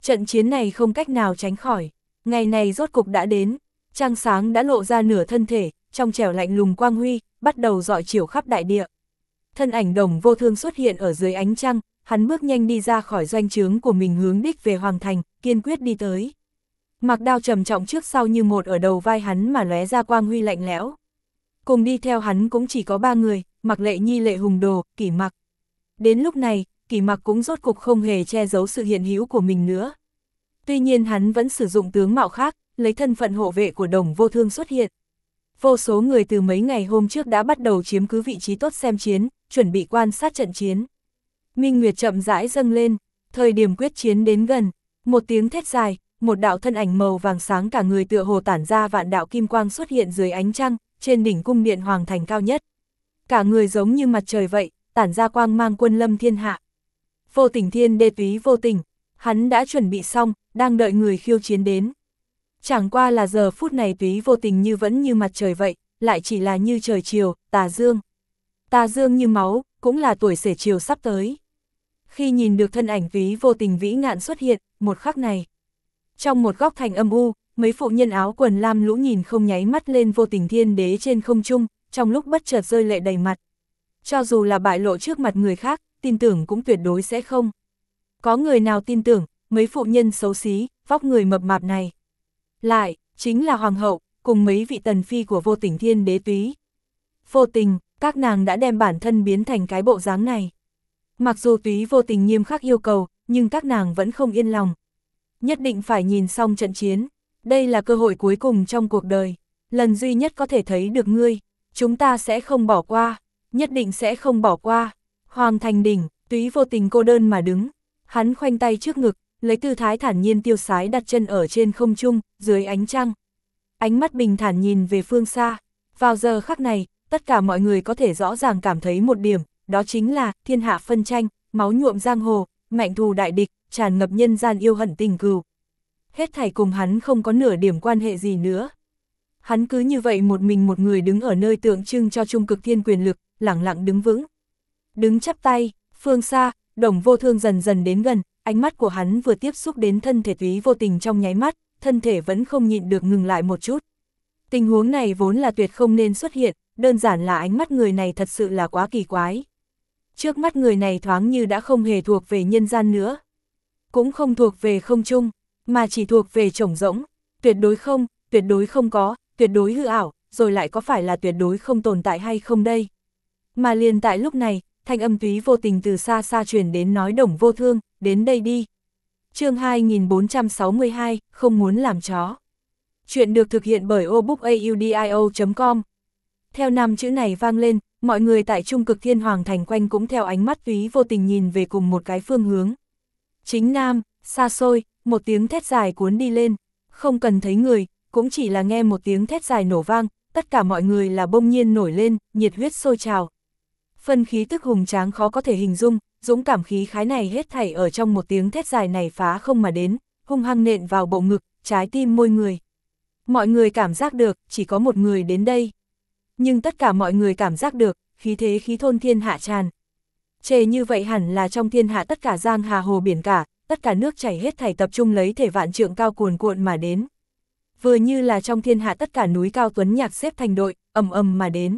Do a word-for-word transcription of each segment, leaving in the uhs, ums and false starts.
Trận chiến này không cách nào tránh khỏi, ngày này rốt cục đã đến, trăng sáng đã lộ ra nửa thân thể, trong trẻo lạnh lùng quang huy, bắt đầu rọi chiếu khắp đại địa. Thân ảnh Đồng Vô Thương xuất hiện ở dưới ánh trăng, hắn bước nhanh đi ra khỏi doanh trướng của mình hướng đích về Hoàng Thành, kiên quyết đi tới. Mặc Đao trầm trọng trước sau như một ở đầu vai hắn mà lóe ra quang huy lạnh lẽo. Cùng đi theo hắn cũng chỉ có ba người, Mặc Lệ Nhi, Lệ Hùng Đồ, Kỷ Mặc. Đến lúc này, Kỷ Mặc cũng rốt cục không hề che giấu sự hiện hữu của mình nữa. Tuy nhiên hắn vẫn sử dụng tướng mạo khác, lấy thân phận hộ vệ của Đồng Vô Thương xuất hiện. Vô số người từ mấy ngày hôm trước đã bắt đầu chiếm cứ vị trí tốt xem chiến, chuẩn bị quan sát trận chiến. Minh Nguyệt chậm rãi dâng lên, thời điểm quyết chiến đến gần, một tiếng thét dài, một đạo thân ảnh màu vàng sáng cả người tựa hồ tản ra vạn đạo kim quang xuất hiện dưới ánh trăng, trên đỉnh cung điện Hoàng Thành cao nhất. Cả người giống như mặt trời vậy, tản ra quang mang quân lâm thiên hạ. Vô Tình Thiên Đế Túy Vô Tình, hắn đã chuẩn bị xong, đang đợi người khiêu chiến đến. Chẳng qua là giờ phút này Túy Vô Tình như vẫn như mặt trời vậy, lại chỉ là như trời chiều, tà dương. Tà dương như máu, cũng là tuổi sể chiều sắp tới. Khi nhìn được thân ảnh Túy Vô Tình vĩ ngạn xuất hiện, một khắc này. Trong một góc thành âm u, mấy phụ nhân áo quần lam lũ nhìn không nháy mắt lên Vô Tình Thiên Đế trên không trung, trong lúc bất chợt rơi lệ đầy mặt. Cho dù là bại lộ trước mặt người khác, tin tưởng cũng tuyệt đối sẽ không. Có người nào tin tưởng, mấy phụ nhân xấu xí, vóc người mập mạp này. Lại, chính là Hoàng hậu, cùng mấy vị tần phi của Vô Tình Thiên Đế Túy. Vô tình, các nàng đã đem bản thân biến thành cái bộ dáng này. Mặc dù Túy Vô Tình nghiêm khắc yêu cầu, nhưng các nàng vẫn không yên lòng. Nhất định phải nhìn xong trận chiến, đây là cơ hội cuối cùng trong cuộc đời. Lần duy nhất có thể thấy được ngươi, chúng ta sẽ không bỏ qua, nhất định sẽ không bỏ qua. Hoàng Thành đỉnh, Túy Vô Tình cô đơn mà đứng, hắn khoanh tay trước ngực, lấy tư thái thản nhiên tiêu sái đặt chân ở trên không trung, dưới ánh trăng. Ánh mắt bình thản nhìn về phương xa, vào giờ khắc này, tất cả mọi người có thể rõ ràng cảm thấy một điểm, đó chính là thiên hạ phân tranh, máu nhuộm giang hồ, mạnh thù đại địch, tràn ngập nhân gian yêu hận tình cừu. Hết thảy cùng hắn không có nửa điểm quan hệ gì nữa. Hắn cứ như vậy một mình một người đứng ở nơi tượng trưng cho trung cực thiên quyền lực, lẳng lặng đứng vững. Đứng chắp tay, phương xa, Đồng Vô Thương dần dần đến gần, ánh mắt của hắn vừa tiếp xúc đến thân thể Túy Vô Tình trong nháy mắt, thân thể vẫn không nhịn được ngừng lại một chút. Tình huống này vốn là tuyệt không nên xuất hiện, đơn giản là ánh mắt người này thật sự là quá kỳ quái. Trước mắt người này thoáng như đã không hề thuộc về nhân gian nữa. Cũng không thuộc về không trung, mà chỉ thuộc về trống rỗng, tuyệt đối không, tuyệt đối không có, tuyệt đối hư ảo, rồi lại có phải là tuyệt đối không tồn tại hay không đây? Mà liền tại lúc này, thanh âm Túy Vô Tình từ xa xa truyền đến nói Đồng Vô Thương, đến đây đi. Chương hai nghìn bốn trăm sáu mươi hai, không muốn làm chó. Chuyện được thực hiện bởi obookaudio chấm com. Theo năm chữ này vang lên, mọi người tại Trung Cực Thiên Hoàng Thành quanh cũng theo ánh mắt Túy Vô Tình nhìn về cùng một cái phương hướng. Chính nam, xa xôi, một tiếng thét dài cuốn đi lên, không cần thấy người, cũng chỉ là nghe một tiếng thét dài nổ vang, tất cả mọi người là bỗng nhiên nổi lên, nhiệt huyết sôi trào. Phân khí tức hùng tráng khó có thể hình dung, dũng cảm khí khái này hết thảy ở trong một tiếng thét dài này phá không mà đến, hung hăng nện vào bộ ngực, trái tim môi người. Mọi người cảm giác được, chỉ có một người đến đây. Nhưng tất cả mọi người cảm giác được, khí thế khí thôn thiên hạ tràn. Chê như vậy hẳn là trong thiên hạ tất cả giang hà hồ biển cả, tất cả nước chảy hết thảy tập trung lấy thể vạn trượng cao cuồn cuộn mà đến. Vừa như là trong thiên hạ tất cả núi cao tuấn nhạc xếp thành đội, ầm ầm mà đến.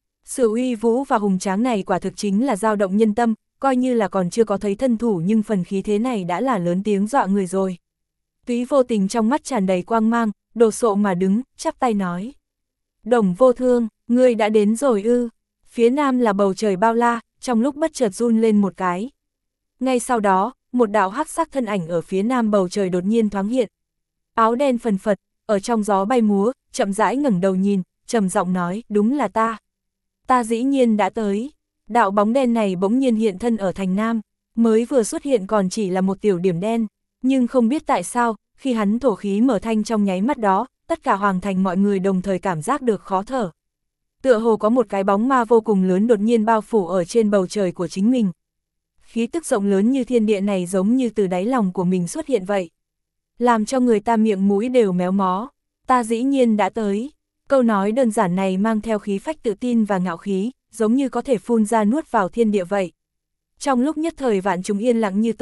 Sự uy vũ và hùng tráng này quả thực chính là dao động nhân tâm, coi như là còn chưa có thấy thân thủ nhưng phần khí thế này đã là lớn tiếng dọa người rồi. Túy Vô Tình trong mắt tràn đầy quang mang, đồ sộ mà đứng, chắp tay nói. Đồng Vô Thương, ngươi đã đến rồi ư. Phía nam là bầu trời bao la, trong lúc bất chợt run lên một cái. Ngay sau đó, một đạo hắc sắc thân ảnh ở phía nam bầu trời đột nhiên thoáng hiện. Áo đen phần phật, ở trong gió bay múa, chậm rãi ngẩng đầu nhìn, trầm giọng nói, đúng là ta. Ta dĩ nhiên đã tới. Đạo bóng đen này bỗng nhiên hiện thân ở thành nam, mới vừa xuất hiện còn chỉ là một tiểu điểm đen, nhưng không biết tại sao, khi hắn thổ khí mở thanh trong nháy mắt đó, tất cả Hoàng Thành mọi người đồng thời cảm giác được khó thở. Tựa hồ có một cái bóng ma vô cùng lớn đột nhiên bao phủ ở trên bầu trời của chính mình. Khí tức rộng lớn như thiên địa này giống như từ đáy lòng của mình xuất hiện vậy. Làm cho người ta miệng mũi đều méo mó. Ta dĩ nhiên đã tới. Câu nói đơn giản này mang theo khí phách tự tin và ngạo khí, giống như có thể phun ra nuốt vào thiên địa vậy. Trong lúc nhất thời vạn chúng yên lặng như tờ,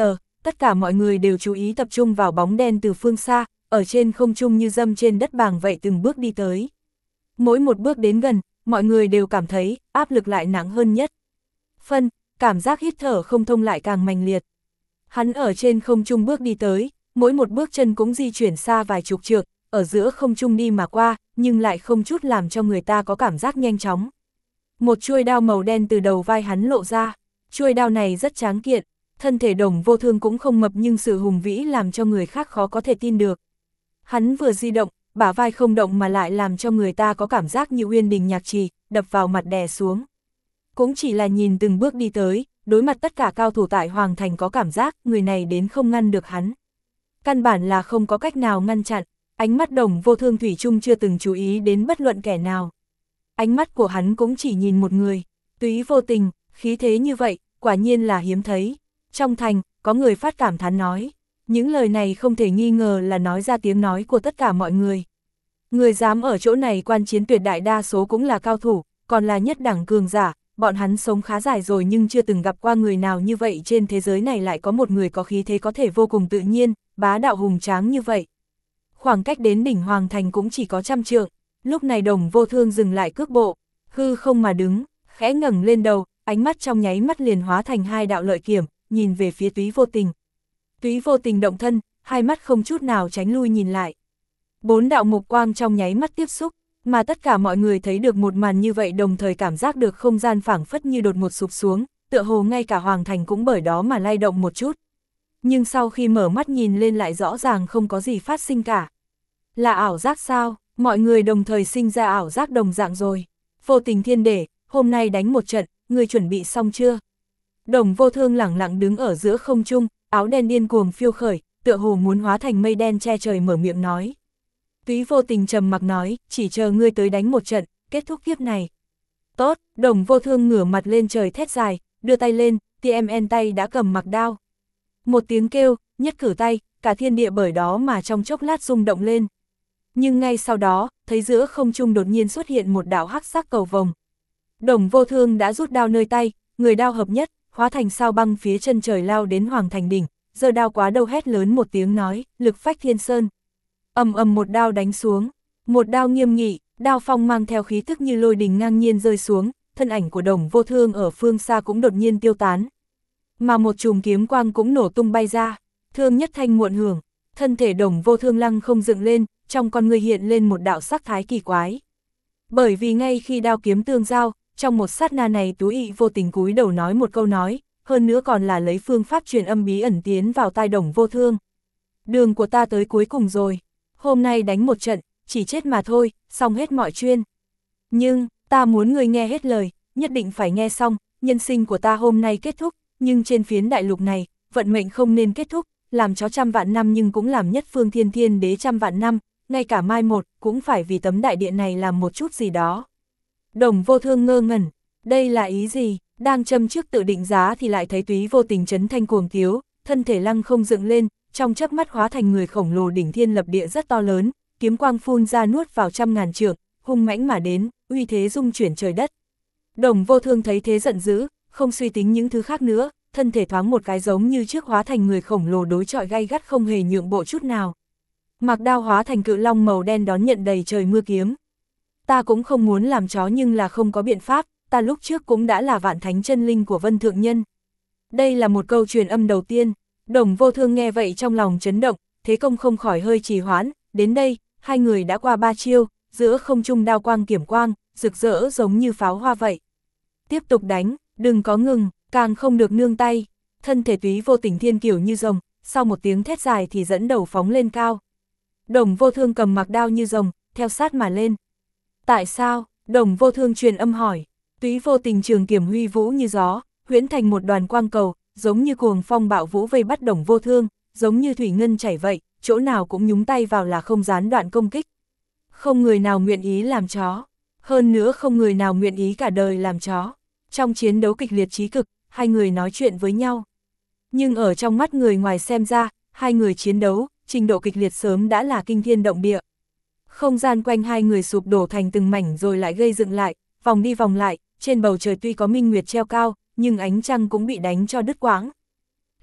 tất cả mọi người đều chú ý tập trung vào bóng đen từ phương xa, ở trên không trung như dâm trên đất bằng vậy từng bước đi tới. Mỗi một bước đến gần, mọi người đều cảm thấy áp lực lại nặng hơn nhất. Phân, cảm giác hít thở không thông lại càng mạnh liệt. Hắn ở trên không trung bước đi tới, mỗi một bước chân cũng di chuyển xa vài chục trượng, ở giữa không trung đi mà qua, nhưng lại không chút làm cho người ta có cảm giác nhanh chóng. Một chuôi đao màu đen từ đầu vai hắn lộ ra, chuôi đao này rất tráng kiện, thân thể Đồng Vô Thương cũng không mập nhưng sự hùng vĩ làm cho người khác khó có thể tin được. Hắn vừa di động, bả vai không động mà lại làm cho người ta có cảm giác như uyên đình nhạc trì, đập vào mặt đè xuống. Cũng chỉ là nhìn từng bước đi tới, đối mặt tất cả cao thủ tại Hoàng Thành có cảm giác người này đến không ngăn được hắn. Căn bản là không có cách nào ngăn chặn, ánh mắt Đồng Vô Thương thủy chung chưa từng chú ý đến bất luận kẻ nào. Ánh mắt của hắn cũng chỉ nhìn một người, Túy Vô Tình, khí thế như vậy, quả nhiên là hiếm thấy. Trong thành, có người phát cảm thán nói, những lời này không thể nghi ngờ là nói ra tiếng nói của tất cả mọi người. Người dám ở chỗ này quan chiến tuyệt đại đa số cũng là cao thủ, còn là nhất đẳng cường giả, bọn hắn sống khá dài rồi nhưng chưa từng gặp qua người nào như vậy, trên thế giới này lại có một người có khí thế có thể vô cùng tự nhiên, bá đạo hùng tráng như vậy. Khoảng cách đến đỉnh Hoàng Thành cũng chỉ có trăm trượng, lúc này Đồng Vô Thương dừng lại cước bộ, hư không mà đứng, khẽ ngẩng lên đầu, ánh mắt trong nháy mắt liền hóa thành hai đạo lợi kiểm, nhìn về phía Túy Vô Tình. Túy Vô Tình động thân, hai mắt không chút nào tránh lui nhìn lại. Bốn đạo mục quang trong nháy mắt tiếp xúc, mà tất cả mọi người thấy được một màn như vậy đồng thời cảm giác được không gian phảng phất như đột ngột sụp xuống, tựa hồ ngay cả Hoàng Thành cũng bởi đó mà lay động một chút. Nhưng sau khi mở mắt nhìn lên lại rõ ràng không có gì phát sinh cả. Là ảo giác sao? Mọi người đồng thời sinh ra ảo giác đồng dạng rồi. Vô Tình thiên để, hôm nay đánh một trận, người chuẩn bị xong chưa? Đồng Vô Thương lẳng lặng đứng ở giữa không trung, áo đen điên cuồng phiêu khởi, tựa hồ muốn hóa thành mây đen che trời mở miệng nói. Túy Vô Tình trầm mặc nói, chỉ chờ ngươi tới đánh một trận, kết thúc kiếp này. Tốt, Đồng Vô Thương ngửa mặt lên trời thét dài, đưa tay lên, tê em en tay đã cầm mặc đao. Một tiếng kêu, nhất cử tay, cả thiên địa bởi đó mà trong chốc lát rung động lên. Nhưng ngay sau đó, thấy giữa không trung đột nhiên xuất hiện một đạo hắc sắc cầu vồng. Đồng Vô Thương đã rút đao nơi tay, người đao hợp nhất, hóa thành sao băng phía chân trời lao đến Hoàng Thành đỉnh, giơ đao quá đầu hét lớn một tiếng nói, lực phách thiên sơn. Ầm ầm một đao đánh xuống, một đao nghiêm nghị, đao phong mang theo khí tức như lôi đình ngang nhiên rơi xuống, thân ảnh của Đồng Vô Thương ở phương xa cũng đột nhiên tiêu tán. Mà một chùm kiếm quang cũng nổ tung bay ra, thương nhất thanh muộn hưởng, thân thể Đồng Vô Thương lăng không dựng lên, trong con người hiện lên một đạo sắc thái kỳ quái. Bởi vì ngay khi đao kiếm tương giao, trong một sát na này Túy Vô Tình cúi đầu nói một câu nói, hơn nữa còn là lấy phương pháp truyền âm bí ẩn tiến vào tai Đồng Vô Thương. Đường của ta tới cuối cùng rồi, hôm nay đánh một trận, chỉ chết mà thôi, xong hết mọi chuyên. Nhưng, ta muốn ngươi nghe hết lời, nhất định phải nghe xong, nhân sinh của ta hôm nay kết thúc, nhưng trên phiến đại lục này, vận mệnh không nên kết thúc, làm chó trăm vạn năm nhưng cũng làm nhất phương thiên thiên đế trăm vạn năm, ngay cả mai một, cũng phải vì tấm đại điện này làm một chút gì đó. Đồng Vô Thương ngơ ngẩn, đây là ý gì, đang châm trước tự định giá thì lại thấy Túy Vô Tình chấn thanh cuồng tiếu, thân thể lăng không dựng lên, trong chớp mắt hóa thành người khổng lồ đỉnh thiên lập địa rất to lớn, kiếm quang phun ra nuốt vào trăm ngàn trượng, hung mãnh mà đến, uy thế rung chuyển trời đất. Đồng Vô Thương thấy thế giận dữ, không suy tính những thứ khác nữa, thân thể thoáng một cái giống như trước hóa thành người khổng lồ đối chọi gay gắt không hề nhượng bộ chút nào. Mặc đao hóa thành cự long màu đen đón nhận đầy trời mưa kiếm. Ta cũng không muốn làm chó nhưng là không có biện pháp, ta lúc trước cũng đã là vạn thánh chân linh của Vân Thượng Nhân. Đây là một câu truyền âm đầu tiên, Đồng Vô Thương nghe vậy trong lòng chấn động, thế công không khỏi hơi trì hoãn, đến đây, hai người đã qua ba chiêu, giữa không trung đao quang kiểm quang, rực rỡ giống như pháo hoa vậy. Tiếp tục đánh, đừng có ngừng, càng không được nương tay, thân thể Túy Vô Tình thiên kiểu như rồng, sau một tiếng thét dài thì dẫn đầu phóng lên cao. Đồng Vô Thương cầm mặc đao như rồng, theo sát mà lên. Tại sao? Đồng Vô Thương truyền âm hỏi. Túy Vô Tình trường kiểm huy vũ như gió, huyễn thành một đoàn quang cầu, giống như cuồng phong bạo vũ vây bắt Đồng Vô Thương, giống như thủy ngân chảy vậy, chỗ nào cũng nhúng tay vào là không gián đoạn công kích. Không người nào nguyện ý làm chó, hơn nữa không người nào nguyện ý cả đời làm chó. Trong chiến đấu kịch liệt chí cực, hai người nói chuyện với nhau. Nhưng ở trong mắt người ngoài xem ra, hai người chiến đấu, trình độ kịch liệt sớm đã là kinh thiên động địa. Không gian quanh hai người sụp đổ thành từng mảnh rồi lại gây dựng lại, vòng đi vòng lại, trên bầu trời tuy có minh nguyệt treo cao, nhưng ánh trăng cũng bị đánh cho đứt quãng.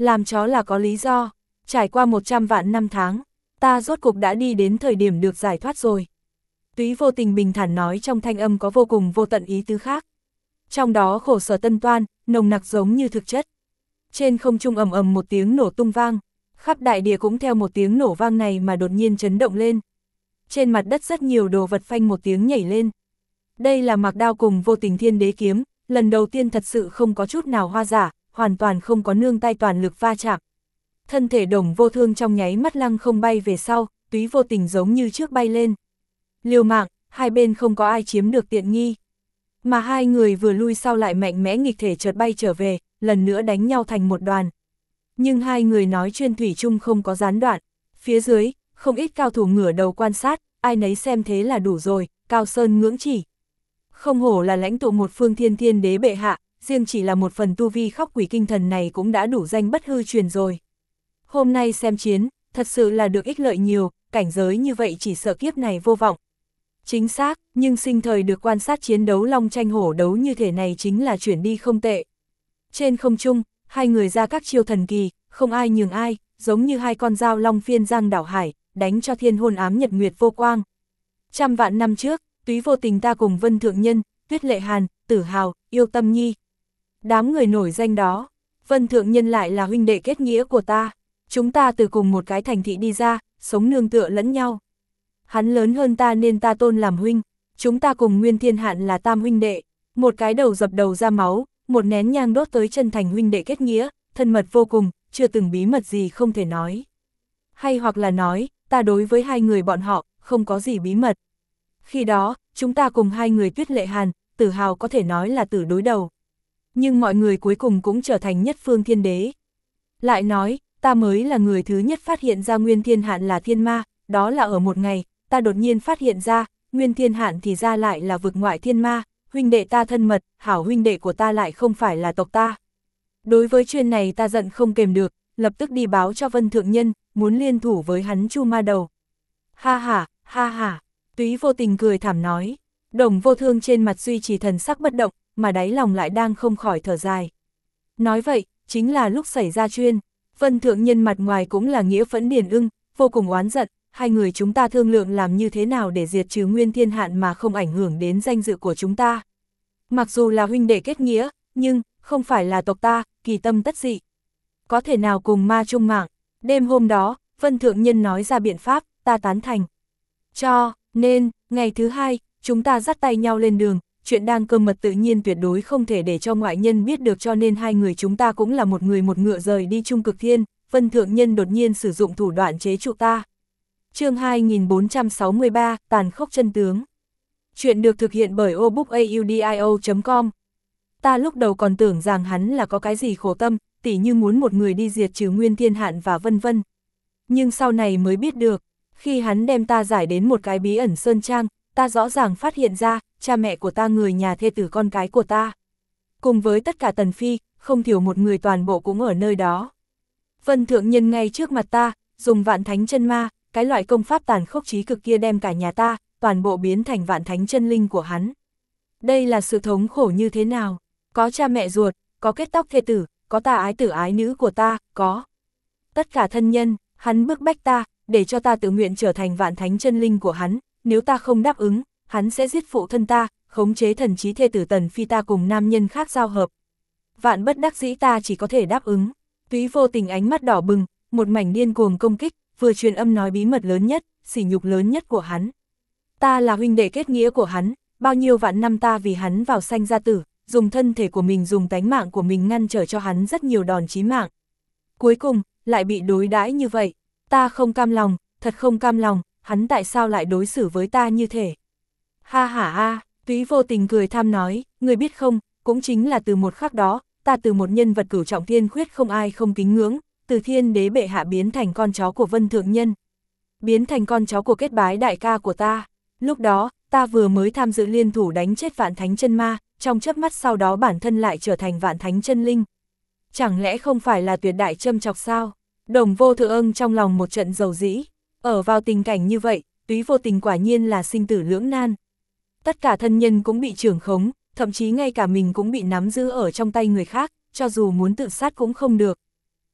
Làm chó là có lý do, trải qua một trăm vạn năm tháng, ta rốt cục đã đi đến thời điểm được giải thoát rồi. Túy Vô Tình bình thản nói trong thanh âm có vô cùng vô tận ý tứ khác. Trong đó khổ sở tân toan, nồng nặc giống như thực chất. Trên không trung ầm ầm một tiếng nổ tung vang, khắp đại địa cũng theo một tiếng nổ vang này mà đột nhiên chấn động lên. Trên mặt đất rất nhiều đồ vật phanh một tiếng nhảy lên. Đây là Mạc Đao cùng Vô Tình Thiên Đế kiếm, lần đầu tiên thật sự không có chút nào hoa giả, hoàn toàn không có nương tay toàn lực va chạm. Thân thể Đồng Vô Thương trong nháy mắt lăng không bay về sau, Túy Vô Tình giống như trước bay lên. Liều mạng, hai bên không có ai chiếm được tiện nghi. Mà hai người vừa lui sau lại mạnh mẽ nghịch thể chợt bay trở về, lần nữa đánh nhau thành một đoàn. Nhưng hai người nói chuyên thủy chung không có gián đoạn. Phía dưới, không ít cao thủ ngửa đầu quan sát, ai nấy xem thế là đủ rồi, cao sơn ngưỡng chỉ. Không hổ là lãnh tụ một phương thiên thiên đế bệ hạ, riêng chỉ là một phần tu vi khóc quỷ kinh thần này cũng đã đủ danh bất hư truyền rồi. Hôm nay xem chiến, thật sự là được ích lợi nhiều, cảnh giới như vậy chỉ sợ kiếp này vô vọng. Chính xác, nhưng sinh thời được quan sát chiến đấu long tranh hổ đấu như thể này chính là chuyển đi không tệ. Trên không trung, hai người ra các chiêu thần kỳ, không ai nhường ai, giống như hai con dao long phiên giang đảo hải, đánh cho thiên hôn ám nhật nguyệt vô quang. Trăm vạn năm trước, Túy Vô Tình ta cùng Vân Thượng Nhân, Tuyết Lệ Hàn, Tử Hào, Yêu Tâm Nhi. Đám người nổi danh đó, Vân Thượng Nhân lại là huynh đệ kết nghĩa của ta. Chúng ta từ cùng một cái thành thị đi ra, sống nương tựa lẫn nhau. Hắn lớn hơn ta nên ta tôn làm huynh, chúng ta cùng Nguyên Thiên Hạn là tam huynh đệ, một cái đầu dập đầu ra máu, một nén nhang đốt tới chân thành huynh đệ kết nghĩa, thân mật vô cùng, chưa từng bí mật gì không thể nói. Hay hoặc là nói, ta đối với hai người bọn họ, không có gì bí mật. Khi đó, chúng ta cùng hai người Tuyết Lệ Hàn, Tử Hào có thể nói là tử đối đầu. Nhưng mọi người cuối cùng cũng trở thành nhất phương thiên đế. Lại nói, ta mới là người thứ nhất phát hiện ra Nguyên Thiên Hạn là thiên ma, đó là ở một ngày, ta đột nhiên phát hiện ra, Nguyên Thiên Hạn thì ra lại là vực ngoại thiên ma, huynh đệ ta thân mật, hảo huynh đệ của ta lại không phải là tộc ta. Đối với chuyện này ta giận không kềm được, lập tức đi báo cho Vân Thượng Nhân, muốn liên thủ với hắn chu ma đầu. Ha ha, ha ha, Túy Vô Tình cười thảm nói, Đồng Vô Thương trên mặt duy trì thần sắc bất động, mà đáy lòng lại đang không khỏi thở dài. Nói vậy, chính là lúc xảy ra chuyên, Vân Thượng Nhân mặt ngoài cũng là nghĩa phẫn điền ưng, vô cùng oán giận, hai người chúng ta thương lượng làm như thế nào để diệt trừ Nguyên Thiên Hạn mà không ảnh hưởng đến danh dự của chúng ta. Mặc dù là huynh đệ kết nghĩa, nhưng, không phải là tộc ta, kỳ tâm tất dị. Có thể nào cùng ma chung mạng. Đêm hôm đó, Vân Thượng Nhân nói ra biện pháp, ta tán thành. Cho, nên, ngày thứ hai, chúng ta dắt tay nhau lên đường, chuyện đang cơ mật tự nhiên tuyệt đối không thể để cho ngoại nhân biết được, cho nên hai người chúng ta cũng là một người một ngựa rời đi Trung Cực Thiên. Vân Thượng Nhân đột nhiên sử dụng thủ đoạn chế trụ ta. Chương hai nghìn bốn trăm sáu mươi ba, tàn khốc chân tướng. Chuyện được thực hiện bởi obookaudio chấm com. Ta lúc đầu còn tưởng rằng hắn là có cái gì khổ tâm, tỉ như muốn một người đi diệt trừ Nguyên Thiên Hạn và vân vân. Nhưng sau này mới biết được, khi hắn đem ta giải đến một cái bí ẩn sơn trang, ta rõ ràng phát hiện ra, cha mẹ của ta người nhà thê tử con cái của ta. Cùng với tất cả tần phi, không thiểu một người toàn bộ cũng ở nơi đó. Vân Thượng Nhân ngay trước mặt ta, dùng vạn thánh chân ma, cái loại công pháp tàn khốc trí cực kia đem cả nhà ta, toàn bộ biến thành vạn thánh chân linh của hắn. Đây là sự thống khổ như thế nào? Có cha mẹ ruột, có kết tóc thê tử, có ta ái tử ái nữ của ta, có. Tất cả thân nhân, hắn bức bách ta, để cho ta tự nguyện trở thành vạn thánh chân linh của hắn, nếu ta không đáp ứng, hắn sẽ giết phụ thân ta, khống chế thần trí thê tử Tần Phi ta cùng nam nhân khác giao hợp. Vạn bất đắc dĩ ta chỉ có thể đáp ứng. Túy Vô Tình ánh mắt đỏ bừng, một mảnh điên cuồng công kích, vừa truyền âm nói bí mật lớn nhất, sỉ nhục lớn nhất của hắn. Ta là huynh đệ kết nghĩa của hắn, bao nhiêu vạn năm ta vì hắn vào sanh ra tử, dùng thân thể của mình dùng tánh mạng của mình ngăn trở cho hắn rất nhiều đòn chí mạng. Cuối cùng, lại bị đối đãi như vậy, ta không cam lòng, thật không cam lòng, hắn tại sao lại đối xử với ta như thế? Ha ha ha, Túy Vô Tình cười tham nói, người biết không, cũng chính là từ một khắc đó, ta từ một nhân vật cửu trọng thiên khuyết không ai không kính ngưỡng, từ thiên đế bệ hạ biến thành con chó của Vân Thượng Nhân, biến thành con chó của kết bái đại ca của ta. Lúc đó, ta vừa mới tham dự liên thủ đánh chết vạn thánh chân ma, trong chớp mắt sau đó bản thân lại trở thành vạn thánh chân linh. Chẳng lẽ không phải là tuyệt đại châm chọc sao? Đồng Vô Thượng trong lòng một trận dầu dĩ, ở vào tình cảnh như vậy, Túy Vô Tình quả nhiên là sinh tử lưỡng nan. Tất cả thân nhân cũng bị trưởng khống, thậm chí ngay cả mình cũng bị nắm giữ ở trong tay người khác, cho dù muốn tự sát cũng không được.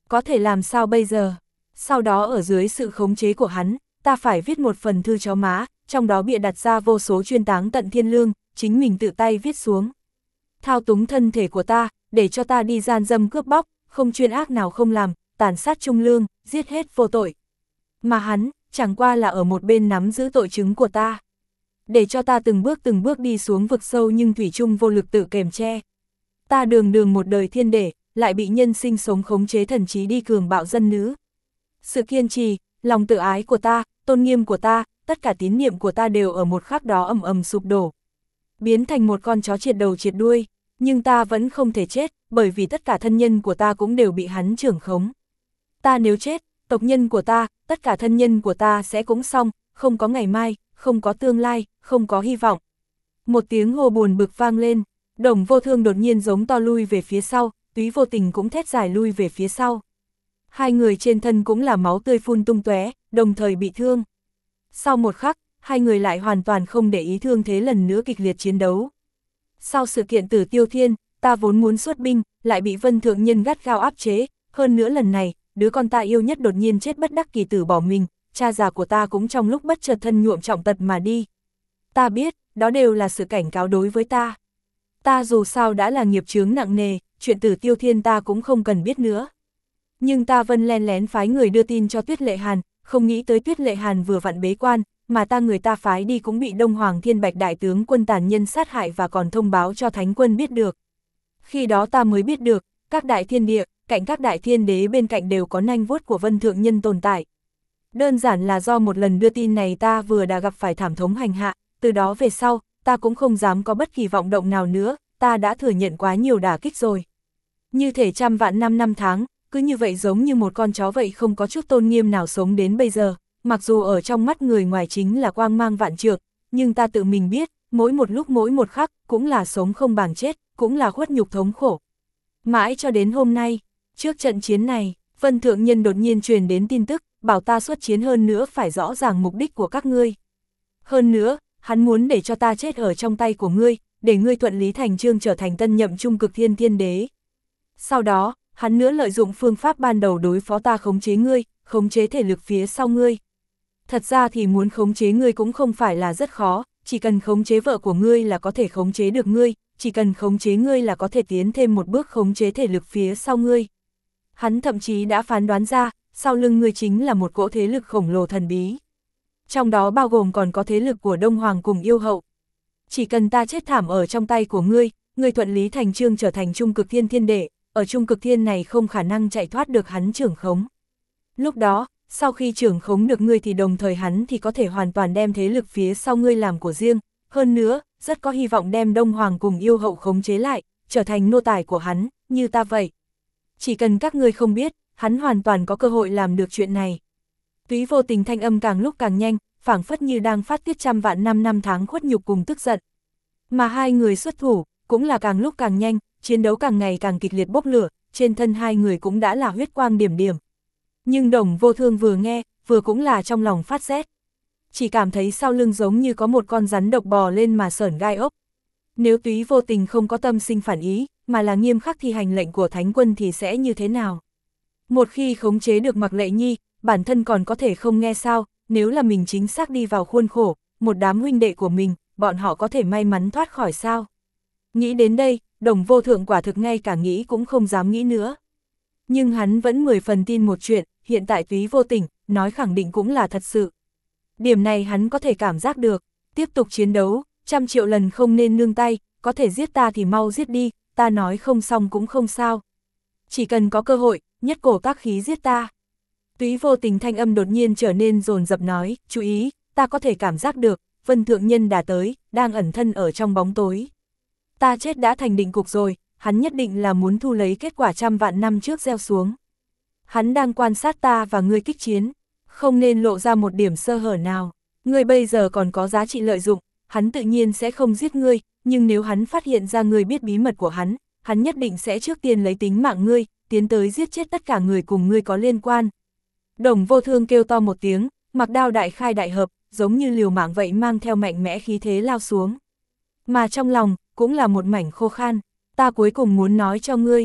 Có thể làm sao bây giờ? Sau đó ở dưới sự khống chế của hắn, ta phải viết một phần thư chó má, trong đó bịa đặt ra vô số chuyên táng tận thiên lương, chính mình tự tay viết xuống. Thao túng thân thể của ta, để cho ta đi gian dâm cướp bóc, không chuyên ác nào không làm, tàn sát trung lương, giết hết vô tội. Mà hắn, chẳng qua là ở một bên nắm giữ tội chứng của ta. Để cho ta từng bước từng bước đi xuống vực sâu nhưng thủy chung vô lực tự kềm che. Ta đường đường một đời thiên để, lại bị nhân sinh sống khống chế thần trí đi cường bạo dân nữ. Sự kiên trì, lòng tự ái của ta, tôn nghiêm của ta, tất cả tín niệm của ta đều ở một khắc đó ầm ầm sụp đổ. Biến thành một con chó triệt đầu triệt đuôi, nhưng ta vẫn không thể chết, bởi vì tất cả thân nhân của ta cũng đều bị hắn trưởng khống. Ta nếu chết, tộc nhân của ta, tất cả thân nhân của ta sẽ cũng xong, không có ngày mai, không có tương lai, không có hy vọng. Một tiếng hô buồn bực vang lên, Đồng Vô Thương đột nhiên giống to lui về phía sau, Túy Vô Tình cũng thét dài lui về phía sau. Hai người trên thân cũng là máu tươi phun tung tóe, đồng thời bị thương. Sau một khắc, hai người lại hoàn toàn không để ý thương thế lần nữa kịch liệt chiến đấu. Sau sự kiện Tử Tiêu Thiên, ta vốn muốn xuất binh, lại bị Vân Thượng Nhân gắt gao áp chế, hơn nữa lần này, đứa con ta yêu nhất đột nhiên chết bất đắc kỳ tử bỏ mình, cha già của ta cũng trong lúc bất chợt thân nhuộm trọng tật mà đi. Ta biết, đó đều là sự cảnh cáo đối với ta. Ta dù sao đã là nghiệp chướng nặng nề, chuyện Tử Tiêu Thiên ta cũng không cần biết nữa. Nhưng ta vẫn len lén phái người đưa tin cho Tuyết Lệ Hàn, không nghĩ tới Tuyết Lệ Hàn vừa vặn bế quan, mà ta người ta phái đi cũng bị Đông Hoàng Thiên Bạch đại tướng quân tàn nhân sát hại và còn thông báo cho Thánh quân biết được. Khi đó ta mới biết được, các đại thiên địa, cạnh các đại thiên đế bên cạnh đều có nanh vuốt của Vân Thượng Nhân tồn tại. Đơn giản là do một lần đưa tin này ta vừa đã gặp phải thảm thống hành hạ, từ đó về sau, ta cũng không dám có bất kỳ vọng động nào nữa, ta đã thừa nhận quá nhiều đả kích rồi. Như thể trăm vạn năm năm tháng, cứ như vậy giống như một con chó vậy không có chút tôn nghiêm nào sống đến bây giờ, mặc dù ở trong mắt người ngoài chính là quang mang vạn trượng, nhưng ta tự mình biết, mỗi một lúc mỗi một khắc, cũng là sống không bằng chết, cũng là khuất nhục thống khổ. Mãi cho đến hôm nay, trước trận chiến này, Vân Thượng Nhân đột nhiên truyền đến tin tức, bảo ta xuất chiến hơn nữa phải rõ ràng mục đích của các ngươi. Hơn nữa, hắn muốn để cho ta chết ở trong tay của ngươi, để ngươi thuận lý thành chương trở thành tân nhậm trung cực thiên thiên đế. Sau đó, hắn nữa lợi dụng phương pháp ban đầu đối phó ta khống chế ngươi, khống chế thể lực phía sau ngươi. Thật ra thì muốn khống chế ngươi cũng không phải là rất khó, chỉ cần khống chế vợ của ngươi là có thể khống chế được ngươi, chỉ cần khống chế ngươi là có thể tiến thêm một bước khống chế thể lực phía sau ngươi. Hắn thậm chí đã phán đoán ra, sau lưng ngươi chính là một cỗ thế lực khổng lồ thần bí. Trong đó bao gồm còn có thế lực của Đông Hoàng cùng yêu hậu. Chỉ cần ta chết thảm ở trong tay của ngươi, ngươi thuận lý thành chương trở thành trung cực thiên thiên đệ, ở trung cực thiên này không khả năng chạy thoát được hắn trưởng khống. Lúc đó, sau khi trưởng khống được ngươi thì đồng thời hắn thì có thể hoàn toàn đem thế lực phía sau ngươi làm của riêng, hơn nữa, rất có hy vọng đem Đông Hoàng cùng yêu hậu khống chế lại, trở thành nô tài của hắn, như ta vậy. Chỉ cần các ngươi không biết, hắn hoàn toàn có cơ hội làm được chuyện này. Túy Vô Tình thanh âm càng lúc càng nhanh, phảng phất như đang phát tiết trăm vạn năm năm tháng khuất nhục cùng tức giận. Mà hai người xuất thủ, cũng là càng lúc càng nhanh, chiến đấu càng ngày càng kịch liệt bốc lửa, trên thân hai người cũng đã là huyết quang điểm điểm. Nhưng Đồng Vô Thương vừa nghe, vừa cũng là trong lòng phát rét. Chỉ cảm thấy sau lưng giống như có một con rắn độc bò lên mà sởn gai ốc. Nếu Túy Vô Tình không có tâm sinh phản ý, mà là nghiêm khắc thi hành lệnh của Thánh quân thì sẽ như thế nào? Một khi khống chế được Mặc Lệ Nhi, bản thân còn có thể không nghe sao, nếu là mình chính xác đi vào khuôn khổ, một đám huynh đệ của mình, bọn họ có thể may mắn thoát khỏi sao? Nghĩ đến đây, Đồng Vô Thượng quả thực ngay cả nghĩ cũng không dám nghĩ nữa. Nhưng hắn vẫn mười phần tin một chuyện, hiện tại Túy Vô Tình, nói khẳng định cũng là thật sự. Điểm này hắn có thể cảm giác được, tiếp tục chiến đấu, trăm triệu lần không nên nương tay, có thể giết ta thì mau giết đi, ta nói không xong cũng không sao. Chỉ cần có cơ hội, nhất cổ tác khí giết ta. Túy Vô Tình thanh âm đột nhiên trở nên dồn dập nói, chú ý, ta có thể cảm giác được, Vân Thượng Nhân đã tới, đang ẩn thân ở trong bóng tối. Ta chết đã thành định cục rồi, hắn nhất định là muốn thu lấy kết quả trăm vạn năm trước gieo xuống. Hắn đang quan sát ta và ngươi kích chiến, không nên lộ ra một điểm sơ hở nào. Ngươi bây giờ còn có giá trị lợi dụng, hắn tự nhiên sẽ không giết ngươi, nhưng nếu hắn phát hiện ra ngươi biết bí mật của hắn, hắn nhất định sẽ trước tiên lấy tính mạng ngươi, tiến tới giết chết tất cả người cùng ngươi có liên quan. Đồng Vô Thương kêu to một tiếng, mặc đao đại khai đại hợp, giống như liều mạng vậy mang theo mạnh mẽ khí thế lao xuống. Mà trong lòng, cũng là một mảnh khô khan, ta cuối cùng muốn nói cho ngươi,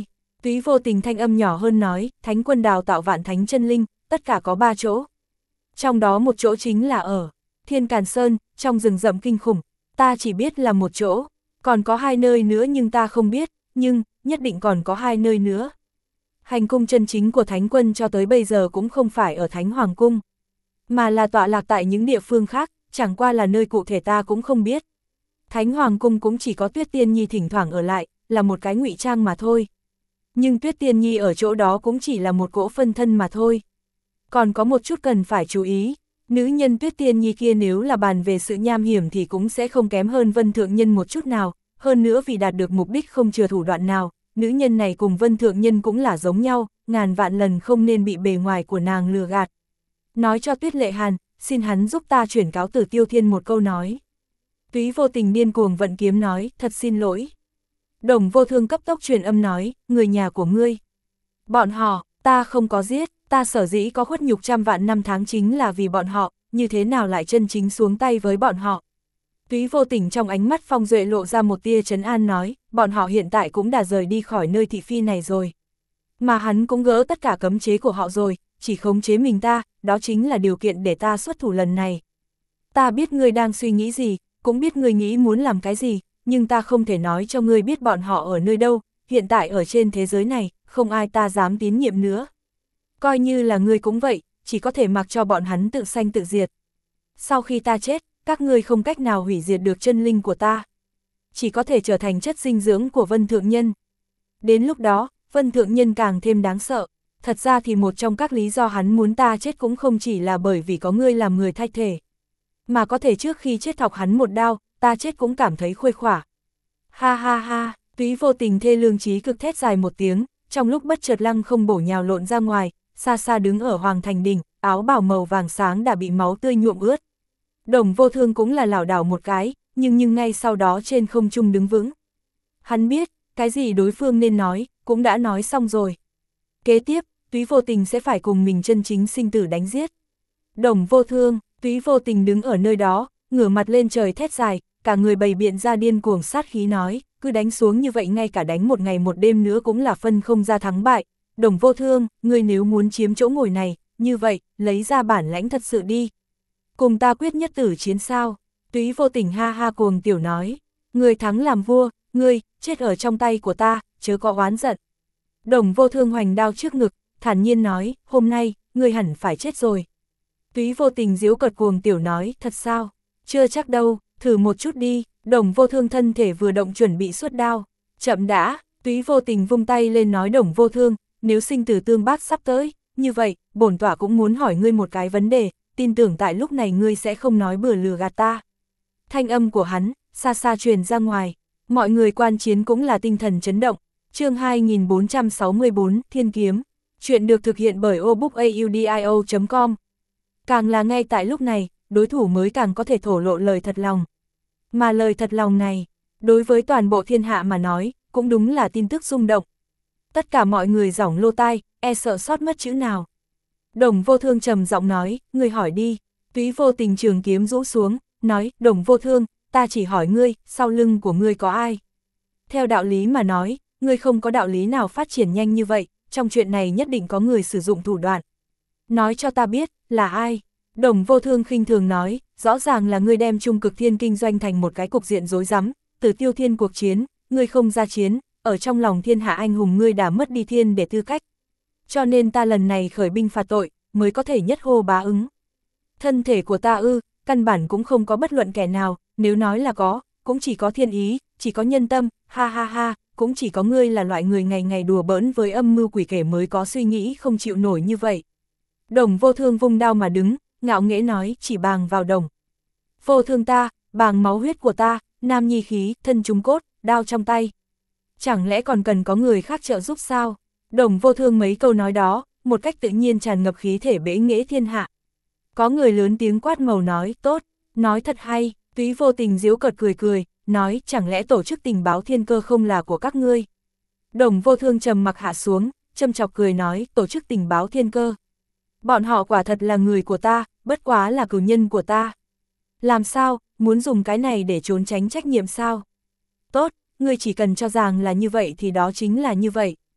Túy Vô Tình thanh âm nhỏ hơn nói, Thánh quân đào tạo vạn thánh chân linh, tất cả có ba chỗ. Trong đó một chỗ chính là ở Thiên Càn Sơn, trong rừng rậm kinh khủng, ta chỉ biết là một chỗ, còn có hai nơi nữa nhưng ta không biết, nhưng, nhất định còn có hai nơi nữa. Hành cung chân chính của Thánh quân cho tới bây giờ cũng không phải ở Thánh Hoàng Cung, mà là tọa lạc tại những địa phương khác, chẳng qua là nơi cụ thể ta cũng không biết. Thánh Hoàng Cung cũng chỉ có Tuyết Tiên Nhi thỉnh thoảng ở lại, là một cái ngụy trang mà thôi. Nhưng Tuyết Tiên Nhi ở chỗ đó cũng chỉ là một cỗ phân thân mà thôi. Còn có một chút cần phải chú ý, nữ nhân Tuyết Tiên Nhi kia nếu là bàn về sự nham hiểm thì cũng sẽ không kém hơn Vân Thượng Nhân một chút nào, hơn nữa vì đạt được mục đích không chừa thủ đoạn nào, nữ nhân này cùng Vân Thượng Nhân cũng là giống nhau, ngàn vạn lần không nên bị bề ngoài của nàng lừa gạt. Nói cho Tuyết Lệ Hàn, xin hắn giúp ta chuyển cáo từ Tiêu Thiên một câu nói. Túy Vô Tình điên cuồng vận kiếm nói, thật xin lỗi. Đồng Vô Thương cấp tốc truyền âm nói, người nhà của ngươi. Bọn họ, ta không có giết, ta sở dĩ có khuất nhục trăm vạn năm tháng chính là vì bọn họ, như thế nào lại chân chính xuống tay với bọn họ. Túy Vô Tình trong ánh mắt Phong Duệ lộ ra một tia trấn an nói, bọn họ hiện tại cũng đã rời đi khỏi nơi thị phi này rồi. Mà hắn cũng gỡ tất cả cấm chế của họ rồi, chỉ khống chế mình ta, đó chính là điều kiện để ta xuất thủ lần này. Ta biết ngươi đang suy nghĩ gì, cũng biết ngươi nghĩ muốn làm cái gì, nhưng ta không thể nói cho ngươi biết bọn họ ở nơi đâu, hiện tại ở trên thế giới này, không ai ta dám tín nhiệm nữa. Coi như là ngươi cũng vậy, chỉ có thể mặc cho bọn hắn tự sanh tự diệt. Sau khi ta chết, các ngươi không cách nào hủy diệt được chân linh của ta. Chỉ có thể trở thành chất dinh dưỡng của Vân Thượng Nhân. Đến lúc đó, Vân Thượng Nhân càng thêm đáng sợ. Thật ra thì một trong các lý do hắn muốn ta chết cũng không chỉ là bởi vì có ngươi làm người thay thể. Mà có thể trước khi chết thọc hắn một đao, ta chết cũng cảm thấy khuây khỏa. Ha ha ha, Túy Vô Tình thê lương chí cực thét dài một tiếng, trong lúc bất chợt lăng không bổ nhào lộn ra ngoài, xa xa đứng ở Hoàng Thành Đỉnh, áo bào màu vàng sáng đã bị máu tươi nhuộm ướt. Đồng Vô Thương cũng là lảo đảo một cái, nhưng nhưng ngay sau đó trên không trung đứng vững. Hắn biết, cái gì đối phương nên nói, cũng đã nói xong rồi. Kế tiếp, Túy Vô Tình sẽ phải cùng mình chân chính sinh tử đánh giết. Đồng Vô Thương, Túy Vô Tình đứng ở nơi đó, ngửa mặt lên trời thét dài, cả người bày biện ra điên cuồng sát khí nói, cứ đánh xuống như vậy ngay cả đánh một ngày một đêm nữa cũng là phân không ra thắng bại. Đồng Vô Thương, ngươi nếu muốn chiếm chỗ ngồi này, như vậy, lấy ra bản lãnh thật sự đi. Cùng ta quyết nhất tử chiến sao? Túy Vô Tình ha ha cuồng tiểu nói, ngươi thắng làm vua, ngươi, chết ở trong tay của ta, chớ có oán giận. Đồng Vô Thương hoành đao trước ngực, thản nhiên nói, hôm nay, ngươi hẳn phải chết rồi. Túy Vô Tình giễu cợt cuồng tiểu nói, thật sao? Chưa chắc đâu, thử một chút đi. Đồng Vô Thương thân thể vừa động chuẩn bị xuất đao. Chậm đã, Túy Vô Tình vung tay lên nói Đồng Vô Thương, nếu sinh tử tương bác sắp tới, như vậy, bổn tọa cũng muốn hỏi ngươi một cái vấn đề, tin tưởng tại lúc này ngươi sẽ không nói bừa lừa gạt ta. Thanh âm của hắn, xa xa truyền ra ngoài, mọi người quan chiến cũng là tinh thần chấn động. Chương hai nghìn bốn trăm sáu mươi bốn, Thiên Kiếm. Chuyện được thực hiện bởi obookaudio chấm com. Càng là ngay tại lúc này, đối thủ mới càng có thể thổ lộ lời thật lòng. Mà lời thật lòng này, đối với toàn bộ thiên hạ mà nói, cũng đúng là tin tức rung động. Tất cả mọi người giỏng lô tai, e sợ sót mất chữ nào. Đồng Vô Thương trầm giọng nói, ngươi hỏi đi. Túy Vô Tình trường kiếm rũ xuống, nói, Đồng Vô Thương, ta chỉ hỏi ngươi, sau lưng của ngươi có ai? Theo đạo lý mà nói, ngươi không có đạo lý nào phát triển nhanh như vậy, trong chuyện này nhất định có người sử dụng thủ đoạn. Nói cho ta biết, là ai? Đồng Vô Thương khinh thường nói, rõ ràng là ngươi đem Trung Cực Thiên kinh doanh thành một cái cục diện rối rắm, từ Tiêu Thiên cuộc chiến, ngươi không ra chiến, ở trong lòng thiên hạ anh hùng ngươi đã mất đi thiên để tư cách. Cho nên ta lần này khởi binh phạt tội, mới có thể nhất hô bá ứng. Thân thể của ta ư, căn bản cũng không có bất luận kẻ nào, nếu nói là có, cũng chỉ có thiên ý, chỉ có nhân tâm, ha ha ha, cũng chỉ có ngươi là loại người ngày ngày đùa bỡn với âm mưu quỷ kể mới có suy nghĩ không chịu nổi như vậy. Đồng Vô Thương vung đao mà đứng, ngạo nghễ nói, chỉ bàng vào đồng. Vô Thương ta, bàng máu huyết của ta, nam nhi khí, thân trúng cốt, đao trong tay. Chẳng lẽ còn cần có người khác trợ giúp sao? Đồng Vô Thương mấy câu nói đó, một cách tự nhiên tràn ngập khí thể bẽ nghễ thiên hạ. Có người lớn tiếng quát màu nói, tốt, nói thật hay. Túy Vô Tình giễu cợt cười cười, nói, chẳng lẽ tổ chức tình báo thiên cơ không là của các ngươi? Đồng Vô Thương trầm mặc hạ xuống, châm chọc cười nói, tổ chức tình báo thiên cơ. Bọn họ quả thật là người của ta, bất quá là cửu nhân của ta. Làm sao, muốn dùng cái này để trốn tránh trách nhiệm sao? Tốt, ngươi chỉ cần cho rằng là như vậy thì đó chính là như vậy.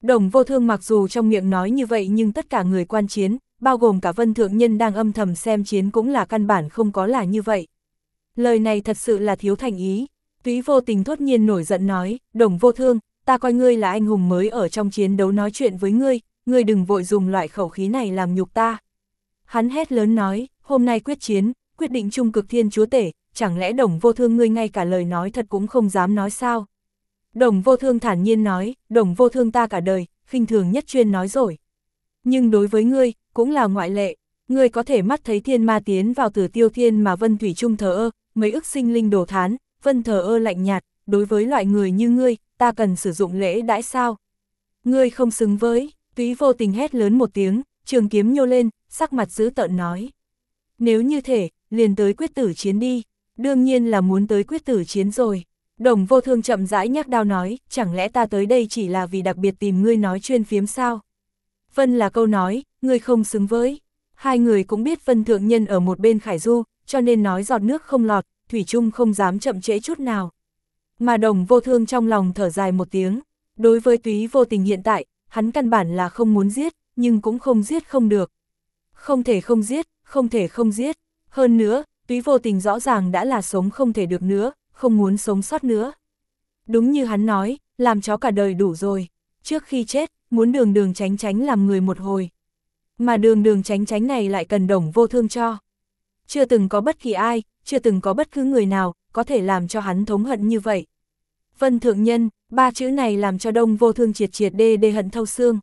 Đồng Vô Thương mặc dù trong miệng nói như vậy nhưng tất cả người quan chiến, bao gồm cả Vân Thượng Nhân đang âm thầm xem chiến cũng là căn bản không có là như vậy. Lời này thật sự là thiếu thành ý. Túy Vô Tình thốt nhiên nổi giận nói, Đồng Vô Thương, ta coi ngươi là anh hùng mới ở trong chiến đấu nói chuyện với ngươi, ngươi đừng vội dùng loại khẩu khí này làm nhục ta. Hắn hét lớn nói, hôm nay quyết chiến, quyết định trung cực thiên chúa tể, chẳng lẽ Đồng Vô Thương ngươi ngay cả lời nói thật cũng không dám nói sao? Đồng Vô Thương thản nhiên nói, Đồng Vô Thương ta cả đời, khinh thường nhất chuyên nói rồi. Nhưng đối với ngươi, cũng là ngoại lệ, ngươi có thể mắt thấy thiên ma tiến vào Tử Tiêu Thiên mà Vân Thủy Trung thờ ơ, mấy ức sinh linh đồ thán, Vân thờ ơ lạnh nhạt, đối với loại người như ngươi, ta cần sử dụng lễ đãi sao? Ngươi không xứng với, Túy Vô Tình hét lớn một tiếng, trường kiếm nhô lên, sắc mặt dữ tợn nói. Nếu như thể, liền tới quyết tử chiến đi, đương nhiên là muốn tới quyết tử chiến rồi. Đồng Vô Thương chậm rãi nhắc đao nói, chẳng lẽ ta tới đây chỉ là vì đặc biệt tìm ngươi nói chuyên phiếm sao? Vân là câu nói, ngươi không xứng với. Hai người cũng biết Vân Thượng Nhân ở một bên khải du, cho nên nói giọt nước không lọt, Thủy Trung không dám chậm trễ chút nào. Mà Đồng Vô Thương trong lòng thở dài một tiếng, đối với Túy Vô Tình hiện tại, hắn căn bản là không muốn giết, nhưng cũng không giết không được. Không thể không giết, không thể không giết. Hơn nữa, Túy Vô Tình rõ ràng đã là sống không thể được nữa, không muốn sống sót nữa. Đúng như hắn nói, làm chó cả đời đủ rồi. Trước khi chết, muốn đường đường tránh tránh làm người một hồi. Mà đường đường tránh tránh này lại cần Đồng Vô Thương cho. Chưa từng có bất kỳ ai, chưa từng có bất cứ người nào, có thể làm cho hắn thống hận như vậy. Vân Thượng Nhân, ba chữ này làm cho Đồng Vô Thương triệt triệt đê đê hận thâu xương.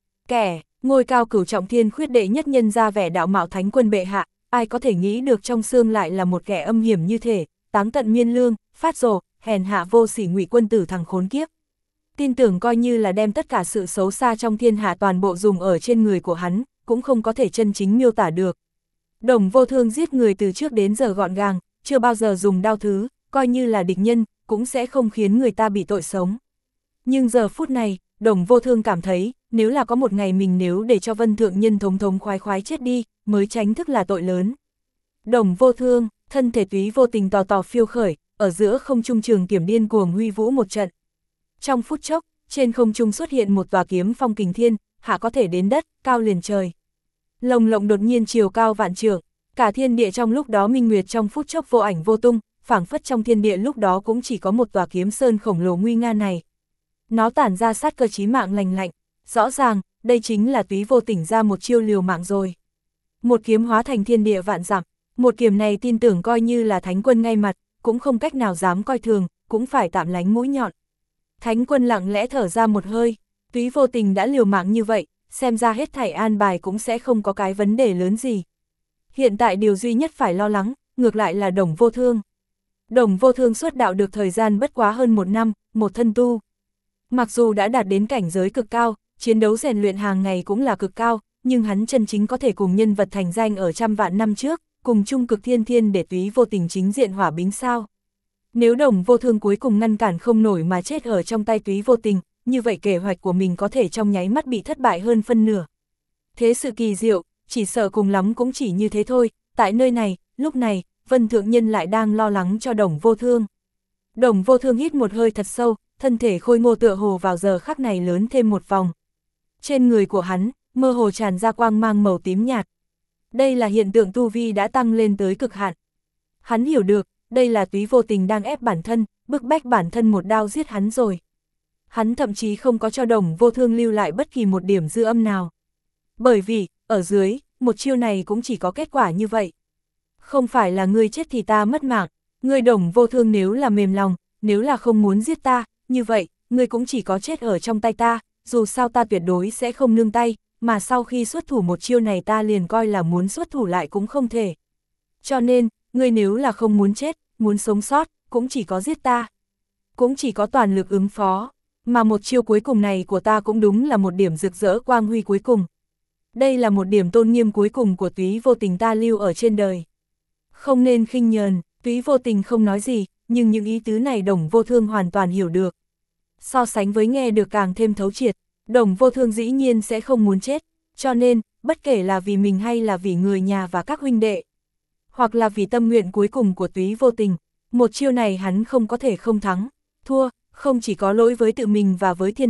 Kẻ, ngôi cao cửu trọng thiên khuyết đệ nhất nhân ra vẻ đạo mạo thánh quân bệ hạ, ai có thể nghĩ được trong xương lại là một kẻ âm hiểm như thể, táng tận miên lương, phát rồ, hèn hạ vô sỉ ngụy quân tử thằng khốn kiếp. Tin tưởng coi như là đem tất cả sự xấu xa trong thiên hạ toàn bộ dùng ở trên người của hắn, cũng không có thể chân chính miêu tả được. Đồng Vô Thương giết người từ trước đến giờ gọn gàng, chưa bao giờ dùng đao thứ, coi như là địch nhân, cũng sẽ không khiến người ta bị tội sống. Nhưng giờ phút này, Đồng Vô Thương cảm thấy, nếu là có một ngày mình nếu để cho Vân Thượng Nhân thống thống khoái khoái chết đi, mới tránh thức là tội lớn. Đồng Vô Thương, thân thể Túy Vô Tình tò tò phiêu khởi, ở giữa không trung trường kiểm điên cuồng huy vũ một trận. Trong phút chốc, trên không trung xuất hiện một tòa kiếm phong kình thiên, hạ có thể đến đất, cao liền trời. Lồng lộng đột nhiên chiều cao vạn trượng, cả thiên địa trong lúc đó minh nguyệt trong phút chốc vô ảnh vô tung, phảng phất trong thiên địa lúc đó cũng chỉ có một tòa kiếm sơn khổng lồ nguy nga này. Nó tản ra sát cơ chí mạng lành lạnh, rõ ràng, đây chính là Túy Vô Tình ra một chiêu liều mạng rồi. Một kiếm hóa thành thiên địa vạn dặm, một kiếm này tin tưởng coi như là thánh quân ngay mặt, cũng không cách nào dám coi thường, cũng phải tạm lánh mũi nhọn. Thánh quân lặng lẽ thở ra một hơi, Túy Vô Tình đã liều mạng như vậy, xem ra hết thảy an bài cũng sẽ không có cái vấn đề lớn gì. Hiện tại điều duy nhất phải lo lắng, ngược lại là Đồng Vô Thương. Đồng Vô Thương xuất đạo được thời gian bất quá hơn một năm, một thân tu. Mặc dù đã đạt đến cảnh giới cực cao, chiến đấu rèn luyện hàng ngày cũng là cực cao, nhưng hắn chân chính có thể cùng nhân vật thành danh ở trăm vạn năm trước, cùng chung cực thiên thiên để Túy Vô Tình chính diện hỏa bính sao. Nếu Đồng Vô Thương cuối cùng ngăn cản không nổi mà chết ở trong tay Túy Vô Tình, như vậy kế hoạch của mình có thể trong nháy mắt bị thất bại hơn phân nửa. Thế sự kỳ diệu, chỉ sợ cùng lắm cũng chỉ như thế thôi, tại nơi này, lúc này, Vân Thượng Nhân lại đang lo lắng cho Đồng Vô Thương. Đồng Vô Thương hít một hơi thật sâu, thân thể khôi ngô tựa hồ vào giờ khắc này lớn thêm một vòng. Trên người của hắn, mơ hồ tràn ra quang mang màu tím nhạt. Đây là hiện tượng tu vi đã tăng lên tới cực hạn. Hắn hiểu được, đây là Túy Vô Tình đang ép bản thân, bức bách bản thân một đao giết hắn rồi. Hắn thậm chí không có cho Đồng Vô Thương lưu lại bất kỳ một điểm dư âm nào. Bởi vì, ở dưới, một chiêu này cũng chỉ có kết quả như vậy. Không phải là ngươi chết thì ta mất mạng, ngươi Đồng Vô Thương nếu là mềm lòng, nếu là không muốn giết ta, như vậy, ngươi cũng chỉ có chết ở trong tay ta, dù sao ta tuyệt đối sẽ không nương tay, mà sau khi xuất thủ một chiêu này ta liền coi là muốn xuất thủ lại cũng không thể. Cho nên, ngươi nếu là không muốn chết, muốn sống sót, cũng chỉ có giết ta. Cũng chỉ có toàn lực ứng phó, mà một chiêu cuối cùng này của ta cũng đúng là một điểm rực rỡ quang huy cuối cùng. Đây là một điểm tôn nghiêm cuối cùng của Túy Vô Tình ta lưu ở trên đời. Không nên khinh nhờn, Túy Vô Tình không nói gì, nhưng những ý tứ này Đồng Vô Thương hoàn toàn hiểu được. So sánh với nghe được càng thêm thấu triệt, Đồng Vô Thương dĩ nhiên sẽ không muốn chết, cho nên, bất kể là vì mình hay là vì người nhà và các huynh đệ, hoặc là vì tâm nguyện cuối cùng của Túy Vô Tình, một chiêu này hắn không có thể không thắng, thua, không chỉ có lỗi với tự mình và với thiên hạ,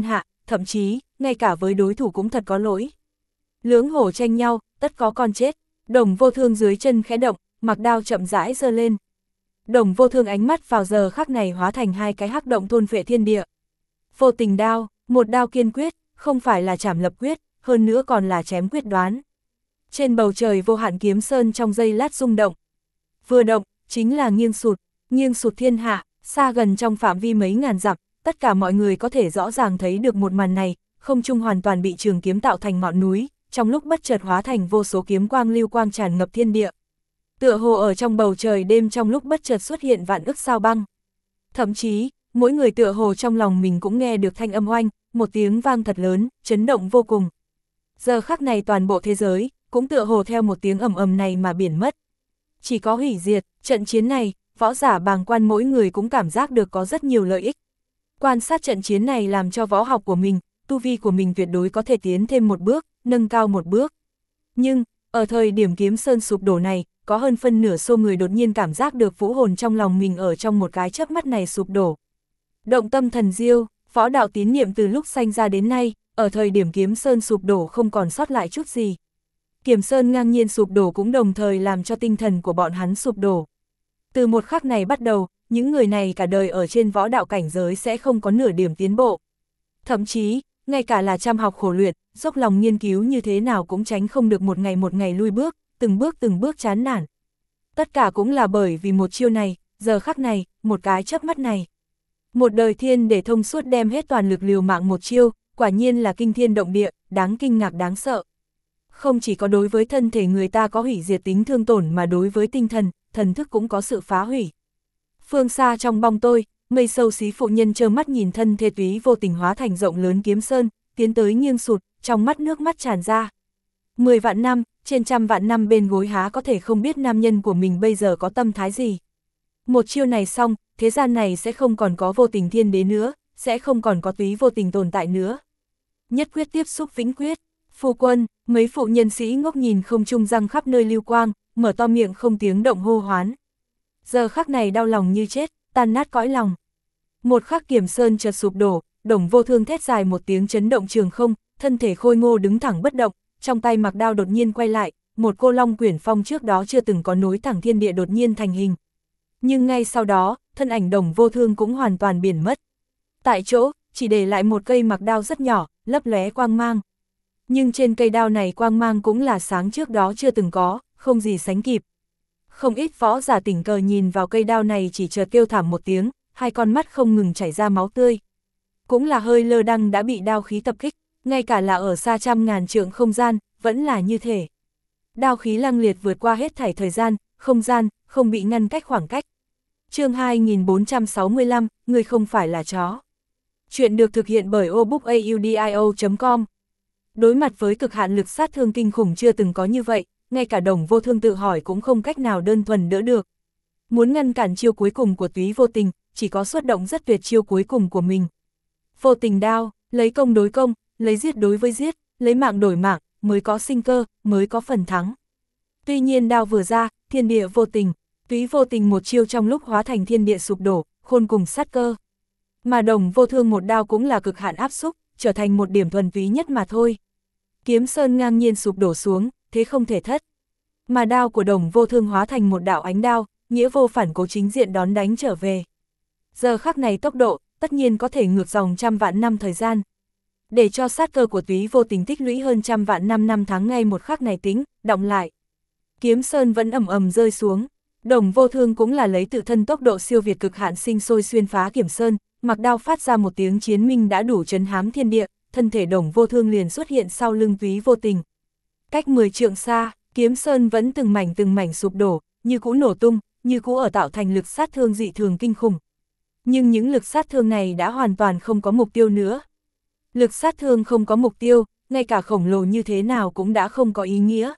thậm chí, ngay cả với đối thủ cũng thật có lỗi. Lưỡng hổ tranh nhau, tất có con chết. Đồng Vô Thương dưới chân khẽ động, mặc đao chậm rãi giơ lên. Đồng Vô Thương ánh mắt vào giờ khắc này hóa thành hai cái hắc động thôn phệ thiên địa. Vô tình đao, một đao kiên quyết, không phải là chảm lập quyết, hơn nữa còn là chém quyết đoán. Trên bầu trời vô hạn kiếm sơn trong giây lát rung động. Vừa động, chính là nghiêng sụt, nghiêng sụt thiên hạ, xa gần trong phạm vi mấy ngàn dặm, tất cả mọi người có thể rõ ràng thấy được một màn này, không trung hoàn toàn bị trường kiếm tạo thành ngọn núi, trong lúc bất chợt hóa thành vô số kiếm quang lưu quang tràn ngập thiên địa. Tựa hồ ở trong bầu trời đêm trong lúc bất chợt xuất hiện vạn ức sao băng. Thậm chí, mỗi người tựa hồ trong lòng mình cũng nghe được thanh âm oanh, một tiếng vang thật lớn, chấn động vô cùng. Giờ khắc này toàn bộ thế giới, cũng tựa hồ theo một tiếng ầm ầm này mà biển mất. Chỉ có hủy diệt, trận chiến này, võ giả bàng quan mỗi người cũng cảm giác được có rất nhiều lợi ích. Quan sát trận chiến này làm cho võ học của mình, tu vi của mình tuyệt đối có thể tiến thêm một bước, nâng cao một bước. Nhưng, ở thời điểm kiếm sơn sụp đổ này, có hơn phân nửa số người đột nhiên cảm giác được vũ hồn trong lòng mình ở trong một cái chớp mắt này sụp đổ. Động tâm thần diêu, võ đạo tín niệm từ lúc sanh ra đến nay, ở thời điểm kiếm sơn sụp đổ không còn sót lại chút gì. Kiếm sơn ngang nhiên sụp đổ cũng đồng thời làm cho tinh thần của bọn hắn sụp đổ. Từ một khắc này bắt đầu, những người này cả đời ở trên võ đạo cảnh giới sẽ không có nửa điểm tiến bộ. Thậm chí, ngay cả là chăm học khổ luyện, dốc lòng nghiên cứu như thế nào cũng tránh không được một ngày một ngày lui bước, từng bước từng bước chán nản. Tất cả cũng là bởi vì một chiêu này, giờ khắc này, một cái chớp mắt này. Một đời thiên để thông suốt đem hết toàn lực liều mạng một chiêu, quả nhiên là kinh thiên động địa, đáng kinh ngạc đáng sợ. Không chỉ có đối với thân thể người ta có hủy diệt tính thương tổn mà đối với tinh thần, thần thức cũng có sự phá hủy. Phương xa trong bóng tôi, mây sâu xí phụ nhân trơ mắt nhìn thân thê túy vô tình hóa thành rộng lớn kiếm sơn, tiến tới nghiêng sụt, trong mắt nước mắt tràn ra. Mười vạn năm, trên trăm vạn năm bên gối há có thể không biết nam nhân của mình bây giờ có tâm thái gì. Một chiêu này xong, thế gian này sẽ không còn có vô tình thiên đế nữa, sẽ không còn có túy vô tình tồn tại nữa. Nhất quyết tiếp xúc vĩnh quyết, phu quân, mấy phụ nhân sĩ ngốc nhìn không trung răng khắp nơi lưu quang, mở to miệng không tiếng động hô hoán. Giờ khắc này đau lòng như chết, tan nát cõi lòng. Một khắc Kiếm sơn chợt sụp đổ, Đồng Vô Thương thét dài một tiếng chấn động trường không, thân thể khôi ngô đứng thẳng bất động, trong tay mặc đao đột nhiên quay lại, một cô long quyển phong trước đó chưa từng có nối thẳng thiên địa đột nhiên thành hình. Nhưng ngay sau đó, thân ảnh Đồng Vô Thương cũng hoàn toàn biến mất. Tại chỗ, chỉ để lại một cây mặc đao rất nhỏ, lấp lóe quang mang. Nhưng trên cây đao này quang mang cũng là sáng trước đó chưa từng có, không gì sánh kịp. Không ít võ giả tình cờ nhìn vào cây đao này chỉ chợt kêu thảm một tiếng, hai con mắt không ngừng chảy ra máu tươi. Cũng là hơi lơ đăng đã bị đao khí tập kích, ngay cả là ở xa trăm ngàn trượng không gian, vẫn là như thể. Đao khí lăng liệt vượt qua hết thảy thời gian, không gian, không bị ngăn cách khoảng cách. Chương hai nghìn bốn trăm sáu mươi lăm, người không phải là chó. Chuyện được thực hiện bởi obookaudio chấm com. Đối mặt với cực hạn lực sát thương kinh khủng chưa từng có như vậy, ngay cả Đồng Vô Thương tự hỏi cũng không cách nào đơn thuần đỡ được. Muốn ngăn cản chiêu cuối cùng của túy vô tình, chỉ có xuất động rất tuyệt chiêu cuối cùng của mình. Vô tình đao, lấy công đối công, lấy giết đối với giết, lấy mạng đổi mạng, mới có sinh cơ, mới có phần thắng. Tuy nhiên đao vừa ra, thiên địa vô tình, túy vô tình một chiêu trong lúc hóa thành thiên địa sụp đổ, khôn cùng sát cơ. Mà Đồng Vô Thương một đao cũng là cực hạn áp xúc, trở thành một điểm thuần túy nhất mà thôi. Kiếm sơn ngang nhiên sụp đổ xuống, thế không thể thất. Mà đao của Đồng Vô Thương hóa thành một đạo ánh đao, nghĩa vô phản cố chính diện đón đánh trở về. Giờ khắc này tốc độ, tất nhiên có thể ngược dòng trăm vạn năm thời gian. Để cho sát cơ của túy vô tình tích lũy hơn trăm vạn năm năm tháng ngay một khắc này tính, động lại. Kiếm sơn vẫn ầm ầm rơi xuống. Đồng Vô Thương cũng là lấy tự thân tốc độ siêu việt cực hạn sinh sôi xuyên phá kiếm sơn, mặc đao phát ra một tiếng chiến minh đã đủ trấn hám thiên địa, thân thể Đồng Vô Thương liền xuất hiện sau lưng túy vô tình. Cách mười trượng xa, kiếm sơn vẫn từng mảnh từng mảnh sụp đổ, như cũ nổ tung, như cũ ở tạo thành lực sát thương dị thường kinh khủng. Nhưng những lực sát thương này đã hoàn toàn không có mục tiêu nữa. Lực sát thương không có mục tiêu, ngay cả khổng lồ như thế nào cũng đã không có ý nghĩa.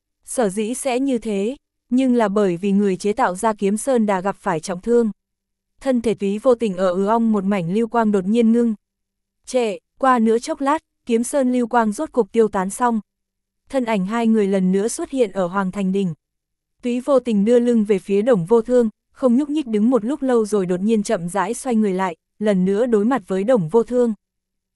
Sở dĩ sẽ như thế, nhưng là bởi vì người chế tạo ra kiếm sơn đã gặp phải trọng thương. Thân thể túy vô tình ở ứ ong một mảnh lưu quang đột nhiên ngưng. Trệ, qua nửa chốc lát, kiếm sơn lưu quang rốt cục tiêu tán xong. Thân ảnh hai người lần nữa xuất hiện ở Hoàng Thành Đỉnh. Túy vô tình đưa lưng về phía Đồng Vô Thương, không nhúc nhích đứng một lúc lâu rồi đột nhiên chậm rãi xoay người lại, lần nữa đối mặt với Đồng Vô Thương.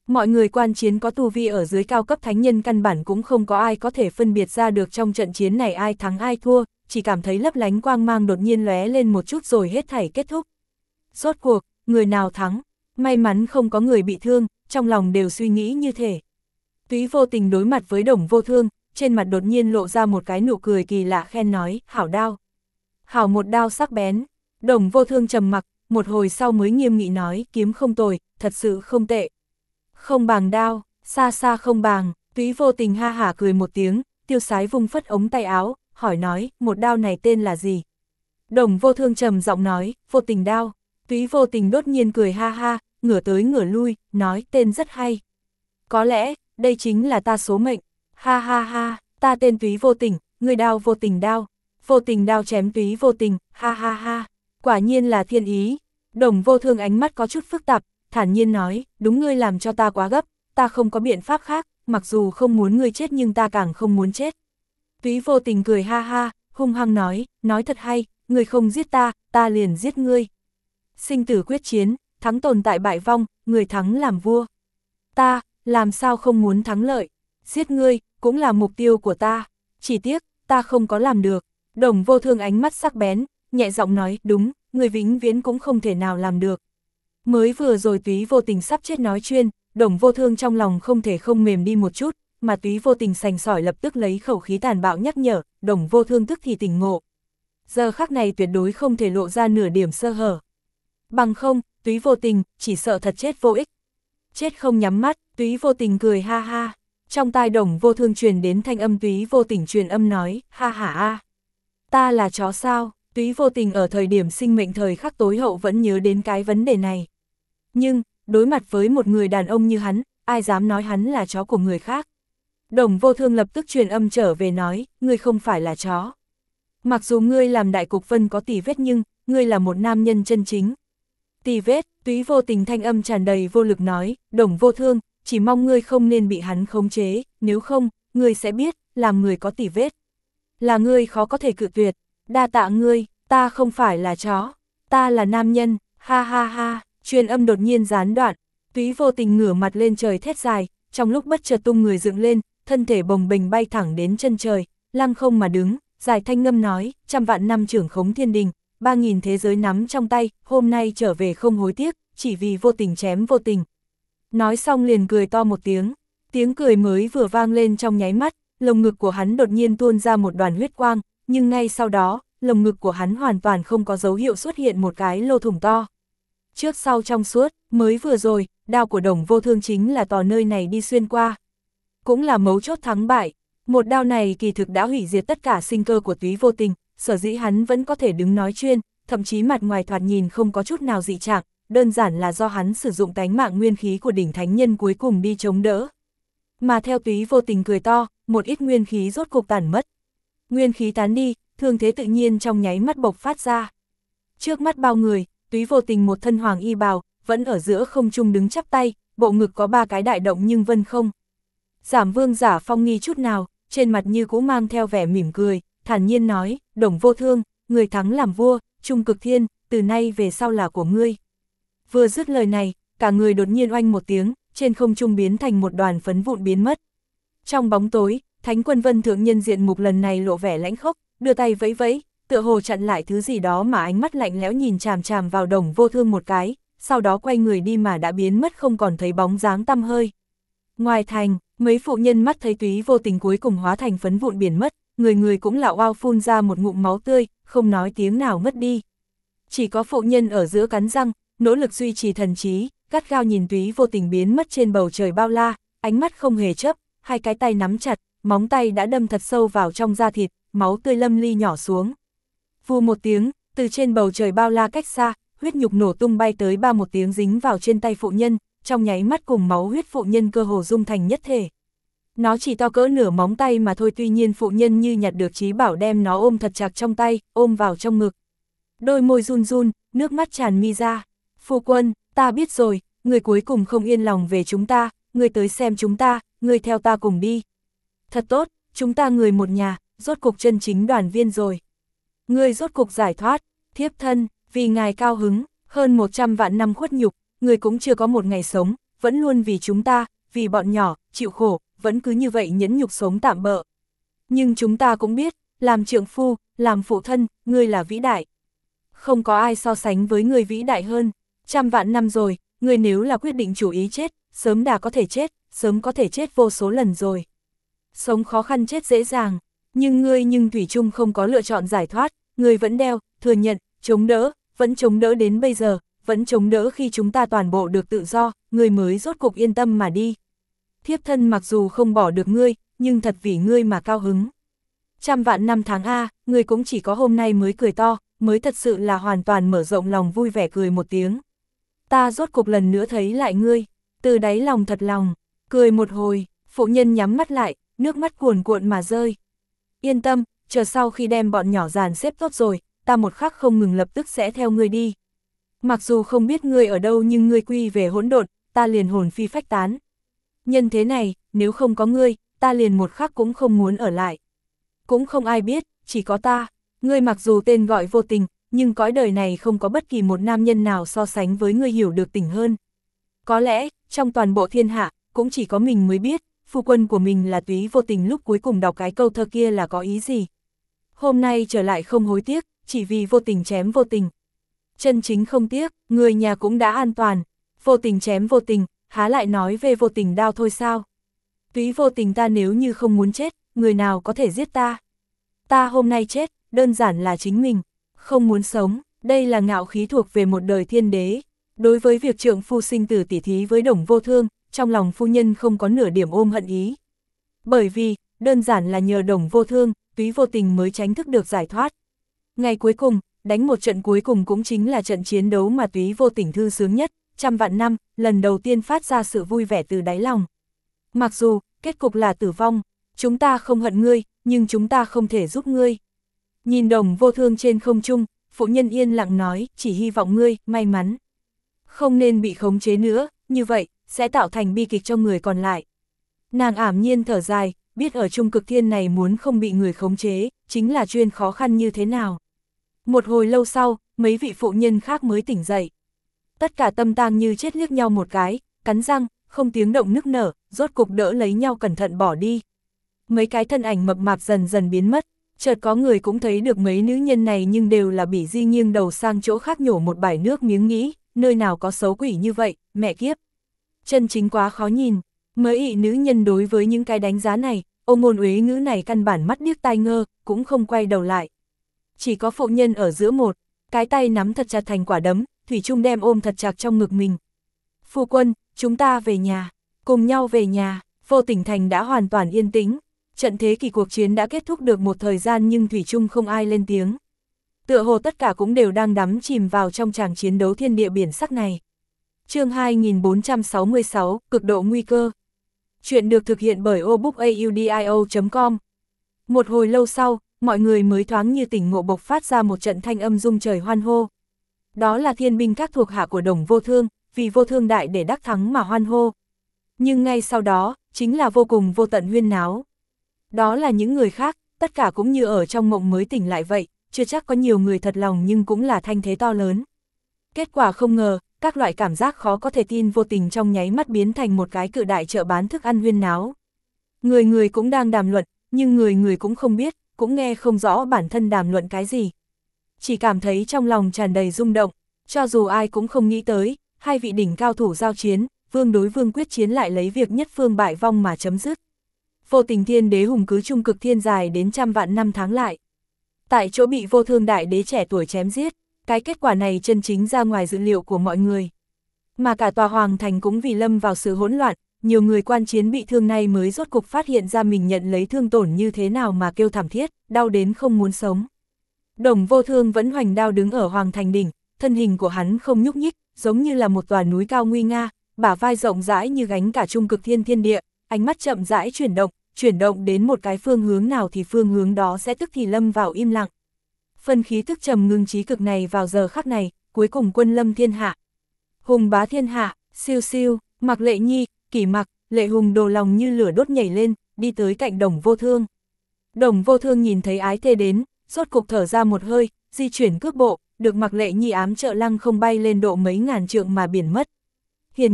Mọi người quan chiến có tu vi ở dưới cao cấp thánh nhân căn bản cũng không có ai có thể phân biệt ra được trong trận chiến này ai thắng ai thua, chỉ cảm thấy lấp lánh quang mang đột nhiên lóe lên một chút rồi hết thảy kết thúc. Rốt cuộc, người nào thắng? May mắn không có người bị thương, trong lòng đều suy nghĩ như thế. Túy Vô Tình đối mặt với Đồng Vô Thương, trên mặt đột nhiên lộ ra một cái nụ cười kỳ lạ khen nói, hảo đao. Hảo một đao sắc bén. Đồng Vô Thương trầm mặc, một hồi sau mới nghiêm nghị nói, kiếm không tồi, thật sự không tệ. Không bằng đao, xa xa không bằng. Túy Vô Tình ha hả cười một tiếng, tiêu sái vung phất ống tay áo, hỏi nói, một đao này tên là gì? Đồng Vô Thương trầm giọng nói, Vô Tình đao. Túy Vô Tình đột nhiên cười ha ha, ngửa tới ngửa lui, nói tên rất hay. Có lẽ, đây chính là ta số mệnh. Ha ha ha, ta tên Túy Vô Tình, người đao vô tình đao. Vô tình đao chém Túy Vô Tình, ha ha ha. Quả nhiên là thiên ý. Đồng Vô Thương ánh mắt có chút phức tạp, thản nhiên nói, đúng ngươi làm cho ta quá gấp, ta không có biện pháp khác, mặc dù không muốn ngươi chết nhưng ta càng không muốn chết. Túy Vô Tình cười ha ha, hung hăng nói, nói thật hay, ngươi không giết ta, ta liền giết ngươi. Sinh tử quyết chiến, thắng tồn tại bại vong, người thắng làm vua. Ta, làm sao không muốn thắng lợi, giết ngươi, cũng là mục tiêu của ta, chỉ tiếc, ta không có làm được. Đồng Vô Thương ánh mắt sắc bén, nhẹ giọng nói, đúng, người vĩnh viễn cũng không thể nào làm được. Mới vừa rồi Túy Vô Tình sắp chết nói chuyên, Đồng Vô Thương trong lòng không thể không mềm đi một chút, mà Túy Vô Tình sành sỏi lập tức lấy khẩu khí tàn bạo nhắc nhở, Đồng Vô Thương tức thì tỉnh ngộ. Giờ khắc này tuyệt đối không thể lộ ra nửa điểm sơ hở. Bằng không, Túy Vô Tình, chỉ sợ thật chết vô ích. Chết không nhắm mắt, Túy Vô Tình cười ha ha. Trong tai Đồng Vô Thương truyền đến thanh âm Túy Vô Tình truyền âm nói, ha ha a. Ta là chó sao? Túy Vô Tình ở thời điểm sinh mệnh thời khắc tối hậu vẫn nhớ đến cái vấn đề này. Nhưng, đối mặt với một người đàn ông như hắn, ai dám nói hắn là chó của người khác. Đồng Vô Thương lập tức truyền âm trở về nói, ngươi không phải là chó. Mặc dù ngươi làm đại cục vân có tỉ vết nhưng, ngươi là một nam nhân chân chính. Tỉ vết, Túy Vô Tình thanh âm tràn đầy vô lực nói, Đồng Vô Thương, chỉ mong ngươi không nên bị hắn khống chế, nếu không, ngươi sẽ biết, làm người có tỉ vết. Là ngươi khó có thể cự tuyệt, đa tạ ngươi, ta không phải là chó, ta là nam nhân, ha ha ha, truyền âm đột nhiên gián đoạn, Túy Vô Tình ngửa mặt lên trời thét dài, trong lúc bất chợt tung người dựng lên, thân thể bồng bềnh bay thẳng đến chân trời, lăng không mà đứng, dài thanh ngâm nói, trăm vạn năm trưởng khống thiên đình, ba nghìn thế giới nắm trong tay, hôm nay trở về không hối tiếc, chỉ vì vô tình chém vô tình. Nói xong liền cười to một tiếng, tiếng cười mới vừa vang lên trong nháy mắt, lồng ngực của hắn đột nhiên tuôn ra một đoàn huyết quang, nhưng ngay sau đó, lồng ngực của hắn hoàn toàn không có dấu hiệu xuất hiện một cái lỗ thủng to. Trước sau trong suốt, mới vừa rồi, đao của Đồng Vô Thương chính là tò nơi này đi xuyên qua. Cũng là mấu chốt thắng bại, một đao này kỳ thực đã hủy diệt tất cả sinh cơ của Túy Vô Tình, sở dĩ hắn vẫn có thể đứng nói chuyên, thậm chí mặt ngoài thoạt nhìn không có chút nào dị trạng, đơn giản là do hắn sử dụng tánh mạng nguyên khí của đỉnh thánh nhân cuối cùng đi chống đỡ. Mà theo Túy Vô Tình cười to, một ít nguyên khí rốt cục tản mất. Nguyên khí tán đi, thương thế tự nhiên trong nháy mắt bộc phát ra. Trước mắt bao người, Túy Vô Tình một thân hoàng y bào, vẫn ở giữa không trung đứng chắp tay, bộ ngực có ba cái đại động nhưng vân không. Giảm Vương Giả Phong nghi chút nào, trên mặt như cũ mang theo vẻ mỉm cười, thản nhiên nói, Đồng Vô Thương, người thắng làm vua, Trung Cực Thiên, từ nay về sau là của ngươi. Vừa dứt lời này, cả người đột nhiên oanh một tiếng, trên không trung biến thành một đoàn phấn vụn biến mất. Trong bóng tối, Thánh Quân Vân Thượng Nhân diện mục lần này lộ vẻ lãnh khốc, đưa tay vẫy vẫy, tựa hồ chặn lại thứ gì đó mà ánh mắt lạnh lẽo nhìn chằm chằm vào Đồng Vô Thương một cái, sau đó quay người đi mà đã biến mất không còn thấy bóng dáng tăm hơi. Ngoài thành, mấy phụ nhân mắt thấy Túy Vô Tình cuối cùng hóa thành phấn vụn biển mất, người người cũng lạo oao phun ra một ngụm máu tươi, không nói tiếng nào mất đi. Chỉ có phụ nhân ở giữa cắn răng, nỗ lực duy trì thần trí, gắt gao nhìn Túy Vô Tình biến mất trên bầu trời bao la, ánh mắt không hề chớp, hai cái tay nắm chặt, móng tay đã đâm thật sâu vào trong da thịt, máu tươi lâm ly nhỏ xuống. Vù một tiếng, từ trên bầu trời bao la cách xa, huyết nhục nổ tung bay tới ba một tiếng dính vào trên tay phụ nhân, trong nháy mắt cùng máu huyết phụ nhân cơ hồ dung thành nhất thể. Nó chỉ to cỡ nửa móng tay mà thôi, tuy nhiên phụ nhân như nhặt được trí bảo đem nó ôm thật chặt trong tay, ôm vào trong ngực. Đôi môi run run, nước mắt tràn mi ra. Phu quân, ta biết rồi, người cuối cùng không yên lòng về chúng ta, người tới xem chúng ta, người theo ta cùng đi. Thật tốt, chúng ta người một nhà, rốt cục chân chính đoàn viên rồi. Người rốt cục giải thoát, thiếp thân, vì ngài cao hứng, hơn một trăm vạn năm khuất nhục, người cũng chưa có một ngày sống, vẫn luôn vì chúng ta, vì bọn nhỏ, chịu khổ, vẫn cứ như vậy nhẫn nhục sống tạm bợ. Nhưng chúng ta cũng biết, làm trượng phu, làm phụ thân, ngươi là vĩ đại. Không có ai so sánh với ngươi vĩ đại hơn. Trăm vạn năm rồi, ngươi nếu là quyết định chủ ý chết, sớm đã có thể chết, sớm có thể chết vô số lần rồi. Sống khó khăn chết dễ dàng, nhưng ngươi nhưng thủy chung không có lựa chọn giải thoát, ngươi vẫn đeo, thừa nhận, chống đỡ, vẫn chống đỡ đến bây giờ, vẫn chống đỡ khi chúng ta toàn bộ được tự do, ngươi mới rốt cục yên tâm mà đi. Thiếp thân mặc dù không bỏ được ngươi, nhưng thật vì ngươi mà cao hứng. Trăm vạn năm tháng A, ngươi cũng chỉ có hôm nay mới cười to, mới thật sự là hoàn toàn mở rộng lòng vui vẻ cười một tiếng. Ta rốt cục lần nữa thấy lại ngươi, từ đáy lòng thật lòng, cười một hồi, phụ nhân nhắm mắt lại, nước mắt cuồn cuộn mà rơi. Yên tâm, chờ sau khi đem bọn nhỏ dàn xếp tốt rồi, ta một khắc không ngừng lập tức sẽ theo ngươi đi. Mặc dù không biết ngươi ở đâu nhưng ngươi quy về hỗn độn, ta liền hồn phi phách tán. Nhân thế này, nếu không có ngươi, ta liền một khắc cũng không muốn ở lại. Cũng không ai biết, chỉ có ta. Ngươi mặc dù tên gọi vô tình, nhưng cõi đời này không có bất kỳ một nam nhân nào so sánh với ngươi hiểu được tình hơn. Có lẽ, trong toàn bộ thiên hạ, cũng chỉ có mình mới biết, phu quân của mình là Túy Vô Tình lúc cuối cùng đọc cái câu thơ kia là có ý gì. Hôm nay trở lại không hối tiếc, chỉ vì vô tình chém vô tình. Chân chính không tiếc, người nhà cũng đã an toàn. Vô tình chém vô tình, há lại nói về vô tình đao thôi sao? Túy Vô Tình ta nếu như không muốn chết, người nào có thể giết ta? Ta hôm nay chết, đơn giản là chính mình, không muốn sống, đây là ngạo khí thuộc về một đời thiên đế. Đối với việc trượng phu sinh tử tỉ thí với Đồng Vô Thương, trong lòng phu nhân không có nửa điểm ôm hận ý. Bởi vì, đơn giản là nhờ Đồng Vô Thương, Túy Vô Tình mới tránh thức được giải thoát. Ngày cuối cùng, đánh một trận cuối cùng cũng chính là trận chiến đấu mà Túy Vô Tình thư sướng nhất, trăm vạn năm, lần đầu tiên phát ra sự vui vẻ từ đáy lòng. Mặc dù, kết cục là tử vong, chúng ta không hận ngươi, nhưng chúng ta không thể giúp ngươi. Nhìn Đồng Vô Thương trên không trung, phụ nhân yên lặng nói, chỉ hy vọng ngươi, may mắn. Không nên bị khống chế nữa, như vậy, sẽ tạo thành bi kịch cho người còn lại. Nàng ảm nhiên thở dài, biết ở trung cực thiên này muốn không bị người khống chế, chính là chuyên khó khăn như thế nào. Một hồi lâu sau, mấy vị phụ nhân khác mới tỉnh dậy. Tất cả tâm tang như chết liếc nhau một cái, cắn răng, không tiếng động nức nở, rốt cục đỡ lấy nhau cẩn thận bỏ đi. Mấy cái thân ảnh mập mạp dần dần biến mất, chợt có người cũng thấy được mấy nữ nhân này nhưng đều là Bỉ Di nghiêng đầu sang chỗ khác nhổ một bãi nước miếng nghĩ, nơi nào có xấu quỷ như vậy, mẹ kiếp. Chân chính quá khó nhìn, mới ị nữ nhân đối với những cái đánh giá này, ô ngôn uế ngữ này căn bản mắt điếc tai ngơ, cũng không quay đầu lại. Chỉ có phụ nhân ở giữa một, cái tay nắm thật chặt thành quả đấm, thủy chung đem ôm thật chặt trong ngực mình. Phu quân, chúng ta về nhà, cùng nhau về nhà. Vô Tình thành đã hoàn toàn yên tĩnh. Trận thế kỳ cuộc chiến đã kết thúc được một thời gian nhưng thủy chung không ai lên tiếng. Tựa hồ tất cả cũng đều đang đắm chìm vào trong tràng chiến đấu thiên địa biển sắc này. Chương hai nghìn bốn trăm sáu mươi sáu, cực độ nguy cơ. Chuyện được thực hiện bởi obookaudio chấm com. Một hồi lâu sau, mọi người mới thoáng như tỉnh ngộ bộc phát ra một trận thanh âm rung trời hoan hô. Đó là thiên binh các thuộc hạ của Đồng Vô Thương, vì Vô Thương đại để đắc thắng mà hoan hô. Nhưng ngay sau đó, chính là vô cùng vô tận huyên náo. Đó là những người khác, tất cả cũng như ở trong mộng mới tỉnh lại vậy, chưa chắc có nhiều người thật lòng nhưng cũng là thanh thế to lớn. Kết quả không ngờ, các loại cảm giác khó có thể tin vô tình trong nháy mắt biến thành một cái cự đại chợ bán thức ăn huyên náo. Người người cũng đang đàm luận, nhưng người người cũng không biết, cũng nghe không rõ bản thân đàm luận cái gì. Chỉ cảm thấy trong lòng tràn đầy rung động, cho dù ai cũng không nghĩ tới, hai vị đỉnh cao thủ giao chiến, vương đối vương quyết chiến lại lấy việc nhất phương bại vong mà chấm dứt. Vô Tình thiên đế hùng cứ trung cực thiên dài đến trăm vạn năm tháng lại. Tại chỗ bị Vô Thương đại đế trẻ tuổi chém giết, cái kết quả này chân chính ra ngoài dự liệu của mọi người. Mà cả tòa hoàng thành cũng vì lâm vào sự hỗn loạn, nhiều người quan chiến bị thương này mới rốt cục phát hiện ra mình nhận lấy thương tổn như thế nào mà kêu thảm thiết, đau đến không muốn sống. Đồng Vô Thương vẫn hoành đao đứng ở hoàng thành đỉnh, thân hình của hắn không nhúc nhích, giống như là một tòa núi cao nguy nga, bả vai rộng rãi như gánh cả trung cực thiên thiên địa, ánh mắt chậm rãi chuyển động, chuyển động đến một cái phương hướng nào thì phương hướng đó sẽ tức thì lâm vào im lặng. Phân khí tức trầm ngưng trí cực này vào giờ khắc này, cuối cùng quân lâm thiên hạ. Hùng bá thiên hạ, siêu siêu, Mặc Lệ Nhi, Kỷ Mặc, Lệ Hùng đồ lòng như lửa đốt nhảy lên, đi tới cạnh Đồng Vô Thương. Đồng Vô Thương nhìn thấy ái thê đến, rốt cục thở ra một hơi, di chuyển cước bộ, được Mặc Lệ Nhi ám trợ lăng không bay lên độ mấy ngàn trượng mà biển mất. Hiển nhiên,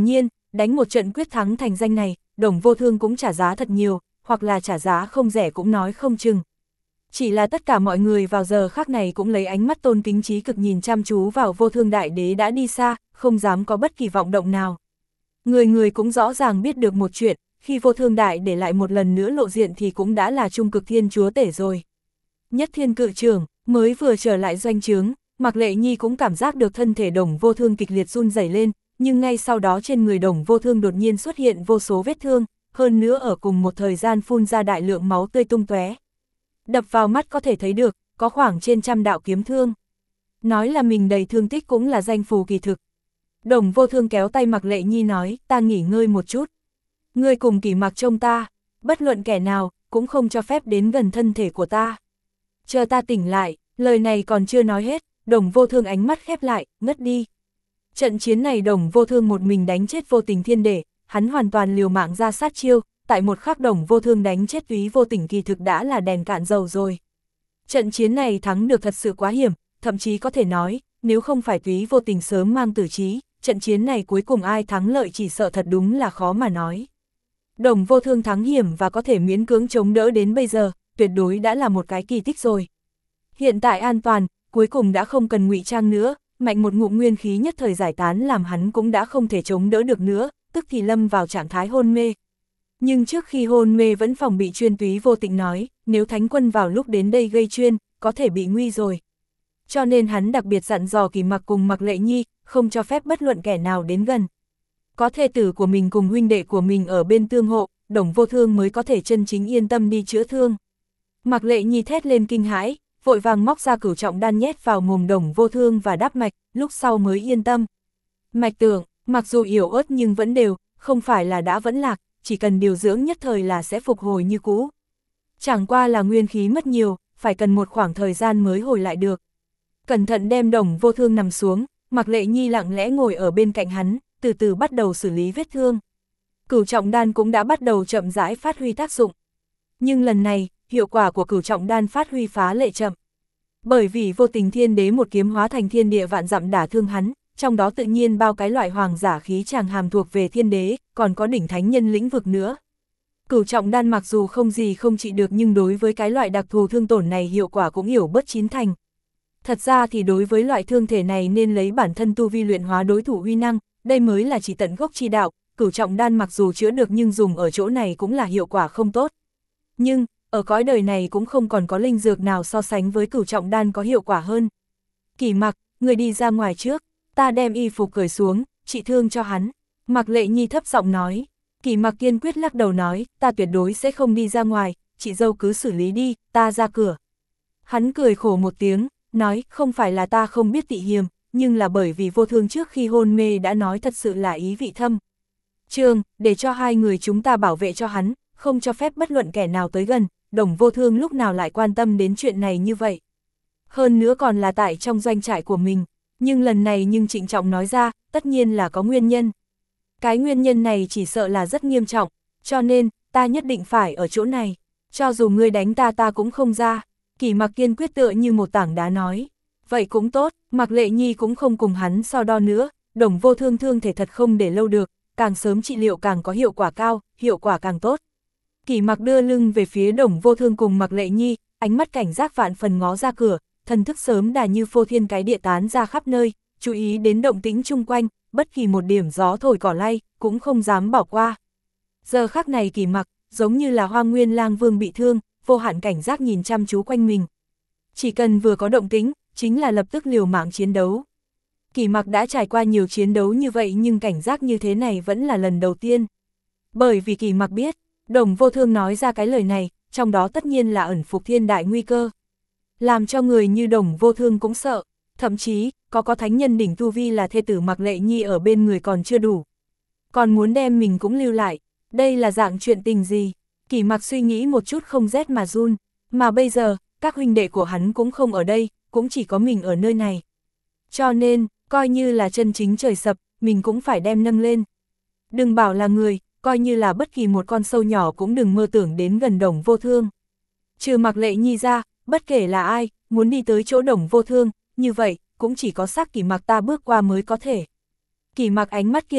đánh một trận quyết thắng thành danh này, Đồng Vô Thương cũng trả giá thật nhiều, hoặc là trả giá không rẻ cũng nói không chừng. Chỉ là tất cả mọi người vào giờ khác này cũng lấy ánh mắt tôn kính trí cực nhìn chăm chú vào Vô Thương Đại Đế đã đi xa, không dám có bất kỳ vọng động nào. Người người cũng rõ ràng biết được một chuyện, khi Vô Thương Đại để lại một lần nữa lộ diện thì cũng đã là trung cực thiên chúa tể rồi. Nhất Thiên Cự Trưởng mới vừa trở lại doanh trướng, Mạc Lệ Nhi cũng cảm giác được thân thể Đồng Vô Thương kịch liệt run rẩy lên, nhưng ngay sau đó trên người Đồng Vô Thương đột nhiên xuất hiện vô số vết thương, hơn nữa ở cùng một thời gian phun ra đại lượng máu tươi tung tóe. Đập vào mắt có thể thấy được, có khoảng trên trăm đạo kiếm thương. Nói là mình đầy thương tích cũng là danh phù kỳ thực. Đồng Vô Thương kéo tay Mạc Lệ Nhi nói, ta nghỉ ngơi một chút. Ngươi cùng Kỷ Mặc trông ta, bất luận kẻ nào, cũng không cho phép đến gần thân thể của ta. Chờ ta tỉnh lại, lời này còn chưa nói hết, Đồng Vô Thương ánh mắt khép lại, ngất đi. Trận chiến này Đồng Vô Thương một mình đánh chết Vô Tình Thiên Đế, hắn hoàn toàn liều mạng ra sát chiêu, tại một khắc Đồng Vô Thương đánh chết Túy Vô Tình kỳ thực đã là đèn cạn dầu rồi. Trận chiến này thắng được thật sự quá hiểm, thậm chí có thể nói, nếu không phải Túy Vô Tình sớm mang tử trí, trận chiến này cuối cùng ai thắng lợi chỉ sợ thật đúng là khó mà nói. Đồng Vô Thương thắng hiểm và có thể miễn cưỡng chống đỡ đến bây giờ, tuyệt đối đã là một cái kỳ tích rồi. Hiện tại an toàn, cuối cùng đã không cần ngụy trang nữa, mạnh một ngụm nguyên khí nhất thời giải tán làm hắn cũng đã không thể chống đỡ được nữa, tức thì lâm vào trạng thái hôn mê. Nhưng trước khi hôn mê vẫn phòng bị chuyên Túy Vô Tình nói, nếu Thánh Quân vào lúc đến đây gây chuyên, có thể bị nguy rồi. Cho nên hắn đặc biệt dặn dò Kỷ Mặc cùng Mạc Lệ Nhi, không cho phép bất luận kẻ nào đến gần. Có thê tử của mình cùng huynh đệ của mình ở bên tương hộ, Đồng Vô Thương mới có thể chân chính yên tâm đi chữa thương. Mạc Lệ Nhi thét lên kinh hãi, vội vàng móc ra cửu trọng đan nhét vào mồm Đồng Vô Thương và đắp mạch, lúc sau mới yên tâm. Mạch tưởng, mặc dù yếu ớt nhưng vẫn đều, không phải là đã vẫn lạc, chỉ cần điều dưỡng nhất thời là sẽ phục hồi như cũ. Chẳng qua là nguyên khí mất nhiều, phải cần một khoảng thời gian mới hồi lại được. Cẩn thận đem Đồng Vô Thương nằm xuống, Mạc Lệ Nhi lặng lẽ ngồi ở bên cạnh hắn, từ từ bắt đầu xử lý vết thương. Cửu trọng đan cũng đã bắt đầu chậm rãi phát huy tác dụng. Nhưng lần này, hiệu quả của cửu trọng đan phát huy phá lệ chậm. Bởi vì Vô Tình Thiên Đế một kiếm hóa thành thiên địa vạn dặm đả thương hắn, trong đó tự nhiên bao cái loại hoàng giả khí tràng hàm thuộc về thiên đế, còn có đỉnh thánh nhân lĩnh vực nữa. Cửu trọng đan mặc dù không gì không trị được nhưng đối với cái loại đặc thù thương tổn này hiệu quả cũng hiểu bớt chín thành. Thật ra thì đối với loại thương thể này nên lấy bản thân tu vi luyện hóa đối thủ uy năng, đây mới là chỉ tận gốc chi đạo, cửu trọng đan mặc dù chữa được nhưng dùng ở chỗ này cũng là hiệu quả không tốt. Nhưng, ở cõi đời này cũng không còn có linh dược nào so sánh với cửu trọng đan có hiệu quả hơn. Kỷ Mặc, người đi ra ngoài trước, ta đem y phục cởi xuống, trị thương cho hắn. Mạc Lệ Nhi thấp giọng nói. Kỷ Mặc kiên quyết lắc đầu nói, ta tuyệt đối sẽ không đi ra ngoài, chị dâu cứ xử lý đi, ta ra cửa. Hắn cười khổ một tiếng, nói, không phải là ta không biết tị hiềm, nhưng là bởi vì Vô Thương trước khi hôn mê đã nói thật sự là ý vị thâm. Trường, để cho hai người chúng ta bảo vệ cho hắn, không cho phép bất luận kẻ nào tới gần, Đồng Vô Thương lúc nào lại quan tâm đến chuyện này như vậy. Hơn nữa còn là tại trong doanh trại của mình, nhưng lần này nhưng trịnh trọng nói ra, tất nhiên là có nguyên nhân. Cái nguyên nhân này chỉ sợ là rất nghiêm trọng, cho nên, ta nhất định phải ở chỗ này, cho dù ngươi đánh ta ta cũng không ra. Kỷ Mặc kiên quyết tựa như một tảng đá nói. Vậy cũng tốt, Mạc Lệ Nhi cũng không cùng hắn so đo nữa, Đồng Vô Thương thương thể thật không để lâu được, càng sớm trị liệu càng có hiệu quả cao, hiệu quả càng tốt. Kỷ Mặc đưa lưng về phía Đồng Vô Thương cùng Mạc Lệ Nhi, ánh mắt cảnh giác vạn phần ngó ra cửa, thần thức sớm đà như phô thiên cái địa tán ra khắp nơi, chú ý đến động tĩnh chung quanh, bất kỳ một điểm gió thổi cỏ lay, cũng không dám bỏ qua. Giờ khắc này Kỷ Mặc, giống như là Hoang Nguyên Lang Vương bị thương, vô hạn cảnh giác nhìn chăm chú quanh mình. Chỉ cần vừa có động tĩnh, chính là lập tức liều mạng chiến đấu. Kỷ Mặc đã trải qua nhiều chiến đấu như vậy nhưng cảnh giác như thế này vẫn là lần đầu tiên. Bởi vì Kỷ Mặc biết, Đồng Vô Thương nói ra cái lời này, trong đó tất nhiên là ẩn phục thiên đại nguy cơ. Làm cho người như Đồng Vô Thương cũng sợ, thậm chí, có có thánh nhân đỉnh tu vi là thê tử Mạc Lệ Nhi ở bên người còn chưa đủ. Còn muốn đem mình cũng lưu lại, đây là dạng chuyện tình gì? Kỷ Mặc suy nghĩ một chút không rét mà run, mà bây giờ, các huynh đệ của hắn cũng không ở đây, cũng chỉ có mình ở nơi này. Cho nên, coi như là chân chính trời sập, mình cũng phải đem nâng lên. Đừng bảo là người, coi như là bất kỳ một con sâu nhỏ cũng đừng mơ tưởng đến gần Đồng Vô Thương. Trừ Mạc Lệ Nhi ra, bất kể là ai, muốn đi tới chỗ Đồng Vô Thương, như vậy, cũng chỉ có xác Kỷ Mặc ta bước qua mới có thể. Kỷ Mặc ánh mắt kiên quyết,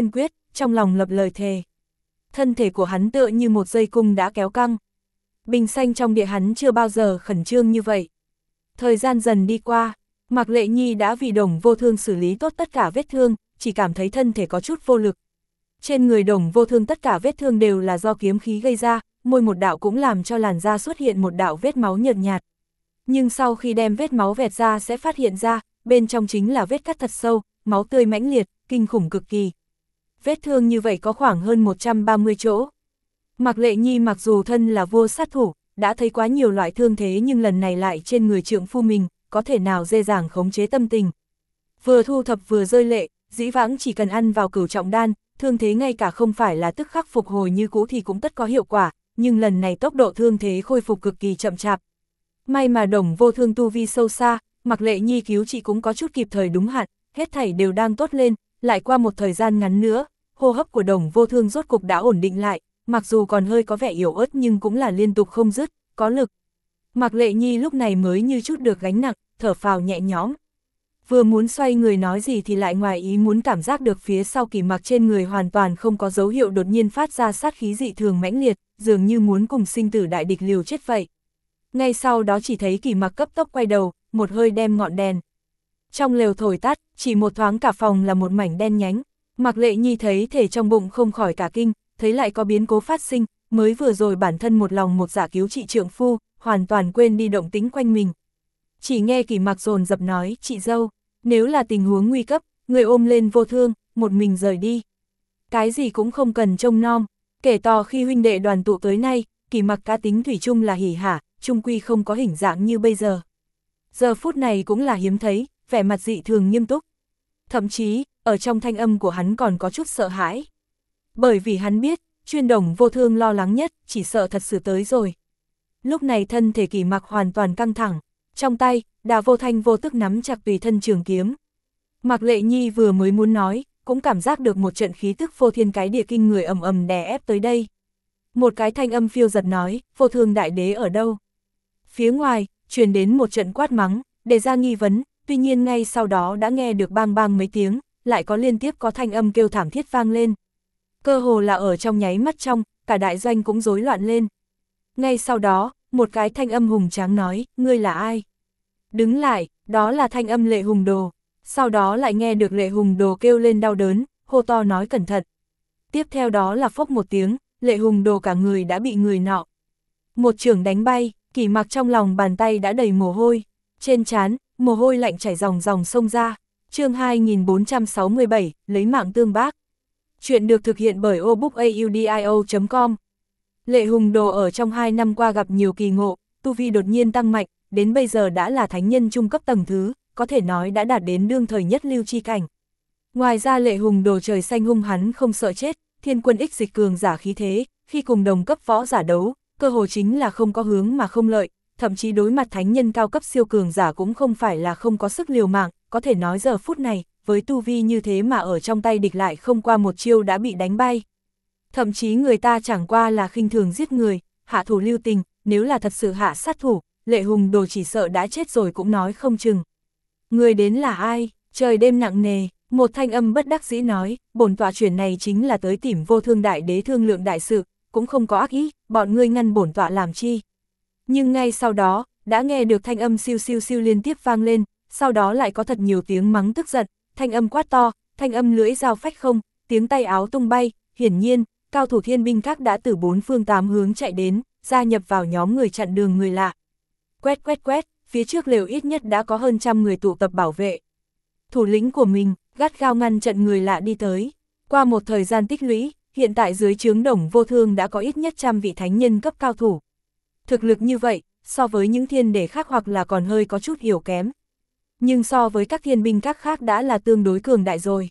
trong lòng lập lời thề. Thân thể của hắn tựa như một dây cung đã kéo căng. Bình xanh trong địa hắn chưa bao giờ khẩn trương như vậy. Thời gian dần đi qua, Mạc Lệ Nhi đã vì Đồng Vô Thương xử lý tốt tất cả vết thương, chỉ cảm thấy thân thể có chút vô lực. Trên người Đồng Vô Thương tất cả vết thương đều là do kiếm khí gây ra, môi một đạo cũng làm cho làn da xuất hiện một đạo vết máu nhợt nhạt. Nhưng sau khi đem vết máu vẹt ra sẽ phát hiện ra, bên trong chính là vết cắt thật sâu, máu tươi mãnh liệt, kinh khủng cực kỳ. Vết thương như vậy có khoảng hơn một trăm ba mươi chỗ. Mạc Lệ Nhi mặc dù thân là vua sát thủ, đã thấy quá nhiều loại thương thế nhưng lần này lại trên người trượng phu mình, có thể nào dễ dàng khống chế tâm tình. Vừa thu thập vừa rơi lệ, dĩ vãng chỉ cần ăn vào cửu trọng đan, thương thế ngay cả không phải là tức khắc phục hồi như cũ thì cũng tất có hiệu quả, nhưng lần này tốc độ thương thế khôi phục cực kỳ chậm chạp. May mà Đồng Vô Thương tu vi sâu xa, Mạc Lệ Nhi cứu trị cũng có chút kịp thời đúng hạn, hết thảy đều đang tốt lên, lại qua một thời gian ngắn nữa, hô hấp của Đồng Vô Thương rốt cục đã ổn định lại, mặc dù còn hơi có vẻ yếu ớt nhưng cũng là liên tục không dứt, có lực. Mạc Lệ Nhi lúc này mới như chút được gánh nặng, thở phào nhẹ nhõm. Vừa muốn xoay người nói gì thì lại ngoài ý muốn cảm giác được phía sau Kỷ Mặc trên người hoàn toàn không có dấu hiệu đột nhiên phát ra sát khí dị thường mãnh liệt, dường như muốn cùng sinh tử đại địch liều chết vậy. Ngay sau đó chỉ thấy Kỷ Mặc cấp tốc quay đầu, một hơi đem ngọn đèn trong lều thổi tắt, chỉ một thoáng cả phòng là một mảnh đen nhánh. Mạc Lệ Nhi thấy thể trong bụng không khỏi cả kinh, thấy lại có biến cố phát sinh, mới vừa rồi bản thân một lòng một dạ cứu trị trượng phu, hoàn toàn quên đi động tĩnh quanh mình. Chỉ nghe Kỷ Mặc dồn dập nói, chị dâu, nếu là tình huống nguy cấp, người ôm lên Vô Thương, một mình rời đi. Cái gì cũng không cần trông nom, kể tò khi huynh đệ đoàn tụ tới nay, Kỷ Mặc cá tính thủy chung là hỉ hả, chung quy không có hình dạng như bây giờ. Giờ phút này cũng là hiếm thấy, vẻ mặt dị thường nghiêm túc. Thậm chí, ở trong thanh âm của hắn còn có chút sợ hãi. Bởi vì hắn biết, chuyên Đồng Vô Thương lo lắng nhất, chỉ sợ thật sự tới rồi. Lúc này thân thể Kỷ Mặc hoàn toàn căng thẳng, trong tay, đã vô thanh vô tức nắm chặt tùy thân trường kiếm. Mạc Lệ Nhi vừa mới muốn nói, cũng cảm giác được một trận khí tức phô thiên cái địa kinh người ầm ầm đè ép tới đây. Một cái thanh âm phiêu giật nói, Vô Thương đại đế ở đâu? Phía ngoài, truyền đến một trận quát mắng, đề ra nghi vấn, tuy nhiên ngay sau đó đã nghe được bang bang mấy tiếng, lại có liên tiếp có thanh âm kêu thảm thiết vang lên. Cơ hồ là ở trong nháy mắt trong, cả đại doanh cũng rối loạn lên. Ngay sau đó, một cái thanh âm hùng tráng nói, ngươi là ai? Đứng lại, đó là thanh âm Lệ Hùng Đồ. Sau đó lại nghe được Lệ Hùng Đồ kêu lên đau đớn, hô to nói cẩn thận. Tiếp theo đó là phốc một tiếng, Lệ Hùng Đồ cả người đã bị người nọ một chưởng đánh bay, Kỷ Mặc trong lòng bàn tay đã đầy mồ hôi, trên trán, mồ hôi lạnh chảy ròng ròng xông ra. Chương hai nghìn bốn trăm sáu mươi bảy, lấy mạng tương bác. Chuyện được thực hiện bởi obookaudio chấm com. Lệ Hùng Đồ ở trong hai năm qua gặp nhiều kỳ ngộ, tu vi đột nhiên tăng mạnh, đến bây giờ đã là thánh nhân trung cấp tầng thứ, có thể nói đã đạt đến đương thời nhất lưu chi cảnh. Ngoài ra Lệ Hùng Đồ trời xanh hung hắn không sợ chết, thiên quân ích dịch cường giả khí thế, khi cùng đồng cấp võ giả đấu, cơ hồ chính là không có hướng mà không lợi, thậm chí đối mặt thánh nhân cao cấp siêu cường giả cũng không phải là không có sức liều mạng, có thể nói giờ phút này, với tu vi như thế mà ở trong tay địch lại không qua một chiêu đã bị đánh bay. Thậm chí người ta chẳng qua là khinh thường giết người, hạ thủ lưu tình, nếu là thật sự hạ sát thủ, Lệ Hùng Đồ chỉ sợ đã chết rồi cũng nói không chừng. Người đến là ai? Trời đêm nặng nề, một thanh âm bất đắc dĩ nói, bổn tọa chuyển này chính là tới tìm Vô Thương đại đế thương lượng đại sự, cũng không có ác ý, bọn ngươi ngăn bổn tọa làm chi. Nhưng ngay sau đó, đã nghe được thanh âm siêu siêu siêu liên tiếp vang lên, sau đó lại có thật nhiều tiếng mắng tức giận, thanh âm quát to, thanh âm lưỡi dao phách không, tiếng tay áo tung bay, hiển nhiên, cao thủ thiên binh các đã từ bốn phương tám hướng chạy đến, gia nhập vào nhóm người chặn đường người lạ. Quét quét quét, phía trước lều ít nhất đã có hơn trăm người tụ tập bảo vệ. Thủ lĩnh của mình, gắt gao ngăn chặn người lạ đi tới. Qua một thời gian tích lũy, hiện tại dưới trướng Đồng Vô Thương đã có ít nhất trăm vị thánh nhân cấp cao thủ. Thực lực như vậy, so với những thiên đế khác hoặc là còn hơi có chút yếu kém. Nhưng so với các thiên binh các khác đã là tương đối cường đại rồi.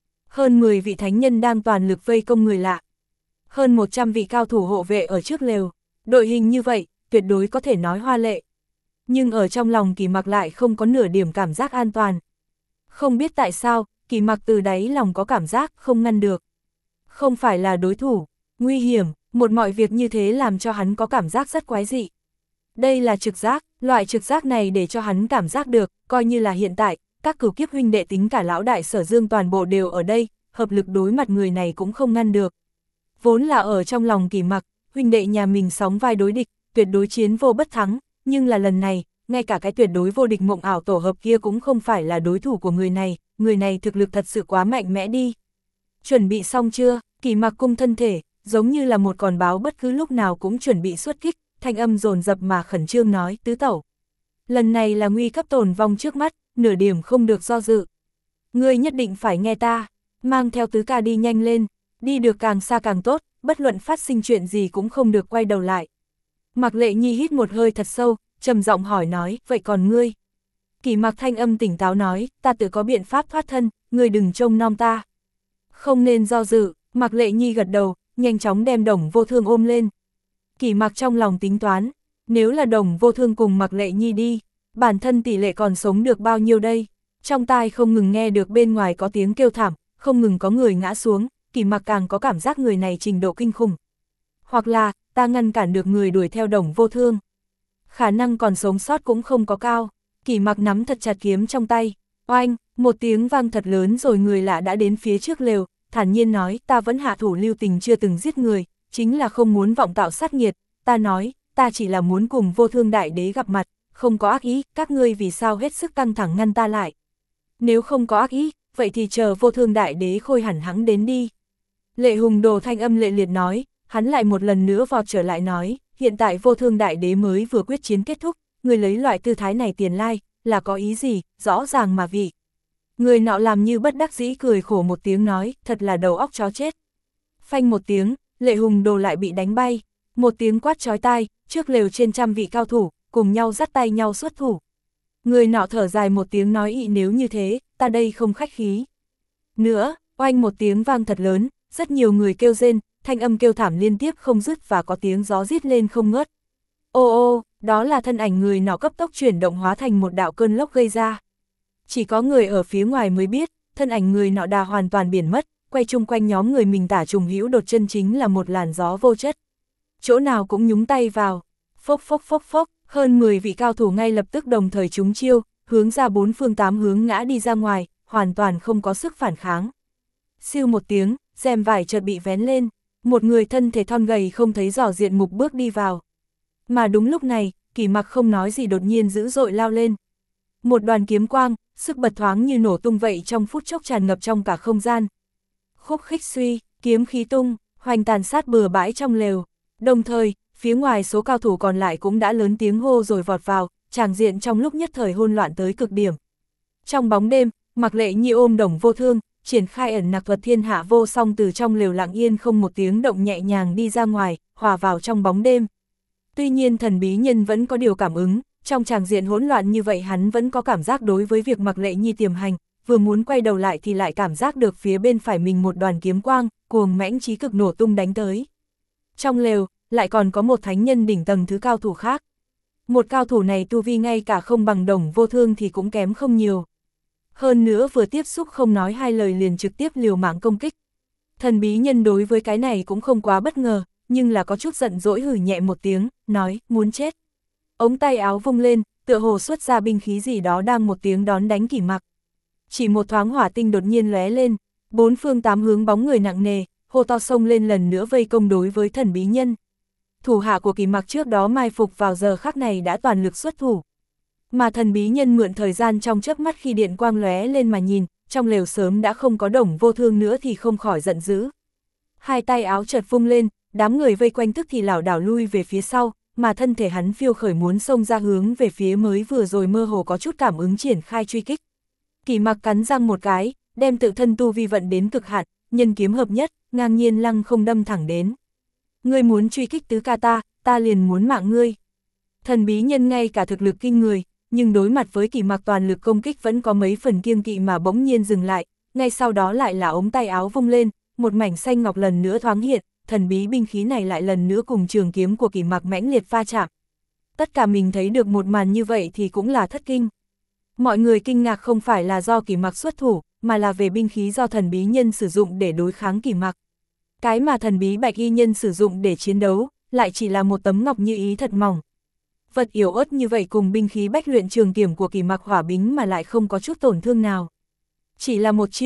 Hơn mười vị thánh nhân đang toàn lực vây công người lạ. Hơn một trăm vị cao thủ hộ vệ ở trước lều. Đội hình như vậy, tuyệt đối có thể nói hoa lệ. Nhưng ở trong lòng Kỷ Mặc lại không có nửa điểm cảm giác an toàn. Không biết tại sao, Kỷ Mặc từ đáy lòng có cảm giác không ngăn được. Không phải là đối thủ, nguy hiểm, một mọi việc như thế làm cho hắn có cảm giác rất quái dị. Đây là trực giác, loại trực giác này để cho hắn cảm giác được, coi như là hiện tại, các cửu kiếp huynh đệ tính cả lão đại Sở Dương toàn bộ đều ở đây, hợp lực đối mặt người này cũng không ngăn được. Vốn là ở trong lòng Kỷ Mặc, huynh đệ nhà mình sóng vai đối địch, tuyệt đối chiến vô bất thắng, nhưng là lần này, ngay cả cái tuyệt đối vô địch mộng ảo tổ hợp kia cũng không phải là đối thủ của người này, người này thực lực thật sự quá mạnh mẽ đi. Chuẩn bị xong chưa? Kỷ Mặc cung thân thể, giống như là một con báo bất cứ lúc nào cũng chuẩn bị xuất kích, thanh âm dồn dập mà khẩn trương nói, tứ tẩu. Lần này là nguy cấp tồn vong trước mắt, nửa điểm không được do dự. Ngươi nhất định phải nghe ta, mang theo tứ ca đi nhanh lên, đi được càng xa càng tốt, bất luận phát sinh chuyện gì cũng không được quay đầu lại. Mạc Lệ Nhi hít một hơi thật sâu, trầm giọng hỏi nói, vậy còn ngươi? Kỷ Mặc thanh âm tỉnh táo nói, ta tự có biện pháp thoát thân, ngươi đừng trông nom ta. Không nên do dự, Mạc Lệ Nhi gật đầu, nhanh chóng đem Đồng Vô Thương ôm lên. Kỷ Mặc trong lòng tính toán, nếu là Đồng Vô Thương cùng Mạc Lệ Nhi đi, bản thân tỷ lệ còn sống được bao nhiêu đây? Trong tai không ngừng nghe được bên ngoài có tiếng kêu thảm, không ngừng có người ngã xuống, Kỷ Mặc càng có cảm giác người này trình độ kinh khủng. Hoặc là, ta ngăn cản được người đuổi theo Đồng Vô Thương. Khả năng còn sống sót cũng không có cao. Kỷ Mặc nắm thật chặt kiếm trong tay. Oanh, một tiếng vang thật lớn rồi người lạ đã đến phía trước lều, thản nhiên nói, ta vẫn hạ thủ lưu tình chưa từng giết người, chính là không muốn vọng tạo sát nghiệt. Ta nói, ta chỉ là muốn cùng Vô Thương Đại Đế gặp mặt, không có ác ý, các ngươi vì sao hết sức căng thẳng ngăn ta lại. Nếu không có ác ý, vậy thì chờ Vô Thương Đại Đế khôi hẳn hắng đến đi. Lệ Hùng Đồ thanh âm lệ liệt nói, hắn lại một lần nữa vọt trở lại nói, hiện tại Vô Thương Đại Đế mới vừa quyết chiến kết thúc, người lấy loại tư thái này tiền lai, là có ý gì, rõ ràng mà vị. Người nọ làm như bất đắc dĩ cười khổ một tiếng nói, thật là đầu óc chó chết. Phanh một tiếng, Lệ Hùng Đồ lại bị đánh bay, một tiếng quát chói tai, trước lều trên trăm vị cao thủ, cùng nhau dắt tay nhau xuất thủ. Người nọ thở dài một tiếng nói ị nếu như thế, ta đây không khách khí. Nữa, oanh một tiếng vang thật lớn, rất nhiều người kêu rên, thanh âm kêu thảm liên tiếp không dứt và có tiếng gió rít lên không ngớt. Ô ô, đó là thân ảnh người nọ cấp tốc chuyển động hóa thành một đạo cơn lốc gây ra. Chỉ có người ở phía ngoài mới biết, thân ảnh người nọ đà hoàn toàn biển mất, quay chung quanh nhóm người mình tả trùng hữu đột chân chính là một làn gió vô chất. Chỗ nào cũng nhúng tay vào, phốc phốc phốc phốc, hơn mười vị cao thủ ngay lập tức đồng thời trúng chiêu, hướng ra bốn phương tám hướng ngã đi ra ngoài, hoàn toàn không có sức phản kháng. Siêu một tiếng, rèm vải chợt bị vén lên, một người thân thể thon gầy không thấy rõ diện mục bước đi vào. Mà đúng lúc này, Kỷ Mặc không nói gì đột nhiên dữ dội lao lên. Một đoàn kiếm quang, sức bật thoáng như nổ tung vậy trong phút chốc tràn ngập trong cả không gian. Khúc khích suy, kiếm khí tung, hoành tàn sát bừa bãi trong lều. Đồng thời, phía ngoài số cao thủ còn lại cũng đã lớn tiếng hô rồi vọt vào, tràng diện trong lúc nhất thời hỗn loạn tới cực điểm. Trong bóng đêm, Mạc Lệ Nhi ôm Đồng Vô Thương, triển khai ẩn nặc thuật thiên hạ vô song từ trong lều lặng yên không một tiếng động nhẹ nhàng đi ra ngoài, hòa vào trong bóng đêm. Tuy nhiên thần bí nhân vẫn có điều cảm ứng, trong tràng diện hỗn loạn như vậy hắn vẫn có cảm giác đối với việc Mạc Lệ Nhi tiềm hành, vừa muốn quay đầu lại thì lại cảm giác được phía bên phải mình một đoàn kiếm quang, cuồng mãnh chí cực nổ tung đánh tới. Trong lều, lại còn có một thánh nhân đỉnh tầng thứ cao thủ khác. Một cao thủ này tu vi ngay cả không bằng Đồng Vô Thương thì cũng kém không nhiều. Hơn nữa vừa tiếp xúc không nói hai lời liền trực tiếp liều mạng công kích. Thần bí nhân đối với cái này cũng không quá bất ngờ, nhưng là có chút giận dỗi hử nhẹ một tiếng, nói, muốn chết. Ống tay áo vung lên, tựa hồ xuất ra binh khí gì đó đang một tiếng đón đánh Kỷ Mặc. Chỉ một thoáng hỏa tinh đột nhiên lóe lên, bốn phương tám hướng bóng người nặng nề, hô to xông lên lần nữa vây công đối với thần bí nhân. Thủ hạ của Kỷ Mặc trước đó mai phục vào giờ khắc này đã toàn lực xuất thủ. Mà thần bí nhân mượn thời gian trong chớp mắt khi điện quang lóe lên mà nhìn, trong lều sớm đã không có Đồng Vô Thương nữa thì không khỏi giận dữ. Hai tay áo chợt vung lên, đám người vây quanh tức thì lảo đảo lui về phía sau, mà thân thể hắn phiêu khởi muốn xông ra hướng về phía mới vừa rồi mơ hồ có chút cảm ứng triển khai truy kích. Kỷ Mặc cắn răng một cái, đem tự thân tu vi vận đến cực hạn, nhân kiếm hợp nhất, ngang nhiên lăng không đâm thẳng đến. Ngươi muốn truy kích tứ ca ta, ta liền muốn mạng ngươi. Thần bí nhân ngay cả thực lực kinh người, nhưng đối mặt với Kỷ Mặc toàn lực công kích vẫn có mấy phần kiêng kỵ mà bỗng nhiên dừng lại, ngay sau đó lại là ống tay áo vung lên, một mảnh xanh ngọc lần nữa thoáng hiện, thần bí binh khí này lại lần nữa cùng trường kiếm của Kỷ Mặc mãnh liệt va chạm. Tất cả mình thấy được một màn như vậy thì cũng là thất kinh. Mọi người kinh ngạc không phải là do Kỷ Mặc xuất thủ, mà là về binh khí do thần bí nhân sử dụng để đối kháng Kỷ Mặc. Cái mà thần bí bạch y nhân sử dụng để chiến đấu, lại chỉ là một tấm ngọc như ý thật mỏng. Vật yếu ớt như vậy cùng binh khí bách luyện trường kiếm của Kỷ Mặc hỏa bính mà lại không có chút tổn thương nào. Chỉ là một chiêu,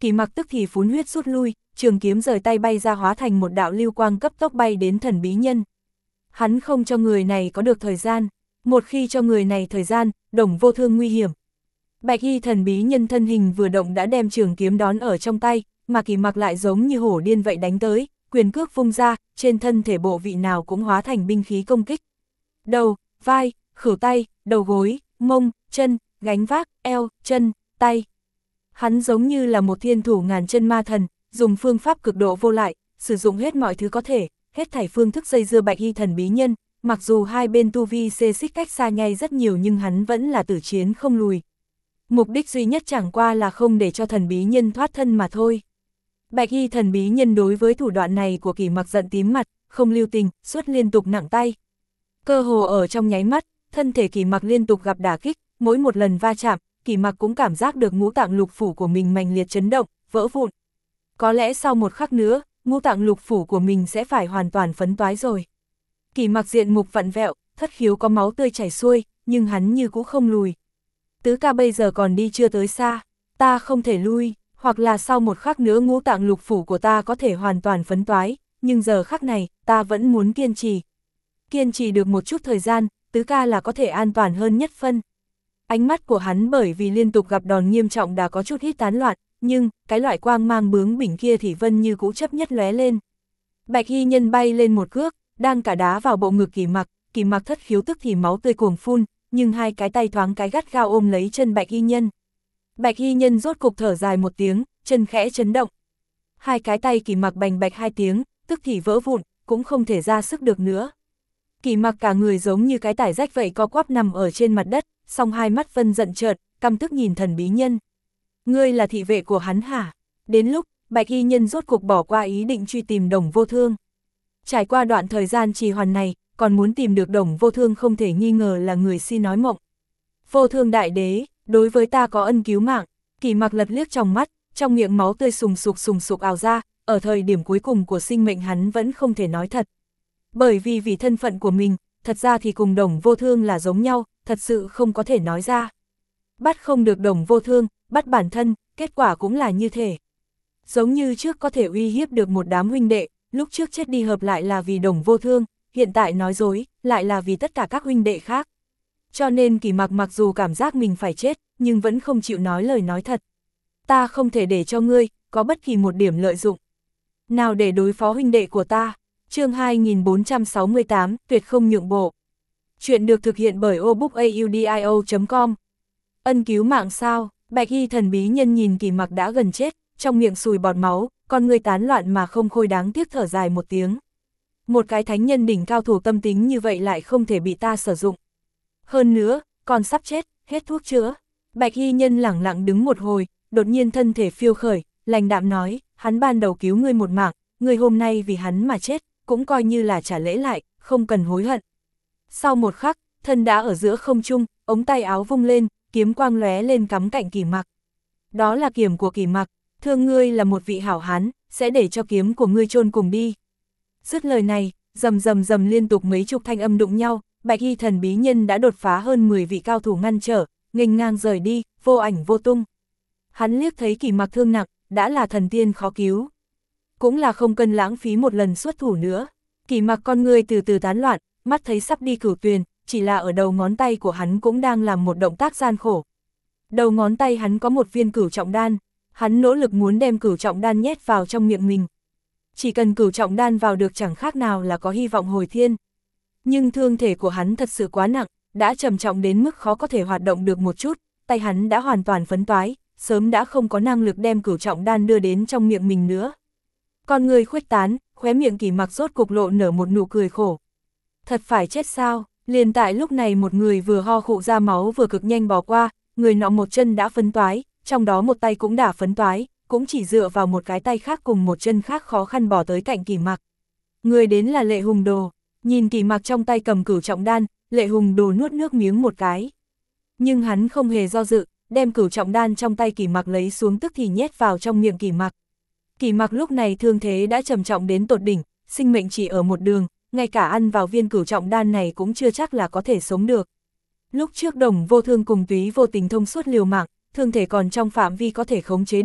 Kỳ Mặc tức thì phun huyết rút lui, trường kiếm rời tay bay ra hóa thành một đạo lưu quang cấp tốc bay đến thần bí nhân. Hắn không cho người này có được thời gian, một khi cho người này thời gian, Đồng Vô Thương nguy hiểm. Bạch y thần bí nhân thân hình vừa động đã đem trường kiếm đón ở trong tay, mà Kỳ Mặc lại giống như hổ điên vậy đánh tới, quyền cước vung ra, trên thân thể bộ vị nào cũng hóa thành binh khí công kích. Đầu, vai, khuỷu tay, đầu gối, mông, chân, gánh vác, eo, chân, tay. Hắn giống như là một thiên thủ ngàn chân ma thần, dùng phương pháp cực độ vô lại, sử dụng hết mọi thứ có thể, hết thảy phương thức dây dưa bạch y thần bí nhân, mặc dù hai bên tu vi xê xích cách xa nhau rất nhiều nhưng hắn vẫn là tử chiến không lùi. Mục đích duy nhất chẳng qua là không để cho thần bí nhân thoát thân mà thôi. Bạch y thần bí nhân đối với thủ đoạn này của Kỳ Mặc giận tím mặt, không lưu tình, suốt liên tục nặng tay. Cơ hồ ở trong nháy mắt, thân thể Kỳ Mặc liên tục gặp đả kích, mỗi một lần va chạm, Kỳ Mặc cũng cảm giác được ngũ tạng lục phủ của mình mạnh liệt chấn động, vỡ vụn. Có lẽ sau một khắc nữa, ngũ tạng lục phủ của mình sẽ phải hoàn toàn phấn toái rồi. Kỳ Mặc diện mục vặn vẹo, thất khiếu có máu tươi chảy xuôi, nhưng hắn như cũ không lùi. Tứ ca bây giờ còn đi chưa tới xa, ta không thể lui, hoặc là sau một khắc nữa ngũ tạng lục phủ của ta có thể hoàn toàn phấn toái, nhưng giờ khắc này, ta vẫn muốn kiên trì. Kiên trì được một chút thời gian, tứ ca là có thể an toàn hơn nhất phân. Ánh mắt của hắn bởi vì liên tục gặp đòn nghiêm trọng đã có chút ít tán loạn, nhưng cái loại quang mang bướng bỉnh kia thì vân như cũ chấp nhất lóe lên. Bạch y nhân bay lên một cước, đang cả đá vào bộ ngực Kỳ Mặc, Kỳ Mặc thất khiếu tức thì máu tươi cuồng phun, nhưng hai cái tay thoáng cái gắt gao ôm lấy chân bạch y nhân. Bạch y nhân rốt cục thở dài một tiếng, chân khẽ chấn động. Hai cái tay Kỳ Mặc bành bạch hai tiếng, tức thì vỡ vụn, cũng không thể ra sức được nữa. Kỳ Mặc cả người giống như cái tải rách vậy co quắp nằm ở trên mặt đất, song hai mắt vân giận chợt, căm tức nhìn thần bí nhân. Ngươi là thị vệ của hắn hả? Đến lúc, bạch y nhân rốt cục bỏ qua ý định truy tìm Đồng Vô Thương. Trải qua đoạn thời gian trì hoãn này, còn muốn tìm được Đồng Vô Thương không thể nghi ngờ là người si nói mộng. Vô Thương đại đế, đối với ta có ân cứu mạng. Kỳ Mặc lật liếc trong mắt, trong miệng máu tươi sùng sục sùng sục ào ra, ở thời điểm cuối cùng của sinh mệnh hắn vẫn không thể nói thật. Bởi vì vì thân phận của mình, thật ra thì cùng Đồng Vô Thương là giống nhau, thật sự không có thể nói ra. Bắt không được Đồng Vô Thương, bắt bản thân, kết quả cũng là như thế. Giống như trước có thể uy hiếp được một đám huynh đệ, lúc trước chết đi hợp lại là vì Đồng Vô Thương, hiện tại nói dối, lại là vì tất cả các huynh đệ khác. Cho nên Kỳ Mặc mặc dù cảm giác mình phải chết, nhưng vẫn không chịu nói lời nói thật. Ta không thể để cho ngươi, có bất kỳ một điểm lợi dụng nào để đối phó huynh đệ của ta. Chương hai nghìn bốn trăm sáu mươi tám, tuyệt không nhượng bộ. Chuyện được thực hiện bởi obookaudio chấm com. Ân cứu mạng sao? Bạch y thần bí nhân nhìn Kỳ Mặc đã gần chết, trong miệng sùi bọt máu, con người tán loạn mà không khôi đáng tiếc thở dài một tiếng. Một cái thánh nhân đỉnh cao thủ tâm tính như vậy lại không thể bị ta sử dụng. Hơn nữa, còn sắp chết, hết thuốc chữa. Bạch y nhân lẳng lặng đứng một hồi, đột nhiên thân thể phiêu khởi, lành đạm nói, hắn ban đầu cứu ngươi một mạng, ngươi hôm nay vì hắn mà chết, cũng coi như là trả lễ lại, không cần hối hận. Sau một khắc, thân đã ở giữa không trung, ống tay áo vung lên, kiếm quang lóe lên cắm cạnh Kỳ Mặc. Đó là kiếm của Kỳ Mặc, thương ngươi là một vị hảo hán, sẽ để cho kiếm của ngươi chôn cùng đi. Dứt lời này, rầm rầm rầm liên tục mấy chục thanh âm đụng nhau, bạch y thần bí nhân đã đột phá hơn mười vị cao thủ ngăn trở, nghênh ngang rời đi, vô ảnh vô tung. Hắn liếc thấy Kỳ Mặc thương nặng, đã là thần tiên khó cứu. Cũng là không cần lãng phí một lần xuất thủ nữa. Kỳ Mặc con người từ từ tán loạn, mắt thấy sắp đi cửu tuyền, chỉ là ở đầu ngón tay của hắn cũng đang làm một động tác gian khổ. Đầu ngón tay hắn có một viên cửu trọng đan, hắn nỗ lực muốn đem cửu trọng đan nhét vào trong miệng mình. Chỉ cần cửu trọng đan vào được chẳng khác nào là có hy vọng hồi thiên. Nhưng thương thể của hắn thật sự quá nặng, đã trầm trọng đến mức khó có thể hoạt động được một chút, tay hắn đã hoàn toàn phấn toái, sớm đã không có năng lực đem cửu trọng đan đưa đến trong miệng mình nữa. Con người khuếch tán, khóe miệng Kỳ Mặc rốt cục lộ nở một nụ cười khổ. Thật phải chết sao? Liền tại lúc này một người vừa ho khụ ra máu vừa cực nhanh bò qua, người nọ một chân đã phấn toái, trong đó một tay cũng đã phấn toái, cũng chỉ dựa vào một cái tay khác cùng một chân khác khó khăn bò tới cạnh Kỳ Mặc. Người đến là Lệ Hùng Đồ, nhìn Kỳ Mặc trong tay cầm cửu trọng đan, Lệ Hùng Đồ nuốt nước miếng một cái. Nhưng hắn không hề do dự, đem cửu trọng đan trong tay Kỳ Mặc lấy xuống tức thì nhét vào trong miệng Kỳ Mặc. Kỳ Mặc lúc này thương thế đã trầm trọng đến tột đỉnh, sinh mệnh chỉ ở một đường, ngay cả ăn vào viên cửu trọng đan này cũng chưa chắc là có thể sống được. Lúc trước Đồng Vô Thương cùng Túy Vô Tình thông suốt liều mạng, thương thể còn trong phạm vi có thể khống chế được,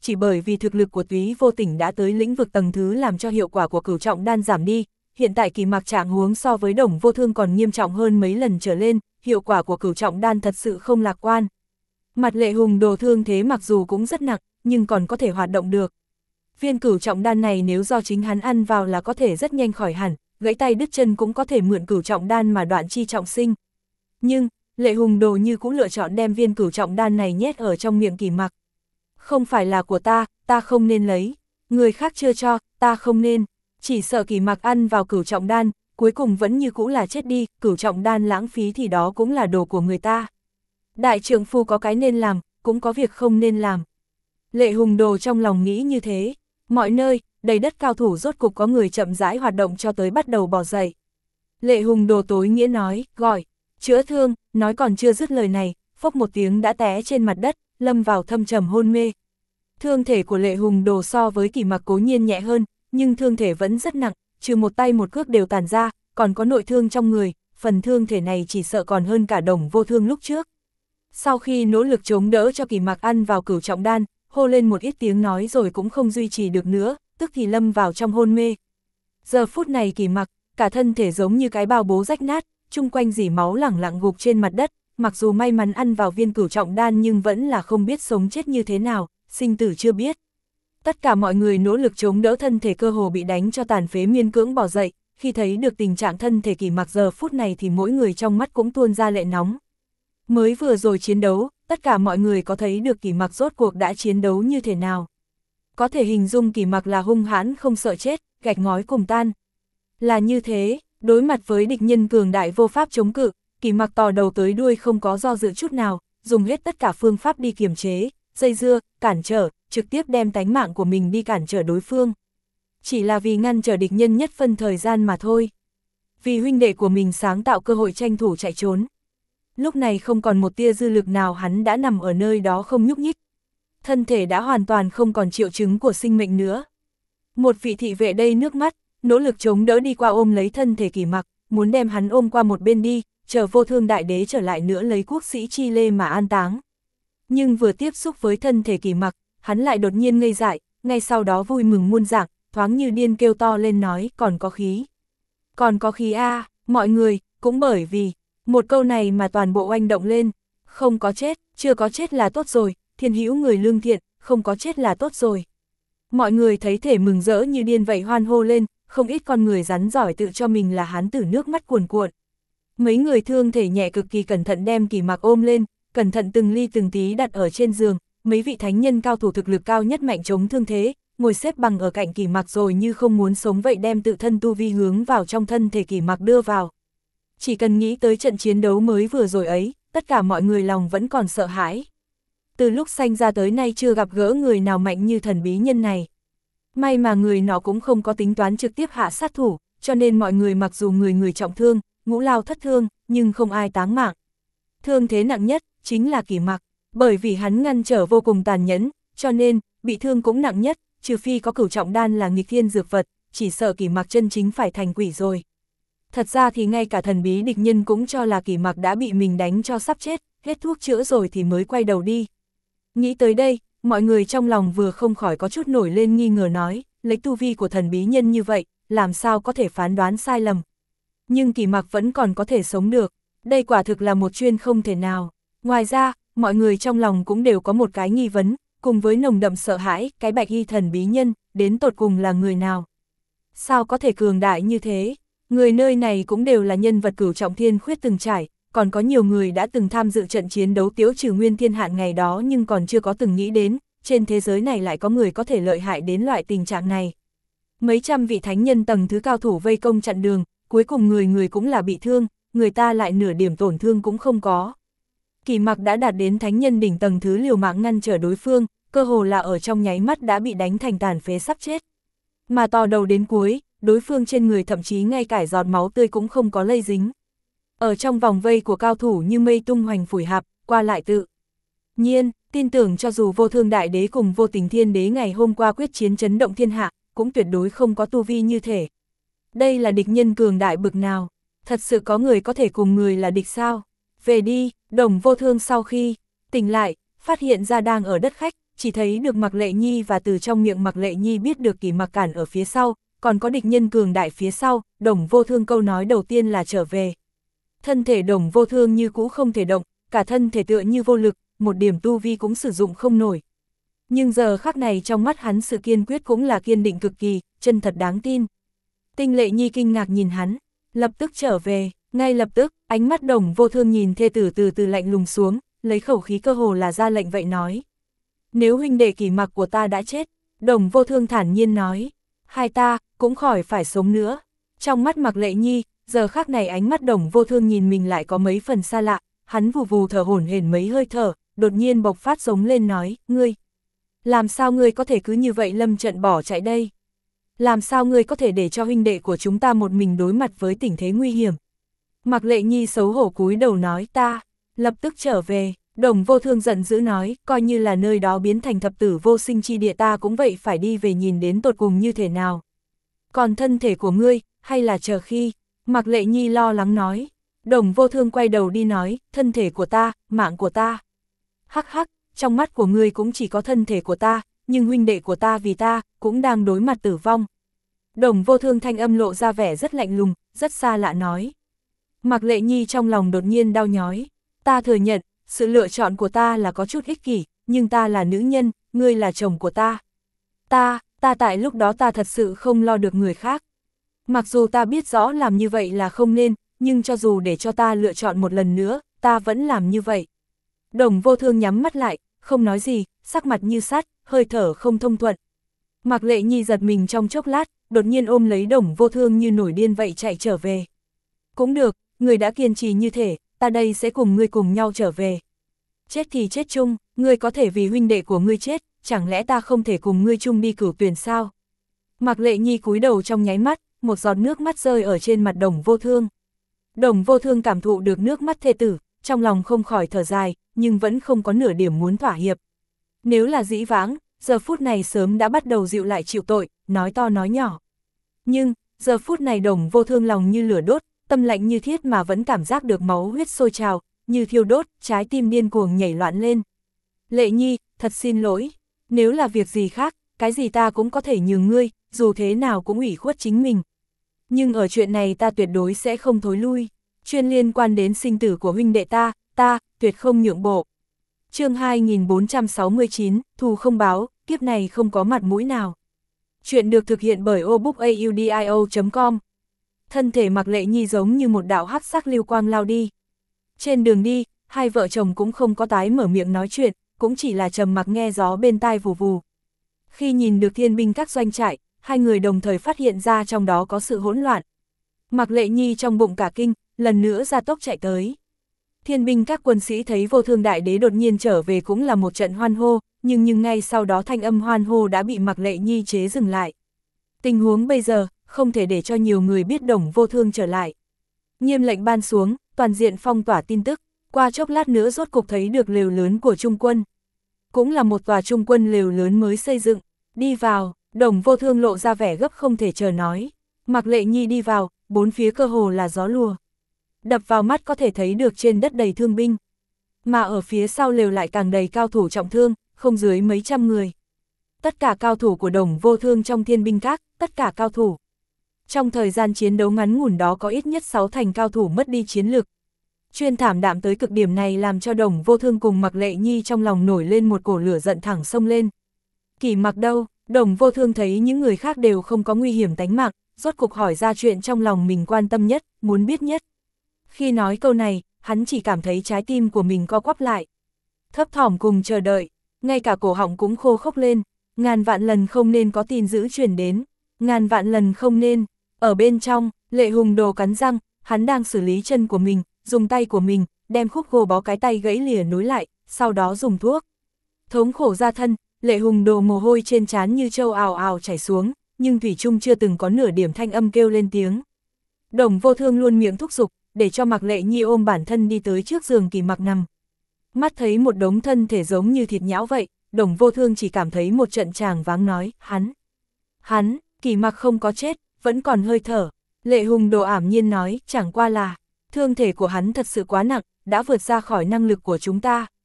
chỉ bởi vì thực lực của Túy Vô Tỉnh đã tới lĩnh vực tầng thứ làm cho hiệu quả của cửu trọng đan giảm đi, hiện tại Kỳ Mạc trạng huống so với Đồng Vô Thương còn nghiêm trọng hơn mấy lần trở lên, hiệu quả của cửu trọng đan thật sự không lạc quan. Mặt Lệ Hùng Đồ thương thế mặc dù cũng rất nặng, nhưng còn có thể hoạt động được. Viên cửu trọng đan này nếu do chính hắn ăn vào là có thể rất nhanh khỏi hẳn, gãy tay đứt chân cũng có thể mượn cửu trọng đan mà đoạn chi trọng sinh. Nhưng, Lệ Hùng Đồ như cũng lựa chọn đem viên cửu trọng đan này nhét ở trong miệng Kỳ Mạc. Không phải là của ta, ta không nên lấy, người khác chưa cho, ta không nên, chỉ sợ Kỳ Mạc ăn vào cửu trọng đan, cuối cùng vẫn như cũ là chết đi, cửu trọng đan lãng phí thì đó cũng là đồ của người ta. Đại trượng phu có cái nên làm, cũng có việc không nên làm. Lệ Hùng Đồ trong lòng nghĩ như thế, mọi nơi, đầy đất cao thủ rốt cục có người chậm rãi hoạt động cho tới bắt đầu bỏ dậy. Lệ Hùng Đồ tối nghĩa nói, gọi, chữa thương, nói còn chưa dứt lời này, phốc một tiếng đã té trên mặt đất, lâm vào thâm trầm hôn mê. Thương thể của Lệ Hùng Đồ so với Kỳ Mạc cố nhiên nhẹ hơn, nhưng thương thể vẫn rất nặng, trừ một tay một cước đều tàn ra, còn có nội thương trong người, phần thương thể này chỉ sợ còn hơn cả Đồng Vô Thương lúc trước. Sau khi nỗ lực chống đỡ cho Kỳ Mạc ăn vào cửu trọng đan, hô lên một ít tiếng nói rồi cũng không duy trì được nữa, tức thì lâm vào trong hôn mê. Giờ phút này Kỳ Mạc, cả thân thể giống như cái bao bố rách nát, chung quanh dỉ máu lẳng lặng gục trên mặt đất, mặc dù may mắn ăn vào viên cửu trọng đan nhưng vẫn là không biết sống chết như thế nào, sinh tử chưa biết. Tất cả mọi người nỗ lực chống đỡ thân thể cơ hồ bị đánh cho tàn phế miên cưỡng bỏ dậy, khi thấy được tình trạng thân thể Kỳ Mạc giờ phút này thì mỗi người trong mắt cũng tuôn ra lệ nóng. Mới vừa rồi chiến đấu, tất cả mọi người có thấy được Kỳ Mạc rốt cuộc đã chiến đấu như thế nào. Có thể hình dung Kỳ Mạc là hung hãn không sợ chết, gạch ngói cùng tan. Là như thế, đối mặt với địch nhân cường đại vô pháp chống cự, Kỳ Mạc tò đầu tới đuôi không có do dự chút nào, dùng hết tất cả phương pháp đi kiềm chế, dây dưa, cản trở, trực tiếp đem tánh mạng của mình đi cản trở đối phương. Chỉ là vì ngăn trở địch nhân nhất phân thời gian mà thôi. Vì huynh đệ của mình sáng tạo cơ hội tranh thủ chạy trốn. Lúc này không còn một tia dư lực nào, hắn đã nằm ở nơi đó không nhúc nhích. Thân thể đã hoàn toàn không còn triệu chứng của sinh mệnh nữa. Một vị thị vệ đây nước mắt, nỗ lực chống đỡ đi qua ôm lấy thân thể Kỳ Mạc, muốn đem hắn ôm qua một bên đi, chờ Vô Thương đại đế trở lại nữa lấy quốc sĩ chi lê mà an táng. Nhưng vừa tiếp xúc với thân thể Kỳ Mạc, hắn lại đột nhiên ngây dại, ngay sau đó vui mừng muôn dạng, thoáng như điên kêu to lên nói, còn có khí. Còn có khí a à, mọi người, cũng bởi vì một câu này mà toàn bộ oanh động lên, không có chết, chưa có chết là tốt rồi, thiên hữu người lương thiện, không có chết là tốt rồi. Mọi người thấy thể mừng rỡ như điên vậy hoan hô lên, không ít con người rắn giỏi tự cho mình là hán tử nước mắt cuồn cuộn. Mấy người thương thể nhẹ cực kỳ cẩn thận đem Kỳ Mạc ôm lên, cẩn thận từng ly từng tí đặt ở trên giường, mấy vị thánh nhân cao thủ thực lực cao nhất mạnh chống thương thế, ngồi xếp bằng ở cạnh Kỳ Mạc rồi như không muốn sống vậy đem tự thân tu vi hướng vào trong thân thể Kỳ Mạc đưa vào. Chỉ cần nghĩ tới trận chiến đấu mới vừa rồi ấy, tất cả mọi người lòng vẫn còn sợ hãi. Từ lúc sanh ra tới nay chưa gặp gỡ người nào mạnh như thần bí nhân này. May mà người nó cũng không có tính toán trực tiếp hạ sát thủ, cho nên mọi người mặc dù người người trọng thương, ngũ lao thất thương, nhưng không ai táng mạng. Thương thế nặng nhất, chính là Kỳ Mạc, bởi vì hắn ngăn trở vô cùng tàn nhẫn, cho nên, bị thương cũng nặng nhất, trừ phi có cửu trọng đan là nghịch thiên dược vật, chỉ sợ Kỳ Mạc chân chính phải thành quỷ rồi. Thật ra thì ngay cả thần bí địch nhân cũng cho là Kỳ Mạc đã bị mình đánh cho sắp chết, hết thuốc chữa rồi thì mới quay đầu đi. Nghĩ tới đây, mọi người trong lòng vừa không khỏi có chút nổi lên nghi ngờ nói, lấy tu vi của thần bí nhân như vậy, làm sao có thể phán đoán sai lầm. Nhưng Kỳ Mạc vẫn còn có thể sống được, đây quả thực là một chuyên không thể nào. Ngoài ra, mọi người trong lòng cũng đều có một cái nghi vấn, cùng với nồng đậm sợ hãi, cái bạch y thần bí nhân, đến tột cùng là người nào? Sao có thể cường đại như thế? Người nơi này cũng đều là nhân vật cửu trọng thiên khuyết từng trải, còn có nhiều người đã từng tham dự trận chiến đấu Tiếu Trừ Nguyên Thiên Hạn ngày đó nhưng còn chưa có từng nghĩ đến, trên thế giới này lại có người có thể lợi hại đến loại tình trạng này. Mấy trăm vị thánh nhân tầng thứ cao thủ vây công chặn đường, cuối cùng người người cũng là bị thương, người ta lại nửa điểm tổn thương cũng không có. Kỳ Mạc đã đạt đến thánh nhân đỉnh tầng thứ liều mạng ngăn trở đối phương, cơ hồ là ở trong nháy mắt đã bị đánh thành tàn phế sắp chết. Mà to đầu đến cuối, đối phương trên người thậm chí ngay cả giọt máu tươi cũng không có lây dính. Ở trong vòng vây của cao thủ như mây tung hoành phủi hạp, qua lại tự nhiên, tin tưởng cho dù Vô Thương Đại Đế cùng Vô Tình Thiên Đế ngày hôm qua quyết chiến chấn động thiên hạ, cũng tuyệt đối không có tu vi như thể. Đây là địch nhân cường đại bực nào, thật sự có người có thể cùng người là địch sao? Về đi, Đồng Vô Thương sau khi tỉnh lại, phát hiện ra đang ở đất khách, chỉ thấy được Mạc Lệ Nhi và từ trong miệng Mạc Lệ Nhi biết được Kỷ Mặc cản ở phía sau, còn có địch nhân cường đại phía sau. Đồng Vô Thương câu nói đầu tiên là trở về. Thân thể Đồng Vô Thương như cũ không thể động, cả thân thể tựa như vô lực, một điểm tu vi cũng sử dụng không nổi. Nhưng giờ khắc này trong mắt hắn sự kiên quyết cũng là kiên định cực kỳ, chân thật đáng tin. Tinh Lệ Nhi kinh ngạc nhìn hắn, lập tức trở về, ngay lập tức, ánh mắt Đồng Vô Thương nhìn thê tử từ từ lạnh lùng xuống, lấy khẩu khí cơ hồ là ra lệnh vậy nói. Nếu huynh đệ Kỷ Mặc của ta đã chết, Đồng Vô Thương thản nhiên nói, hai ta cũng khỏi phải sống nữa. Trong mắt Mạc Lệ Nhi, giờ khắc này ánh mắt Đồng Vô Thương nhìn mình lại có mấy phần xa lạ, hắn vù vù thở hổn hển mấy hơi thở, đột nhiên bộc phát giống lên nói, ngươi, làm sao ngươi có thể cứ như vậy lâm trận bỏ chạy đây? Làm sao ngươi có thể để cho huynh đệ của chúng ta một mình đối mặt với tình thế nguy hiểm? Mạc Lệ Nhi xấu hổ cúi đầu nói ta, lập tức trở về. Đồng Vô Thương giận dữ nói, coi như là nơi đó biến thành thập tử vô sinh chi địa ta cũng vậy phải đi về nhìn đến tột cùng như thế nào. Còn thân thể của ngươi, hay là chờ khi? Mạc Lệ Nhi lo lắng nói. Đồng Vô Thương quay đầu đi nói, thân thể của ta, mạng của ta. Hắc hắc, trong mắt của ngươi cũng chỉ có thân thể của ta, nhưng huynh đệ của ta vì ta, cũng đang đối mặt tử vong. Đồng Vô Thương thanh âm lộ ra vẻ rất lạnh lùng, rất xa lạ nói. Mạc Lệ Nhi trong lòng đột nhiên đau nhói, ta thừa nhận, sự lựa chọn của ta là có chút ích kỷ, nhưng ta là nữ nhân, ngươi là chồng của ta. Ta, ta tại lúc đó ta thật sự không lo được người khác. Mặc dù ta biết rõ làm như vậy là không nên, nhưng cho dù để cho ta lựa chọn một lần nữa, ta vẫn làm như vậy. Đồng Vô Thương nhắm mắt lại, không nói gì, sắc mặt như sắt, hơi thở không thông thuận. Mạc Lệ Nhi giật mình trong chốc lát, đột nhiên ôm lấy Đồng Vô Thương như nổi điên vậy chạy trở về. Cũng được, người đã kiên trì như thế, ta đây sẽ cùng ngươi cùng nhau trở về. Chết thì chết chung, ngươi có thể vì huynh đệ của ngươi chết, chẳng lẽ ta không thể cùng ngươi chung đi cửu tuyển sao? Mạc Lệ Nhi cúi đầu trong nháy mắt, một giọt nước mắt rơi ở trên mặt Đồng Vô Thương. Đồng Vô Thương cảm thụ được nước mắt thê tử, trong lòng không khỏi thở dài, nhưng vẫn không có nửa điểm muốn thỏa hiệp. Nếu là dĩ vãng, giờ phút này sớm đã bắt đầu dịu lại chịu tội, nói to nói nhỏ. Nhưng, giờ phút này Đồng Vô Thương lòng như lửa đốt, tâm lạnh như thiết mà vẫn cảm giác được máu huyết sôi trào, như thiêu đốt, trái tim điên cuồng nhảy loạn lên. Lệ Nhi, thật xin lỗi, nếu là việc gì khác, cái gì ta cũng có thể nhường ngươi, dù thế nào cũng ủy khuất chính mình. Nhưng ở chuyện này ta tuyệt đối sẽ không thối lui, chuyên liên quan đến sinh tử của huynh đệ ta, ta, tuyệt không nhượng bộ. Chương hai nghìn bốn trăm sáu mươi chín, thù không báo, kiếp này không có mặt mũi nào. Chuyện được thực hiện bởi obookaudio chấm com. Thân thể Mạc Lệ Nhi giống như một đạo hắc sắc lưu quang lao đi. Trên đường đi, hai vợ chồng cũng không có tái mở miệng nói chuyện, cũng chỉ là trầm mặc nghe gió bên tai vù vù. Khi nhìn được thiên binh các doanh trại, hai người đồng thời phát hiện ra trong đó có sự hỗn loạn. Mạc Lệ Nhi trong bụng cả kinh, lần nữa ra tốc chạy tới. Thiên binh các quân sĩ thấy Vô Thương đại đế đột nhiên trở về cũng là một trận hoan hô, nhưng nhưng ngay sau đó thanh âm hoan hô đã bị Mạc Lệ Nhi chế dừng lại. Tình huống bây giờ, không thể để cho nhiều người biết Đồng Vô Thương trở lại. Nghiêm lệnh ban xuống, toàn diện phong tỏa tin tức, qua chốc lát nữa rốt cục thấy được lều lớn của Trung quân. Cũng là một tòa Trung quân lều lớn mới xây dựng, đi vào, Đồng Vô Thương lộ ra vẻ gấp không thể chờ nói. Mạc Lệ Nhi đi vào, bốn phía cơ hồ là gió lùa. Đập vào mắt có thể thấy được trên đất đầy thương binh. Mà ở phía sau lều lại càng đầy cao thủ trọng thương, không dưới mấy trăm người. Tất cả cao thủ của Đồng Vô Thương trong thiên binh các, tất cả cao thủ. Trong thời gian chiến đấu ngắn ngủn đó có ít nhất sáu thành cao thủ mất đi chiến lực. Chuyên thảm đạm tới cực điểm này làm cho Đồng Vô Thương cùng Mạc Lệ Nhi trong lòng nổi lên một cổ lửa giận thẳng xông lên. Kỷ Mặc đâu? Đồng Vô Thương thấy những người khác đều không có nguy hiểm tánh mạng, rốt cục hỏi ra chuyện trong lòng mình quan tâm nhất, muốn biết nhất. Khi nói câu này, hắn chỉ cảm thấy trái tim của mình co quắp lại. Thấp thỏm cùng chờ đợi, ngay cả cổ họng cũng khô khốc lên, ngàn vạn lần không nên có tin dữ truyền đến, ngàn vạn lần không nên. Ở bên trong, Lệ Hùng Đồ cắn răng, hắn đang xử lý chân của mình, dùng tay của mình, đem khúc gỗ bó cái tay gãy lìa nối lại, sau đó dùng thuốc. Thống khổ ra thân, Lệ Hùng Đồ mồ hôi trên trán như trâu ào ào chảy xuống, nhưng thủy chung chưa từng có nửa điểm thanh âm kêu lên tiếng. Đồng Vô Thương luôn miệng thúc giục, để cho Mạc Lệ Nhi ôm bản thân đi tới trước giường Kỷ Mặc nằm. Mắt thấy một đống thân thể giống như thịt nhão vậy, Đồng Vô Thương chỉ cảm thấy một trận tràng váng nói, hắn, hắn, Kỷ Mặc không có chết, vẫn còn hơi thở. Lệ Hùng Đồ ảm nhiên nói, chẳng qua là, thương thể của hắn thật sự quá nặng, đã vượt ra khỏi năng lực của chúng ta.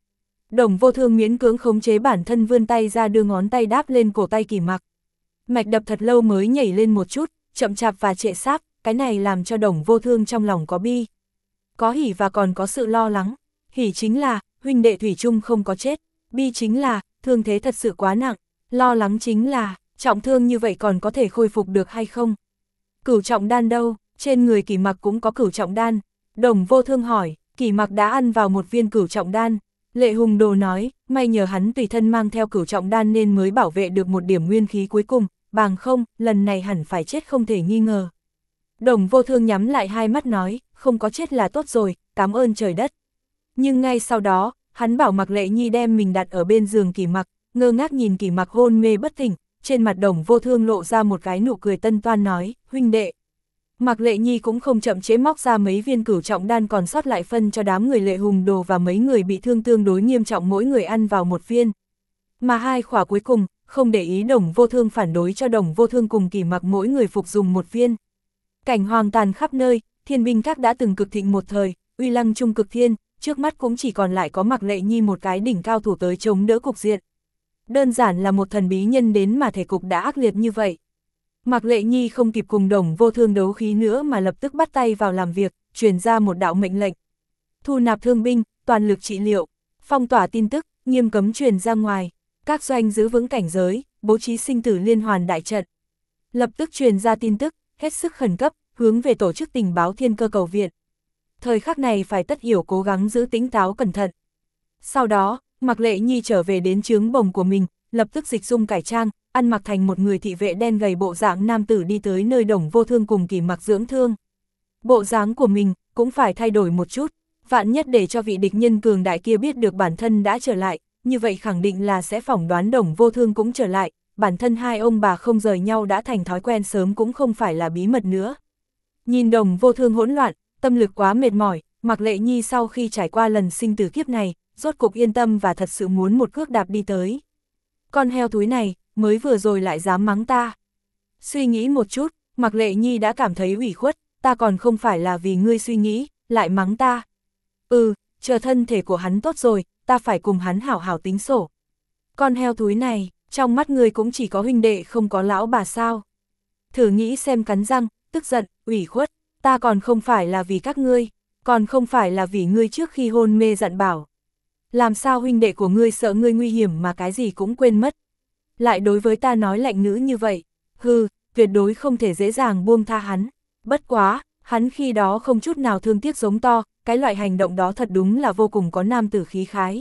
Đồng Vô Thương miễn cưỡng khống chế bản thân vươn tay ra đưa ngón tay đáp lên cổ tay Kỷ Mặc. Mạch đập thật lâu mới nhảy lên một chút, chậm chạp và trệ sáp, cái này làm cho Đồng Vô Thương trong lòng có bi. Có hỉ và còn có sự lo lắng. Hỉ chính là, huynh đệ thủy chung không có chết. Bi chính là, thương thế thật sự quá nặng. Lo lắng chính là, trọng thương như vậy còn có thể khôi phục được hay không? Cửu trọng đan đâu? Trên người Kỷ Mặc cũng có cửu trọng đan. Đồng Vô Thương hỏi, Kỷ Mặc đã ăn vào một viên cửu trọng đan. Lệ Hùng Đồ nói, may nhờ hắn tùy thân mang theo cửu trọng đan nên mới bảo vệ được một điểm nguyên khí cuối cùng, bằng không, lần này hẳn phải chết không thể nghi ngờ. Đồng Vô Thương nhắm lại hai mắt nói, không có chết là tốt rồi, cảm ơn trời đất. Nhưng ngay sau đó, hắn bảo Mạc Lệ Nhi đem mình đặt ở bên giường Kỷ Mặc, ngơ ngác nhìn Kỷ Mặc hôn mê bất tỉnh, trên mặt Đồng Vô Thương lộ ra một cái nụ cười tân toan nói, huynh đệ. Mạc Lệ Nhi cũng không chậm chế móc ra mấy viên cửu trọng đan còn sót lại phân cho đám người Lệ Hùng Đồ và mấy người bị thương tương đối nghiêm trọng mỗi người ăn vào một viên. Mà hai khỏa cuối cùng, không để ý Đồng Vô Thương phản đối cho Đồng Vô Thương cùng Kỷ Mặc mỗi người phục dùng một viên. Cảnh hoang tàn khắp nơi, Thiên binh các đã từng cực thịnh một thời, uy lăng trung cực thiên, trước mắt cũng chỉ còn lại có Mạc Lệ Nhi một cái đỉnh cao thủ tới chống đỡ cục diện. Đơn giản là một thần bí nhân đến mà thể cục đã ác liệt như vậy. Mạc Lệ Nhi không kịp cùng Đồng Vô Thương đấu khí nữa mà lập tức bắt tay vào làm việc, truyền ra một đạo mệnh lệnh. Thu nạp thương binh, toàn lực trị liệu, phong tỏa tin tức, nghiêm cấm truyền ra ngoài, các doanh giữ vững cảnh giới, bố trí sinh tử liên hoàn đại trận. Lập tức truyền ra tin tức, hết sức khẩn cấp, hướng về tổ chức tình báo Thiên Cơ cầu viện. Thời khắc này phải tất hiểu cố gắng giữ tĩnh táo cẩn thận. Sau đó, Mạc Lệ Nhi trở về đến trướng bồng của mình, lập tức dịch dung cải trang, ăn mặc thành một người thị vệ đen gầy bộ dạng nam tử đi tới nơi Đồng Vô Thương cùng Kỷ Mặc dưỡng thương. Bộ dáng của mình cũng phải thay đổi một chút, vạn nhất để cho vị địch nhân cường đại kia biết được bản thân đã trở lại, như vậy khẳng định là sẽ phỏng đoán Đồng Vô Thương cũng trở lại, bản thân hai ông bà không rời nhau đã thành thói quen sớm cũng không phải là bí mật nữa. Nhìn Đồng Vô Thương hỗn loạn, tâm lực quá mệt mỏi, Mạc Lệ Nhi sau khi trải qua lần sinh tử kiếp này, rốt cục yên tâm và thật sự muốn một cước đạp đi tới. Con heo thúi này, mới vừa rồi lại dám mắng ta. Suy nghĩ một chút, Mạc Lệ Nhi đã cảm thấy ủy khuất, ta còn không phải là vì ngươi suy nghĩ, lại mắng ta. Ừ, chờ thân thể của hắn tốt rồi, ta phải cùng hắn hảo hảo tính sổ. Con heo thúi này, trong mắt ngươi cũng chỉ có huynh đệ không có lão bà sao. Thử nghĩ xem, cắn răng, tức giận, ủy khuất, ta còn không phải là vì các ngươi, còn không phải là vì ngươi trước khi hôn mê dặn bảo. Làm sao huynh đệ của ngươi sợ ngươi nguy hiểm mà cái gì cũng quên mất. Lại đối với ta nói lạnh ngữ như vậy, hừ, tuyệt đối không thể dễ dàng buông tha hắn. Bất quá, hắn khi đó không chút nào thương tiếc giống to, cái loại hành động đó thật đúng là vô cùng có nam tử khí khái.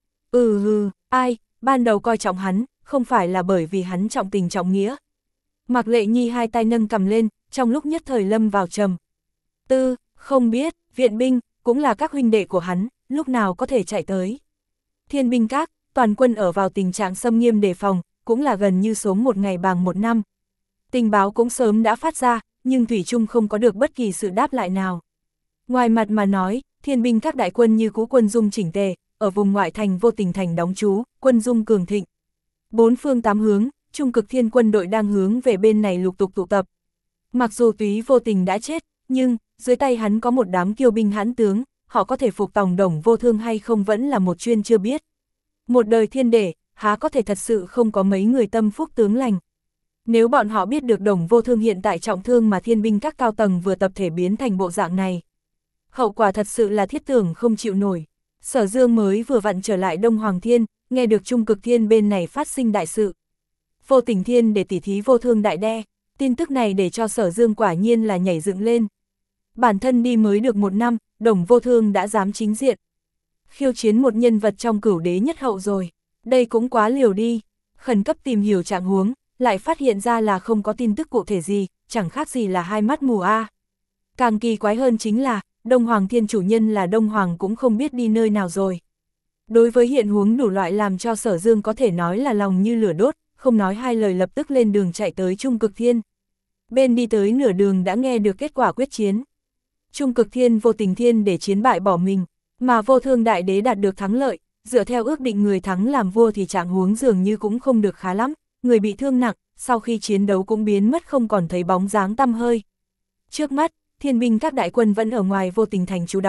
Ừ hừ, ai, ban đầu coi trọng hắn, không phải là bởi vì hắn trọng tình trọng nghĩa. Mạc Lệ Nhi hai tay nâng cầm lên, trong lúc nhất thời lâm vào trầm tư, không biết, viện binh, cũng là các huynh đệ của hắn, lúc nào có thể chạy tới. Thiên binh các, toàn quân ở vào tình trạng xâm nghiêm đề phòng, cũng là gần như số một ngày bằng một năm. Tình báo cũng sớm đã phát ra, nhưng thủy chung không có được bất kỳ sự đáp lại nào. Ngoài mặt mà nói, thiên binh các đại quân như cũ quân dung chỉnh tề, ở vùng ngoại thành Vô Tình thành đóng trú, quân dung cường thịnh. Bốn phương tám hướng, trung cực thiên quân đội đang hướng về bên này lục tục tụ tập. Mặc dù Túy Vô Tình đã chết, nhưng dưới tay hắn có một đám kiêu binh hãn tướng, họ có thể phục tòng Đồng Vô Thương hay không vẫn là một chuyên chưa biết. Một đời thiên để, há có thể thật sự không có mấy người tâm phúc tướng lành. Nếu bọn họ biết được Đồng Vô Thương hiện tại trọng thương mà thiên binh các cao tầng vừa tập thể biến thành bộ dạng này, hậu quả thật sự là thiết tưởng không chịu nổi. Sở Dương mới vừa vặn trở lại Đông Hoàng Thiên, nghe được Trung Cực Thiên bên này phát sinh đại sự. Vô Tình Thiên để tỉ thí Vô Thương đại đe, tin tức này để cho Sở Dương quả nhiên là nhảy dựng lên. Bản thân đi mới được một năm, Đồng Vô Thương đã dám chính diện khiêu chiến một nhân vật trong cửu đế nhất hậu rồi. Đây cũng quá liều đi. Khẩn cấp tìm hiểu trạng huống, lại phát hiện ra là không có tin tức cụ thể gì, chẳng khác gì là hai mắt mù a. Càng kỳ quái hơn chính là, Đông Hoàng Thiên chủ nhân là Đông Hoàng cũng không biết đi nơi nào rồi. Đối với hiện huống đủ loại làm cho Sở Dương có thể nói là lòng như lửa đốt, không nói hai lời lập tức lên đường chạy tới Trung Cực Thiên. Bên đi tới nửa đường đã nghe được kết quả quyết chiến. Trung Cực Thiên Vô Tình Thiên để chiến bại bỏ mình, mà Vô Thương đại đế đạt được thắng lợi, dựa theo ước định người thắng làm vua thì trạng huống dường như cũng không được khá lắm, người bị thương nặng, sau khi chiến đấu cũng biến mất không còn thấy bóng dáng tăm hơi. Trước mắt, thiên binh các đại quân vẫn ở ngoài Vô Tình thành trú đóng,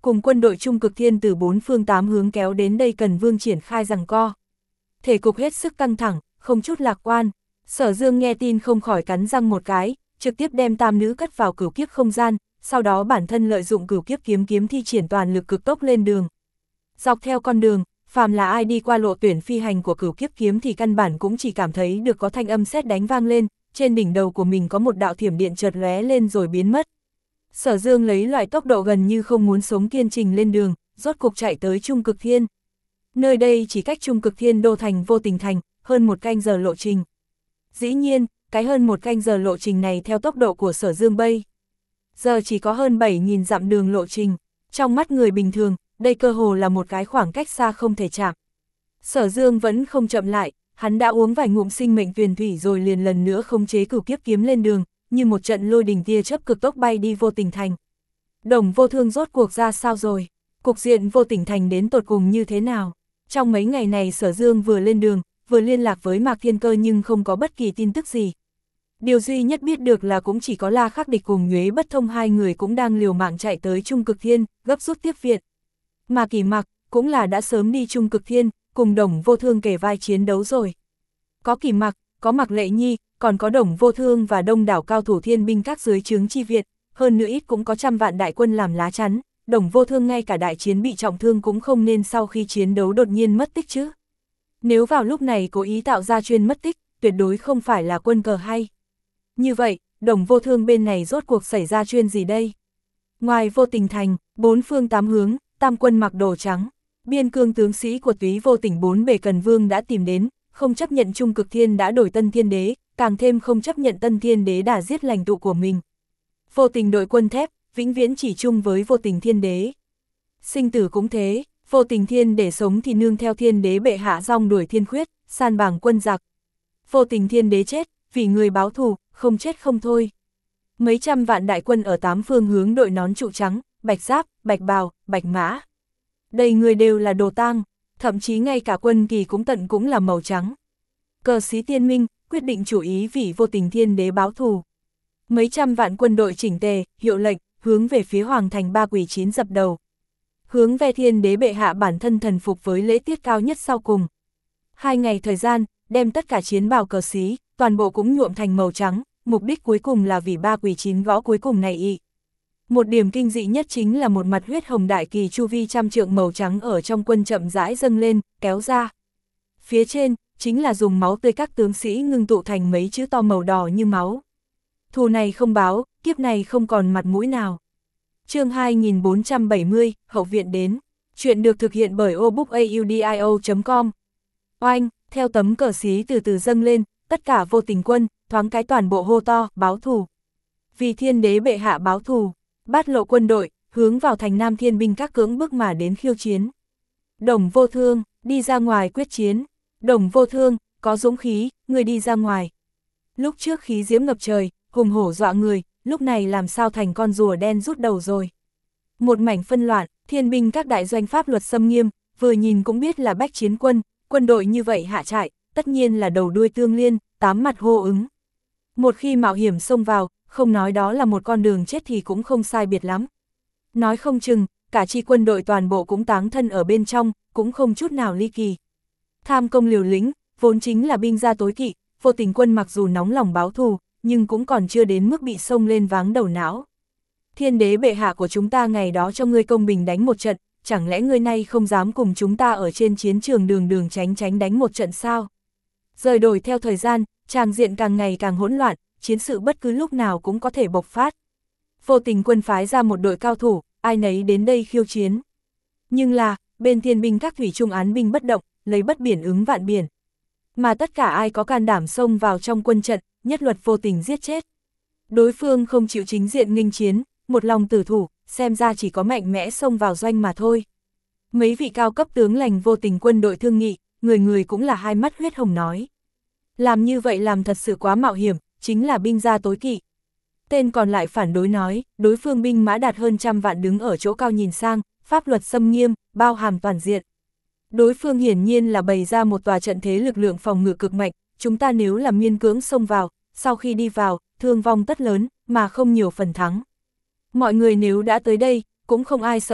cùng quân đội Trung Cực Thiên từ bốn phương tám hướng kéo đến đây Cần Vương triển khai giằng co. Thể cục hết sức căng thẳng, không chút lạc quan. Sở Dương nghe tin không khỏi cắn răng một cái, trực tiếp đem tam nữ cất vào cửu kiếp không gian, sau đó bản thân lợi dụng cửu kiếp kiếm kiếm thi triển toàn lực cực tốc lên đường. Dọc theo con đường, phàm là ai đi qua lộ tuyển phi hành của cửu kiếp kiếm thì căn bản cũng chỉ cảm thấy được có thanh âm sét đánh vang lên, trên đỉnh đầu của mình có một đạo thiểm điện chợt lóe lên rồi biến mất. Sở Dương lấy loại tốc độ gần như không muốn sống kiên trình lên đường, rốt cục chạy tới Trung Cực Thiên. Nơi đây chỉ cách Trung Cực Thiên đô thành Vô Tình Thành, hơn một canh giờ lộ trình. Dĩ nhiên, cái hơn một canh giờ lộ trình này theo tốc độ của Sở Dương bay. Giờ chỉ có hơn bảy nghìn dặm đường lộ trình, trong mắt người bình thường, đây cơ hồ là một cái khoảng cách xa không thể chạm. Sở Dương vẫn không chậm lại, hắn đã uống vài ngụm sinh mệnh tuyền thủy rồi liền lần nữa khống chế cửu kiếp kiếm lên đường, như một trận lôi đình tia chớp cực tốc bay đi Vô Tình Thành. Đồng Vô Thương rốt cuộc ra sao rồi? Cục diện Vô Tình Thành đến tột cùng như thế nào? Trong mấy ngày này Sở Dương vừa lên đường, vừa liên lạc với Mạc Thiên Cơ nhưng không có bất kỳ tin tức gì. Điều duy nhất biết được là cũng chỉ có La Khắc Địch cùng Nhuế Bất Thông hai người cũng đang liều mạng chạy tới Trung Cực Thiên, gấp rút tiếp viện. Mà Kỳ Mặc cũng là đã sớm đi Trung Cực Thiên, cùng Đồng Vô Thương kể vai chiến đấu rồi. Có Kỳ Mặc, có Mạc Lệ Nhi, còn có Đồng Vô Thương và đông đảo cao thủ thiên binh các dưới trướng chi viện, hơn nữa ít cũng có trăm vạn đại quân làm lá chắn. Đồng Vô Thương ngay cả đại chiến bị trọng thương cũng không nên sau khi chiến đấu đột nhiên mất tích chứ. Nếu vào lúc này cố ý tạo ra chuyên mất tích, tuyệt đối không phải là quân cờ hay. Như vậy, Đồng Vô Thương bên này rốt cuộc xảy ra chuyên gì đây? Ngoài Vô Tình Thành, bốn phương tám hướng, tam quân mặc đồ trắng, biên cương tướng sĩ của Túy Vô Tình bốn bề Cần Vương đã tìm đến, không chấp nhận Trung Cực Thiên đã đổi Tân Thiên Đế, càng thêm không chấp nhận Tân Thiên Đế đã giết lành tụ của mình. Vô Tình đội quân thép, vĩnh viễn chỉ chung với Vô Tình Thiên Đế. Sinh tử cũng thế, Vô Tình Thiên để sống thì nương theo Thiên Đế bệ hạ rong đuổi thiên khuyết, san bằng quân giặc. Vô Tình Thiên Đế chết, vì người báo thù, không chết không thôi. Mấy trăm vạn đại quân ở tám phương hướng đội nón trụ trắng, bạch giáp, bạch bào, bạch mã. Đầy người đều là đồ tang, thậm chí ngay cả quân kỳ cũng tận cũng là màu trắng. Cờ xí tiên minh, quyết định chủ ý vì Vô Tình Thiên Đế báo thù. Mấy trăm vạn quân đội chỉnh tề, hiệu lệnh, hướng về phía Hoàng Thành Ba Quỷ Chín dập đầu. Hướng về Thiên Đế bệ hạ bản thân thần phục với lễ tiết cao nhất sau cùng. Hai ngày thời gian, đem tất cả chiến bào cờ xí, toàn bộ cũng nhuộm thành màu trắng, mục đích cuối cùng là vì Ba Quỷ Chín gõ cuối cùng này ị. Một điểm kinh dị nhất chính là một mặt huyết hồng đại kỳ chu vi trăm trượng màu trắng ở trong quân chậm rãi dâng lên, kéo ra. Phía trên, chính là dùng máu tươi các tướng sĩ ngưng tụ thành mấy chữ to màu đỏ như máu. Thù này không báo, kiếp này không còn mặt mũi nào. Chương hai nghìn bốn trăm bảy mươi, Hậu viện đến. Chuyện được thực hiện bởi obookaudio chấm com. Oanh, theo tấm cờ xí từ từ dâng lên, tất cả Vô Tình quân, thoáng cái toàn bộ hô to, báo thù. Vì Thiên Đế bệ hạ báo thù, bát lộ quân đội, hướng vào thành Nam Thiên binh các cưỡng bức mà đến khiêu chiến. Đồng Vô Thương, đi ra ngoài quyết chiến. Đồng Vô Thương, có dũng khí, người đi ra ngoài. Lúc trước khí diễm ngập trời, hùng hổ dọa người, lúc này làm sao thành con rùa đen rút đầu rồi. Một mảnh phân loạn, thiên binh các đại doanh pháp luật xâm nghiêm, vừa nhìn cũng biết là bách chiến quân, quân đội như vậy hạ trại, tất nhiên là đầu đuôi tương liên, tám mặt hô ứng. Một khi mạo hiểm xông vào, không nói đó là một con đường chết thì cũng không sai biệt lắm. Nói không chừng, cả chi quân đội toàn bộ cũng táng thân ở bên trong, cũng không chút nào ly kỳ. Tham công liều lĩnh, vốn chính là binh gia tối kỵ, Vô Tình quân mặc dù nóng lòng báo thù, nhưng cũng còn chưa đến mức bị xông lên váng đầu não. Thiên Đế bệ hạ của chúng ta ngày đó cho ngươi công bình đánh một trận, chẳng lẽ ngươi nay không dám cùng chúng ta ở trên chiến trường đường đường tránh tránh đánh một trận sao? Rời đổi theo thời gian, tràng diện càng ngày càng hỗn loạn, chiến sự bất cứ lúc nào cũng có thể bộc phát. Vô Tình quân phái ra một đội cao thủ, ai nấy đến đây khiêu chiến. Nhưng là, bên thiên binh các thủy trung án binh bất động, lấy bất biển ứng vạn biển. Mà tất cả ai có can đảm xông vào trong quân trận, nhất luật vô tình giết chết. Đối phương không chịu chính diện nghênh chiến, một lòng tử thủ, xem ra chỉ có mạnh mẽ xông vào doanh mà thôi. Mấy vị cao cấp tướng lãnh Vô Tình quân đội thương nghị, người người cũng là hai mắt huyết hồng nói. Làm như vậy làm thật sự quá mạo hiểm, chính là binh gia tối kỵ. Tên còn lại phản đối nói, đối phương binh mã đạt hơn trăm vạn đứng ở chỗ cao nhìn sang, pháp luật xâm nghiêm, bao hàm toàn diện. Đối phương hiển nhiên là bày ra một tòa trận thế lực lượng phòng ngự cực mạnh, chúng ta nếu là miên cưỡng xông vào, sau khi đi vào, thương vong tất lớn, mà không nhiều phần thắng. Mọi người nếu đã tới đây, cũng không ai sợ chết,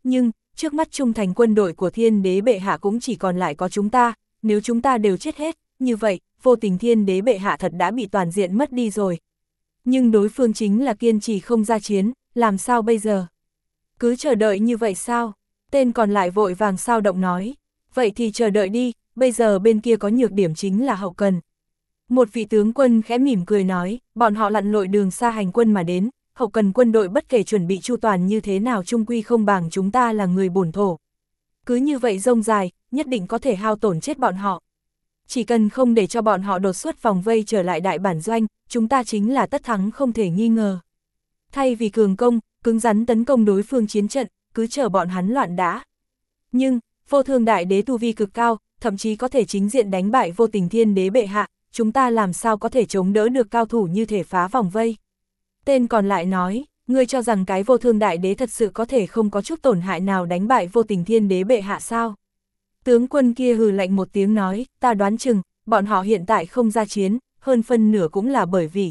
nhưng, trước mắt trung thành quân đội của thiên đế bệ hạ cũng chỉ còn lại có chúng ta, nếu chúng ta đều chết hết, như vậy, vô tình thiên đế bệ hạ thật đã bị toàn diện mất đi rồi. Nhưng đối phương chính là kiên trì không ra chiến, làm sao bây giờ? Cứ chờ đợi như vậy sao? Tên còn lại vội vàng sao động nói. Vậy thì chờ đợi đi, bây giờ bên kia có nhược điểm chính là hậu cần. Một vị tướng quân khẽ mỉm cười nói, bọn họ lặn lội đường xa hành quân mà đến, hậu cần quân đội bất kể chuẩn bị chu toàn như thế nào chung quy không bằng chúng ta là người bổn thổ. Cứ như vậy rông dài, nhất định có thể hao tổn chết bọn họ. Chỉ cần không để cho bọn họ đột xuất vòng vây trở lại đại bản doanh, chúng ta chính là tất thắng không thể nghi ngờ. Thay vì cường công, cứng rắn tấn công đối phương chiến trận, cứ chờ bọn hắn loạn đã. Nhưng, vô thương đại đế tu vi cực cao, thậm chí có thể chính diện đánh bại vô tình thiên đế bệ hạ, chúng ta làm sao có thể chống đỡ được cao thủ như thể phá vòng vây. Tên còn lại nói, ngươi cho rằng cái vô thương đại đế thật sự có thể không có chút tổn hại nào đánh bại vô tình thiên đế bệ hạ sao? Tướng quân kia hừ lạnh một tiếng nói, ta đoán chừng, bọn họ hiện tại không ra chiến, hơn phân nửa cũng là bởi vì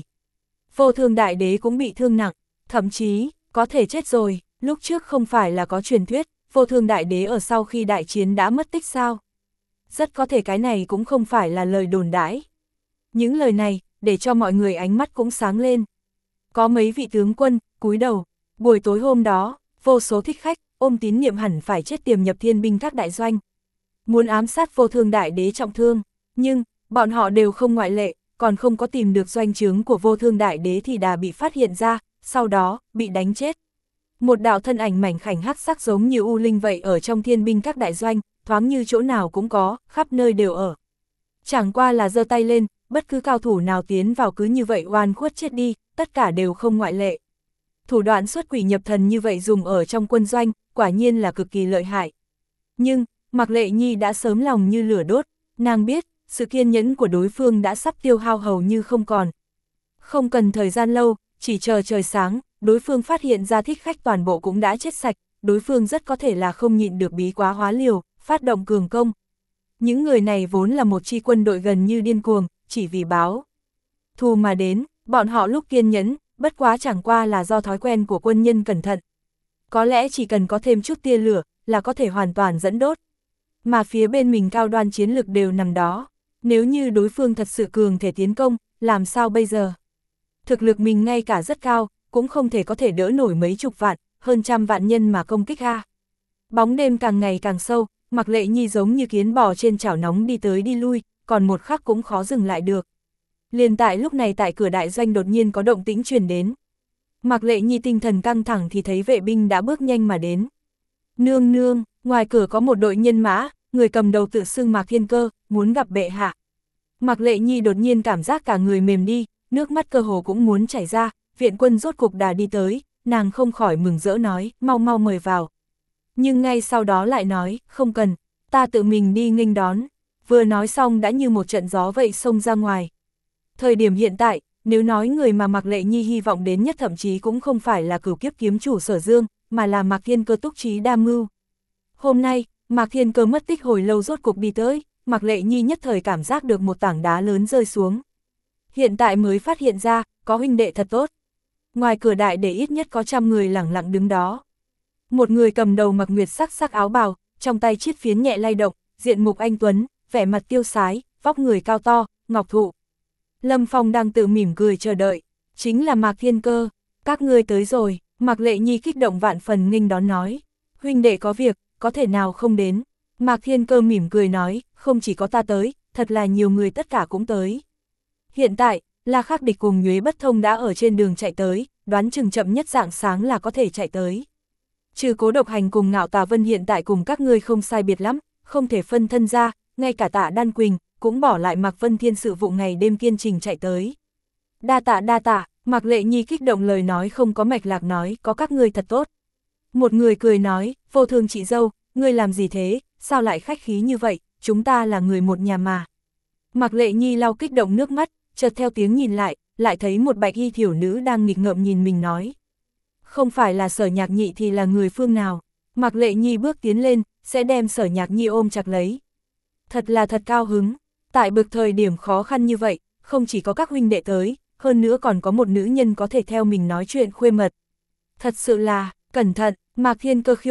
vô thương đại đế cũng bị thương nặng, thậm chí, có thể chết rồi, lúc trước không phải là có truyền thuyết, vô thương đại đế ở sau khi đại chiến đã mất tích sao? Rất có thể cái này cũng không phải là lời đồn đãi. Những lời này, để cho mọi người ánh mắt cũng sáng lên. Có mấy vị tướng quân, cúi đầu, buổi tối hôm đó, vô số thích khách, ôm tín niệm hẳn phải chết tiềm nhập thiên binh các đại doanh. Muốn ám sát vô thương đại đế trọng thương, nhưng, bọn họ đều không ngoại lệ, còn không có tìm được doanh trướng của vô thương đại đế thì đã bị phát hiện ra, sau đó, bị đánh chết. Một đạo thân ảnh mảnh khảnh hắc sắc giống như u linh vậy ở trong thiên binh các đại doanh, thoáng như chỗ nào cũng có, khắp nơi đều ở. Chẳng qua là giơ tay lên, bất cứ cao thủ nào tiến vào cứ như vậy oan khuất chết đi, tất cả đều không ngoại lệ. Thủ đoạn xuất quỷ nhập thần như vậy dùng ở trong quân doanh, quả nhiên là cực kỳ lợi hại. Nhưng, Mạc Lệ Nhi đã sớm lòng như lửa đốt, nàng biết, sự kiên nhẫn của đối phương đã sắp tiêu hao hầu như không còn. Không cần thời gian lâu, chỉ chờ trời sáng, đối phương phát hiện ra thích khách toàn bộ cũng đã chết sạch, đối phương rất có thể là không nhịn được bí quá hóa liều, phát động cường công. Những người này vốn là một chi quân đội gần như điên cuồng, chỉ vì báo thù mà đến, bọn họ lúc kiên nhẫn, bất quá chẳng qua là do thói quen của quân nhân cẩn thận. Có lẽ chỉ cần có thêm chút tia lửa, là có thể hoàn toàn dẫn đốt. Mà phía bên mình cao đoan chiến lực đều nằm đó. Nếu như đối phương thật sự cường thể tiến công, làm sao bây giờ? Thực lực mình ngay cả rất cao, cũng không thể có thể đỡ nổi mấy chục vạn, hơn trăm vạn nhân mà công kích ha. Bóng đêm càng ngày càng sâu, Mạc Lệ Nhi giống như kiến bò trên chảo nóng đi tới đi lui, còn một khắc cũng khó dừng lại được. Liền tại lúc này tại cửa đại doanh đột nhiên có động tĩnh truyền đến. Mạc Lệ Nhi tinh thần căng thẳng thì thấy vệ binh đã bước nhanh mà đến. Nương nương, ngoài cửa có một đội nhân mã, người cầm đầu tự xưng Mạc Thiên Cơ, muốn gặp bệ hạ. Mạc Lệ Nhi đột nhiên cảm giác cả người mềm đi, nước mắt cơ hồ cũng muốn chảy ra, viện quân rốt cục đã đi tới, nàng không khỏi mừng rỡ nói, mau mau mời vào. Nhưng ngay sau đó lại nói, không cần, ta tự mình đi nghênh đón, vừa nói xong đã như một trận gió vậy xông ra ngoài. Thời điểm hiện tại, nếu nói người mà Mạc Lệ Nhi hy vọng đến nhất thậm chí cũng không phải là Cửu Kiếp kiếm chủ Sở Dương, mà là Mạc Thiên Cơ túc trí đa mưu. Hôm nay, Mạc Thiên Cơ mất tích hồi lâu rốt cục đi tới, Mạc Lệ Nhi nhất thời cảm giác được một tảng đá lớn rơi xuống. Hiện tại mới phát hiện ra, có huynh đệ thật tốt. Ngoài cửa đại để ít nhất có trăm người lẳng lặng đứng đó. Một người cầm đầu mặc nguyệt sắc sắc áo bào, trong tay chiết phiến nhẹ lay động, diện mục anh tuấn, vẻ mặt tiêu sái, vóc người cao to, ngọc thụ. Lâm Phong đang tự mỉm cười chờ đợi, chính là Mạc Thiên Cơ, các ngươi tới rồi. Mạc Lệ Nhi kích động vạn phần nghênh đón nói, huynh đệ có việc, có thể nào không đến. Mạc Thiên Cơ mỉm cười nói, không chỉ có ta tới, thật là nhiều người tất cả cũng tới. Hiện tại, La Khắc Địch cùng Nhuế Bất Thông đã ở trên đường chạy tới, đoán chừng chậm nhất rạng sáng là có thể chạy tới. Trừ Cố Độc Hành cùng Ngạo Tà Vân hiện tại cùng các ngươi không sai biệt lắm, không thể phân thân ra, ngay cả Tạ Đan Quỳnh cũng bỏ lại Mạc Vân Thiên sự vụ ngày đêm kiên trình chạy tới. Đa tạ đa tạ, Mạc Lệ Nhi kích động lời nói không có mạch lạc nói, có các ngươi thật tốt. Một người cười nói, Vô Thương chị dâu, ngươi làm gì thế, sao lại khách khí như vậy, chúng ta là người một nhà mà. Mạc Lệ Nhi lau kích động nước mắt, chợt theo tiếng nhìn lại, lại thấy một bạch y thiểu nữ đang nghịch ngợm nhìn mình nói. Không phải là Sở Nhạc Nhị thì là người phương nào. Mạc Lệ Nhi bước tiến lên, sẽ đem Sở Nhạc Nhi ôm chặt lấy. Thật là thật cao hứng, tại bực thời điểm khó khăn như vậy, không chỉ có các huynh đệ tới, hơn nữa còn có một nữ nhân có thể theo mình nói chuyện khuê mật. Thật sự là, cẩn thận, Mạc Thiên Cơ khiêu mi,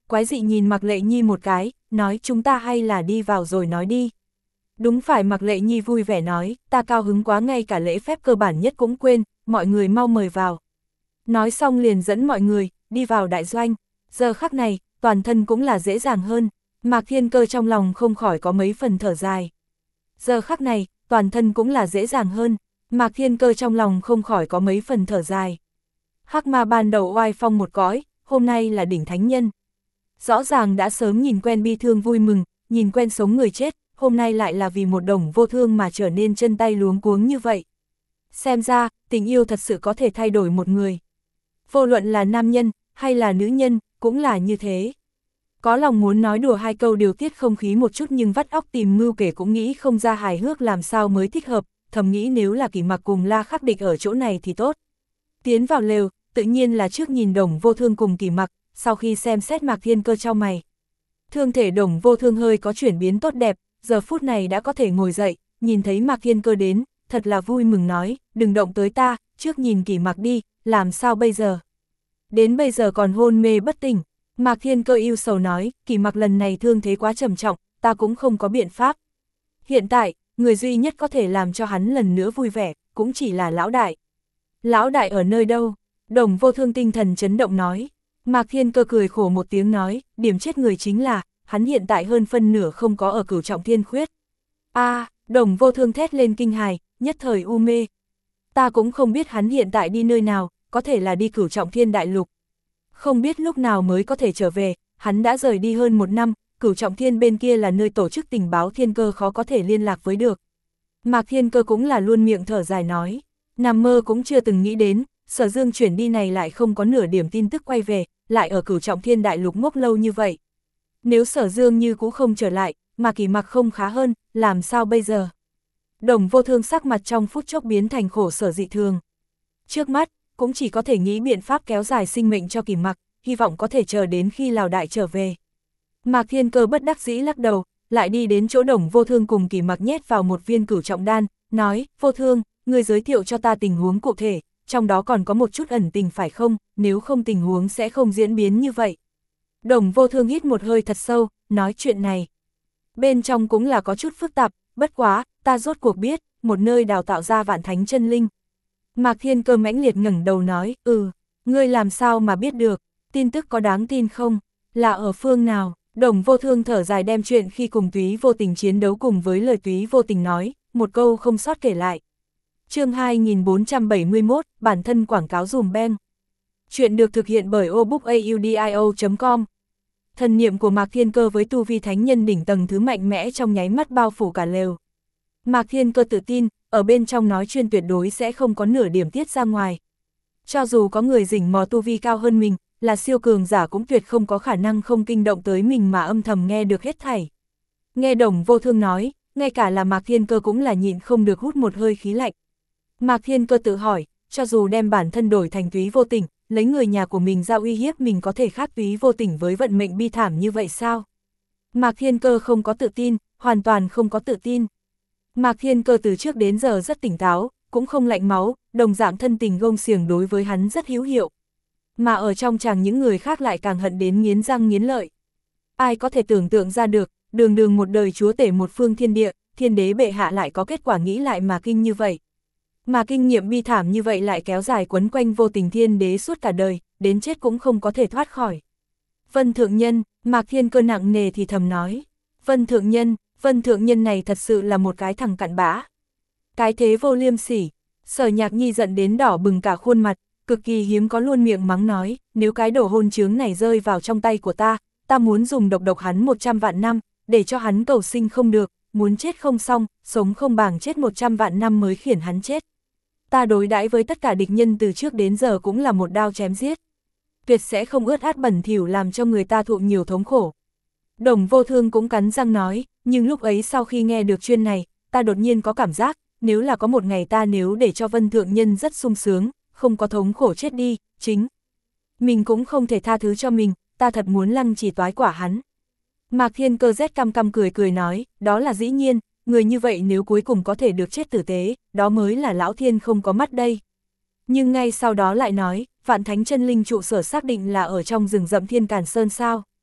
quái dị nhìn Mạc Lệ Nhi một cái, nói chúng ta hay là đi vào rồi nói đi. Đúng phải, Mạc Lệ Nhi vui vẻ nói, ta cao hứng quá ngay cả lễ phép cơ bản nhất cũng quên, mọi người mau mời vào. Nói xong liền dẫn mọi người, đi vào đại doanh. Giờ khắc này, toàn thân cũng là dễ dàng hơn, Mạc Thiên Cơ trong lòng không khỏi có mấy phần thở dài. Giờ khắc này, toàn thân cũng là dễ dàng hơn, Mạc Thiên Cơ trong lòng không khỏi có mấy phần thở dài. Hắc ma ban đầu oai phong một cõi, hôm nay là đỉnh thánh nhân. Rõ ràng đã sớm nhìn quen bi thương vui mừng, nhìn quen sống người chết, hôm nay lại là vì một đồng vô thương mà trở nên chân tay luống cuống như vậy. Xem ra, tình yêu thật sự có thể thay đổi một người. Vô luận là nam nhân, hay là nữ nhân, cũng là như thế. Có lòng muốn nói đùa hai câu điều tiết không khí một chút nhưng vắt óc tìm mưu kể cũng nghĩ không ra hài hước làm sao mới thích hợp, thầm nghĩ nếu là Kỷ Mặc cùng La Khắc Địch ở chỗ này thì tốt. Tiến vào lều, tự nhiên là trước nhìn Đồng Vô Thương cùng Kỷ Mặc, sau khi xem xét Mạc Thiên Cơ chau mày. Thương thể Đồng Vô Thương hơi có chuyển biến tốt đẹp, giờ phút này đã có thể ngồi dậy, nhìn thấy Mạc Thiên Cơ đến, thật là vui mừng nói, đừng động tới ta, trước nhìn Kỷ Mặc đi, làm sao bây giờ? Đến bây giờ còn hôn mê bất tỉnh. Mạc Thiên Cơ ưu sầu nói, Kỷ Mặc lần này thương thế quá trầm trọng, ta cũng không có biện pháp. Hiện tại, người duy nhất có thể làm cho hắn lần nữa vui vẻ, cũng chỉ là lão đại. Lão đại ở nơi đâu? Đồng Vô Thương tinh thần chấn động nói. Mạc Thiên Cơ cười khổ một tiếng nói, điểm chết người chính là, hắn hiện tại hơn phân nửa không có ở Cửu Trọng Thiên Khuyết. A, à, Đồng Vô Thương thét lên kinh hài, nhất thời u mê. Ta cũng không biết hắn hiện tại đi nơi nào, có thể là đi Cửu Trọng Thiên Đại Lục. Không biết lúc nào mới có thể trở về, hắn đã rời đi hơn một năm, Cửu Trọng Thiên bên kia là nơi tổ chức tình báo Thiên Cơ khó có thể liên lạc với được. Mạc Thiên Cơ cũng là luôn miệng thở dài nói, nằm mơ cũng chưa từng nghĩ đến, Sở Dương chuyển đi này lại không có nửa điểm tin tức quay về, lại ở Cửu Trọng Thiên Đại Lục ngốc lâu như vậy. Nếu Sở Dương như cũ không trở lại, mà Kỷ Mặc không khá hơn, làm sao bây giờ? Đồng Vô Thương sắc mặt trong phút chốc biến thành khổ sở dị thường. Trước mắt, cũng chỉ có thể nghĩ biện pháp kéo dài sinh mệnh cho Kỷ Mặc, hy vọng có thể chờ đến khi Lào Đại trở về. Mạc Thiên Cơ bất đắc dĩ lắc đầu, lại đi đến chỗ Đồng Vô Thương cùng Kỷ Mặc nhét vào một viên cửu trọng đan, nói, Vô Thương, ngươi giới thiệu cho ta tình huống cụ thể, trong đó còn có một chút ẩn tình phải không, nếu không tình huống sẽ không diễn biến như vậy. Đồng Vô Thương hít một hơi thật sâu, nói chuyện này. Bên trong cũng là có chút phức tạp, bất quá, ta rốt cuộc biết, một nơi đào tạo ra vạn thánh chân linh. Mạc Thiên Cơ mãnh liệt ngẩng đầu nói, ừ, ngươi làm sao mà biết được, tin tức có đáng tin không, là ở phương nào? Đồng Vô Thương thở dài đem chuyện khi cùng Túy Vô Tình chiến đấu cùng với lời Túy Vô Tình nói, một câu không sót kể lại. Chương hai nghìn bốn trăm bảy mươi mốt, bản thân quảng cáo dùm beng. Chuyện được thực hiện bởi obookaudio chấm com. Thần niệm của Mạc Thiên Cơ với tu vi thánh nhân đỉnh tầng thứ mạnh mẽ trong nháy mắt bao phủ cả lều. Mạc Thiên Cơ tự tin, ở bên trong nói chuyên tuyệt đối sẽ không có nửa điểm tiết ra ngoài. Cho dù có người rình mò tu vi cao hơn mình, là siêu cường giả cũng tuyệt không có khả năng không kinh động tới mình mà âm thầm nghe được hết thảy. Nghe Đồng Vô Thương nói, ngay cả là Mạc Thiên Cơ cũng là nhịn không được hút một hơi khí lạnh. Mạc Thiên Cơ tự hỏi, cho dù đem bản thân đổi thành Túy Vô Tình, lấy người nhà của mình ra uy hiếp mình có thể khác Túy Vô Tình với vận mệnh bi thảm như vậy sao? Mạc Thiên Cơ không có tự tin, hoàn toàn không có tự tin. Mạc Thiên Cơ từ trước đến giờ rất tỉnh táo, cũng không lạnh máu, đồng dạng thân tình gông xiềng đối với hắn rất hữu hiệu. Mà ở trong chàng những người khác lại càng hận đến nghiến răng nghiến lợi. Ai có thể tưởng tượng ra được, đường đường một đời chúa tể một phương thiên địa, thiên đế bệ hạ lại có kết quả nghĩ lại mà kinh như vậy. Mà kinh nghiệm bi thảm như vậy lại kéo dài quấn quanh Vô Tình thiên đế suốt cả đời, đến chết cũng không có thể thoát khỏi. Vân Thượng Nhân, Mạc Thiên Cơ nặng nề thì thầm nói. Vân Thượng Nhân, Vân Thượng Nhân này thật sự là một cái thằng cặn bã. Cái thế vô liêm sỉ. Sở Nhạc Nhi giận đến đỏ bừng cả khuôn mặt, cực kỳ hiếm có luôn miệng mắng nói, nếu cái đồ hôn chướng này rơi vào trong tay của ta, ta muốn dùng độc độc hắn một trăm vạn năm, để cho hắn cầu sinh không được, muốn chết không xong, sống không bằng chết một trăm vạn năm mới khiển hắn chết. Ta đối đãi với tất cả địch nhân từ trước đến giờ cũng là một đao chém giết. Tuyệt sẽ không ướt át bẩn thỉu làm cho người ta thụ nhiều thống khổ. Đồng Vô Thương cũng cắn răng nói, nhưng lúc ấy sau khi nghe được chuyên này, ta đột nhiên có cảm giác, nếu là có một ngày ta nếu để cho Vân Thượng Nhân rất sung sướng, không có thống khổ chết đi, chính mình cũng không thể tha thứ cho mình, ta thật muốn lăng trì toái quả hắn. Mạc Thiên Cơ rét căm căm cười cười nói, đó là dĩ nhiên, người như vậy nếu cuối cùng có thể được chết tử tế, đó mới là lão thiên không có mắt đây. Nhưng ngay sau đó lại nói, Vạn Thánh chân linh trụ sở xác định là ở trong rừng rậm Thiên Càn Sơn sao.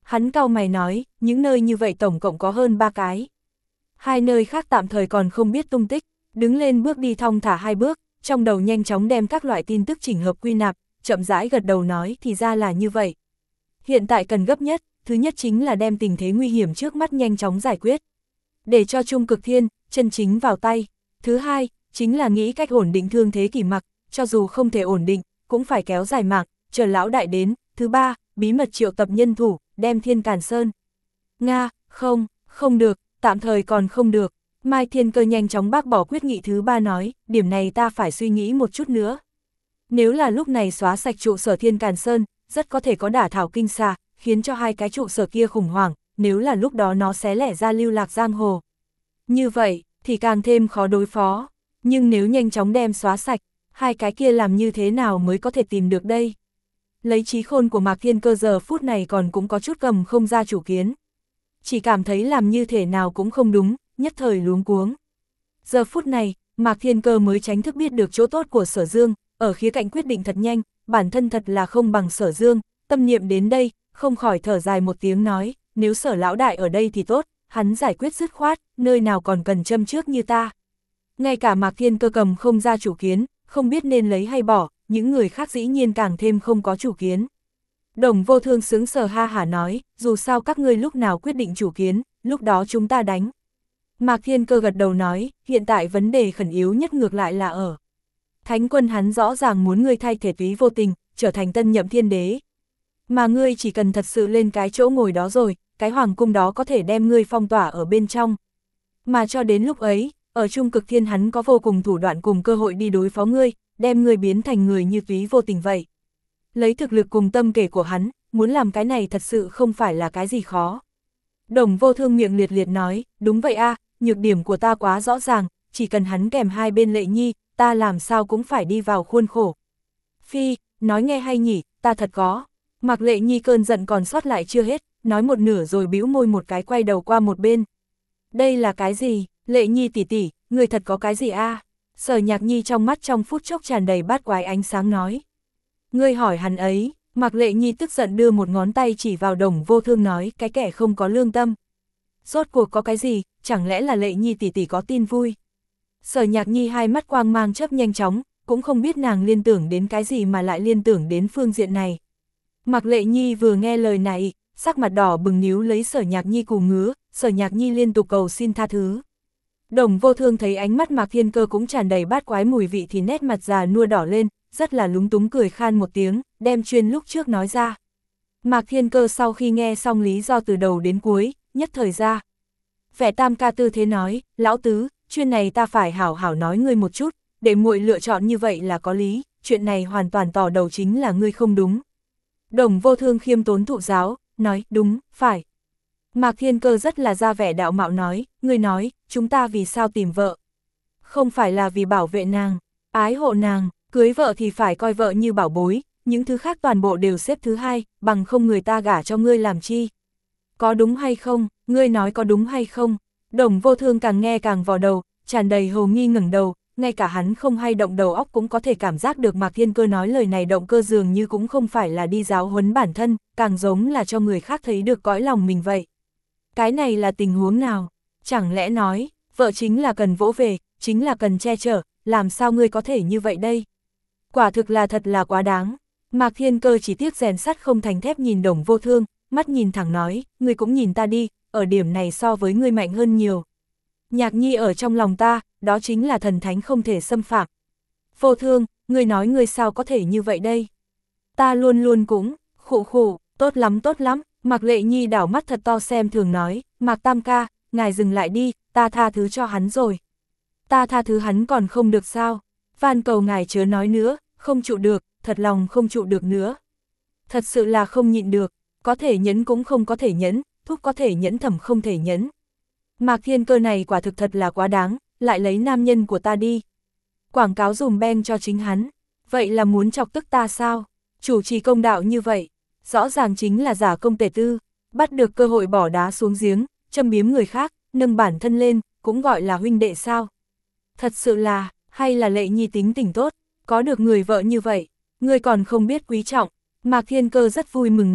Hắn cau mày nói, những nơi như vậy tổng cộng có hơn ba cái. Hai nơi khác tạm thời còn không biết tung tích, đứng lên bước đi thong thả hai bước, trong đầu nhanh chóng đem các loại tin tức chỉnh hợp quy nạp, chậm rãi gật đầu nói thì ra là như vậy. Hiện tại cần gấp nhất, thứ nhất chính là đem tình thế nguy hiểm trước mắt nhanh chóng giải quyết. Để cho Trung Cực Thiên, chân chính vào tay. Thứ hai, chính là nghĩ cách ổn định thương thế Kỷ Mặc, cho dù không thể ổn định, cũng phải kéo dài mạng, chờ lão đại đến. Thứ ba, bí mật triệu tập nhân thủ, đem Thiên Càn Sơn. Nga, không, không được, tạm thời còn không được. Mai Thiên Cơ nhanh chóng bác bỏ quyết nghị thứ ba nói, điểm này ta phải suy nghĩ một chút nữa. Nếu là lúc này xóa sạch trụ sở Thiên Càn Sơn, rất có thể có đả thảo kinh xà, khiến cho hai cái trụ sở kia khủng hoảng, nếu là lúc đó nó xé lẻ ra lưu lạc giang hồ. Như vậy, thì càng thêm khó đối phó, nhưng nếu nhanh chóng đem xóa sạch, hai cái kia làm như thế nào mới có thể tìm được đây? Lấy trí khôn của Mạc Thiên Cơ giờ phút này còn cũng có chút cầm không ra chủ kiến. Chỉ cảm thấy làm như thế nào cũng không đúng, nhất thời luống cuống. Giờ phút này, Mạc Thiên Cơ mới tránh thức biết được chỗ tốt của Sở Dương, ở khía cạnh quyết định thật nhanh, bản thân thật là không bằng Sở Dương, tâm niệm đến đây, không khỏi thở dài một tiếng nói, nếu Sở lão đại ở đây thì tốt, hắn giải quyết dứt khoát, nơi nào còn cần châm trước như ta. Ngay cả Mạc Thiên Cơ cầm không ra chủ kiến, không biết nên lấy hay bỏ, những người khác dĩ nhiên càng thêm không có chủ kiến. Đồng Vô Thương sướng sờ ha hả nói, dù sao các ngươi lúc nào quyết định chủ kiến, lúc đó chúng ta đánh. Mạc Thiên Cơ gật đầu nói, hiện tại vấn đề khẩn yếu nhất ngược lại là ở. Thánh quân hắn rõ ràng muốn ngươi thay thể Túy Vô Tình, trở thành tân nhậm thiên đế. Mà ngươi chỉ cần thật sự lên cái chỗ ngồi đó rồi, cái hoàng cung đó có thể đem ngươi phong tỏa ở bên trong. Mà cho đến lúc ấy, ở Trung Cực Thiên hắn có vô cùng thủ đoạn cùng cơ hội đi đối phó ngươi, đem ngươi biến thành người như Túy Vô Tình vậy. Lấy thực lực cùng tâm kể của hắn, muốn làm cái này thật sự không phải là cái gì khó. Đồng Vô Thương miệng liệt liệt nói, đúng vậy a, nhược điểm của ta quá rõ ràng, chỉ cần hắn kèm hai bên Lệ Nhi, ta làm sao cũng phải đi vào khuôn khổ. Phi, nói nghe hay nhỉ, ta thật có. Mạc Lệ Nhi cơn giận còn sót lại chưa hết, nói một nửa rồi bĩu môi một cái quay đầu qua một bên. Đây là cái gì, Lệ Nhi tỷ tỷ, người thật có cái gì a? Sở Nhạc Nhi trong mắt trong phút chốc tràn đầy bát quái ánh sáng nói. Ngươi hỏi hắn ấy, Mạc Lệ Nhi tức giận đưa một ngón tay chỉ vào Đồng Vô Thương nói, cái kẻ không có lương tâm. Rốt cuộc có cái gì, chẳng lẽ là Lệ Nhi tỷ tỷ có tin vui? Sở Nhạc Nhi hai mắt quang mang chớp nhanh chóng, cũng không biết nàng liên tưởng đến cái gì mà lại liên tưởng đến phương diện này. Mạc Lệ Nhi vừa nghe lời này, sắc mặt đỏ bừng níu lấy Sở Nhạc Nhi cù ngứa, Sở Nhạc Nhi liên tục cầu xin tha thứ. Đồng Vô Thương thấy ánh mắt Mạc Thiên Cơ cũng tràn đầy bát quái mùi vị thì nét mặt già nua đỏ lên, rất là lúng túng cười khan một tiếng, đem chuyên lúc trước nói ra. Mạc Thiên Cơ sau khi nghe xong lý do từ đầu đến cuối, nhất thời ra. Vẻ tam ca tư thế nói, lão tứ, chuyện này ta phải hảo hảo nói ngươi một chút, để muội lựa chọn như vậy là có lý, chuyện này hoàn toàn tỏ đầu chính là ngươi không đúng. Đồng Vô Thương khiêm tốn thụ giáo, nói, đúng, phải. Mạc Thiên Cơ rất là ra vẻ đạo mạo nói, ngươi nói, chúng ta vì sao tìm vợ? Không phải là vì bảo vệ nàng, ái hộ nàng, cưới vợ thì phải coi vợ như bảo bối, những thứ khác toàn bộ đều xếp thứ hai, bằng không người ta gả cho ngươi làm chi. Có đúng hay không, ngươi nói có đúng hay không? Đồng Vô Thương càng nghe càng vò đầu, tràn đầy hồ nghi ngẩng đầu, ngay cả hắn không hay động đầu óc cũng có thể cảm giác được Mạc Thiên Cơ nói lời này động cơ dường như cũng không phải là đi giáo huấn bản thân, càng giống là cho người khác thấy được cõi lòng mình vậy. Cái này là tình huống nào? Chẳng lẽ nói, vợ chính là cần vỗ về, chính là cần che chở, làm sao ngươi có thể như vậy đây? Quả thực là thật là quá đáng. Mạc Thiên Cơ chỉ tiếc rèn sắt không thành thép nhìn Đồng Vô Thương, mắt nhìn thẳng nói, ngươi cũng nhìn ta đi, ở điểm này so với ngươi mạnh hơn nhiều. Nhạc Nhi ở trong lòng ta, đó chính là thần thánh không thể xâm phạm. Vô Thương, ngươi nói ngươi sao có thể như vậy đây? Ta luôn luôn cũng, khụ khụ, tốt lắm tốt lắm, Mạc Lệ Nhi đảo mắt thật to xem thường nói, Mạc Tam ca, ngài dừng lại đi, ta tha thứ cho hắn rồi. Ta tha thứ hắn còn không được sao? Van cầu ngài chớ nói nữa, không trụ được, thật lòng không trụ được nữa. Thật sự là không nhịn được, có thể nhẫn cũng không có thể nhẫn, thúc có thể nhẫn thẩm không thể nhẫn. Mạc Thiên Cơ này quả thực thật là quá đáng, lại lấy nam nhân của ta đi. Quảng cáo dùm beng cho chính hắn, vậy là muốn chọc tức ta sao? Chủ trì công đạo như vậy, rõ ràng chính là giả công tể tư, bắt được cơ hội bỏ đá xuống giếng, châm biếm người khác, nâng bản thân lên, cũng gọi là huynh đệ sao? Thật sự là, hay là Lệ Nhi tính tình tốt, có được người vợ như vậy, ngươi còn không biết quý trọng. Mạc Thiên Cơ rất vui mừng nói,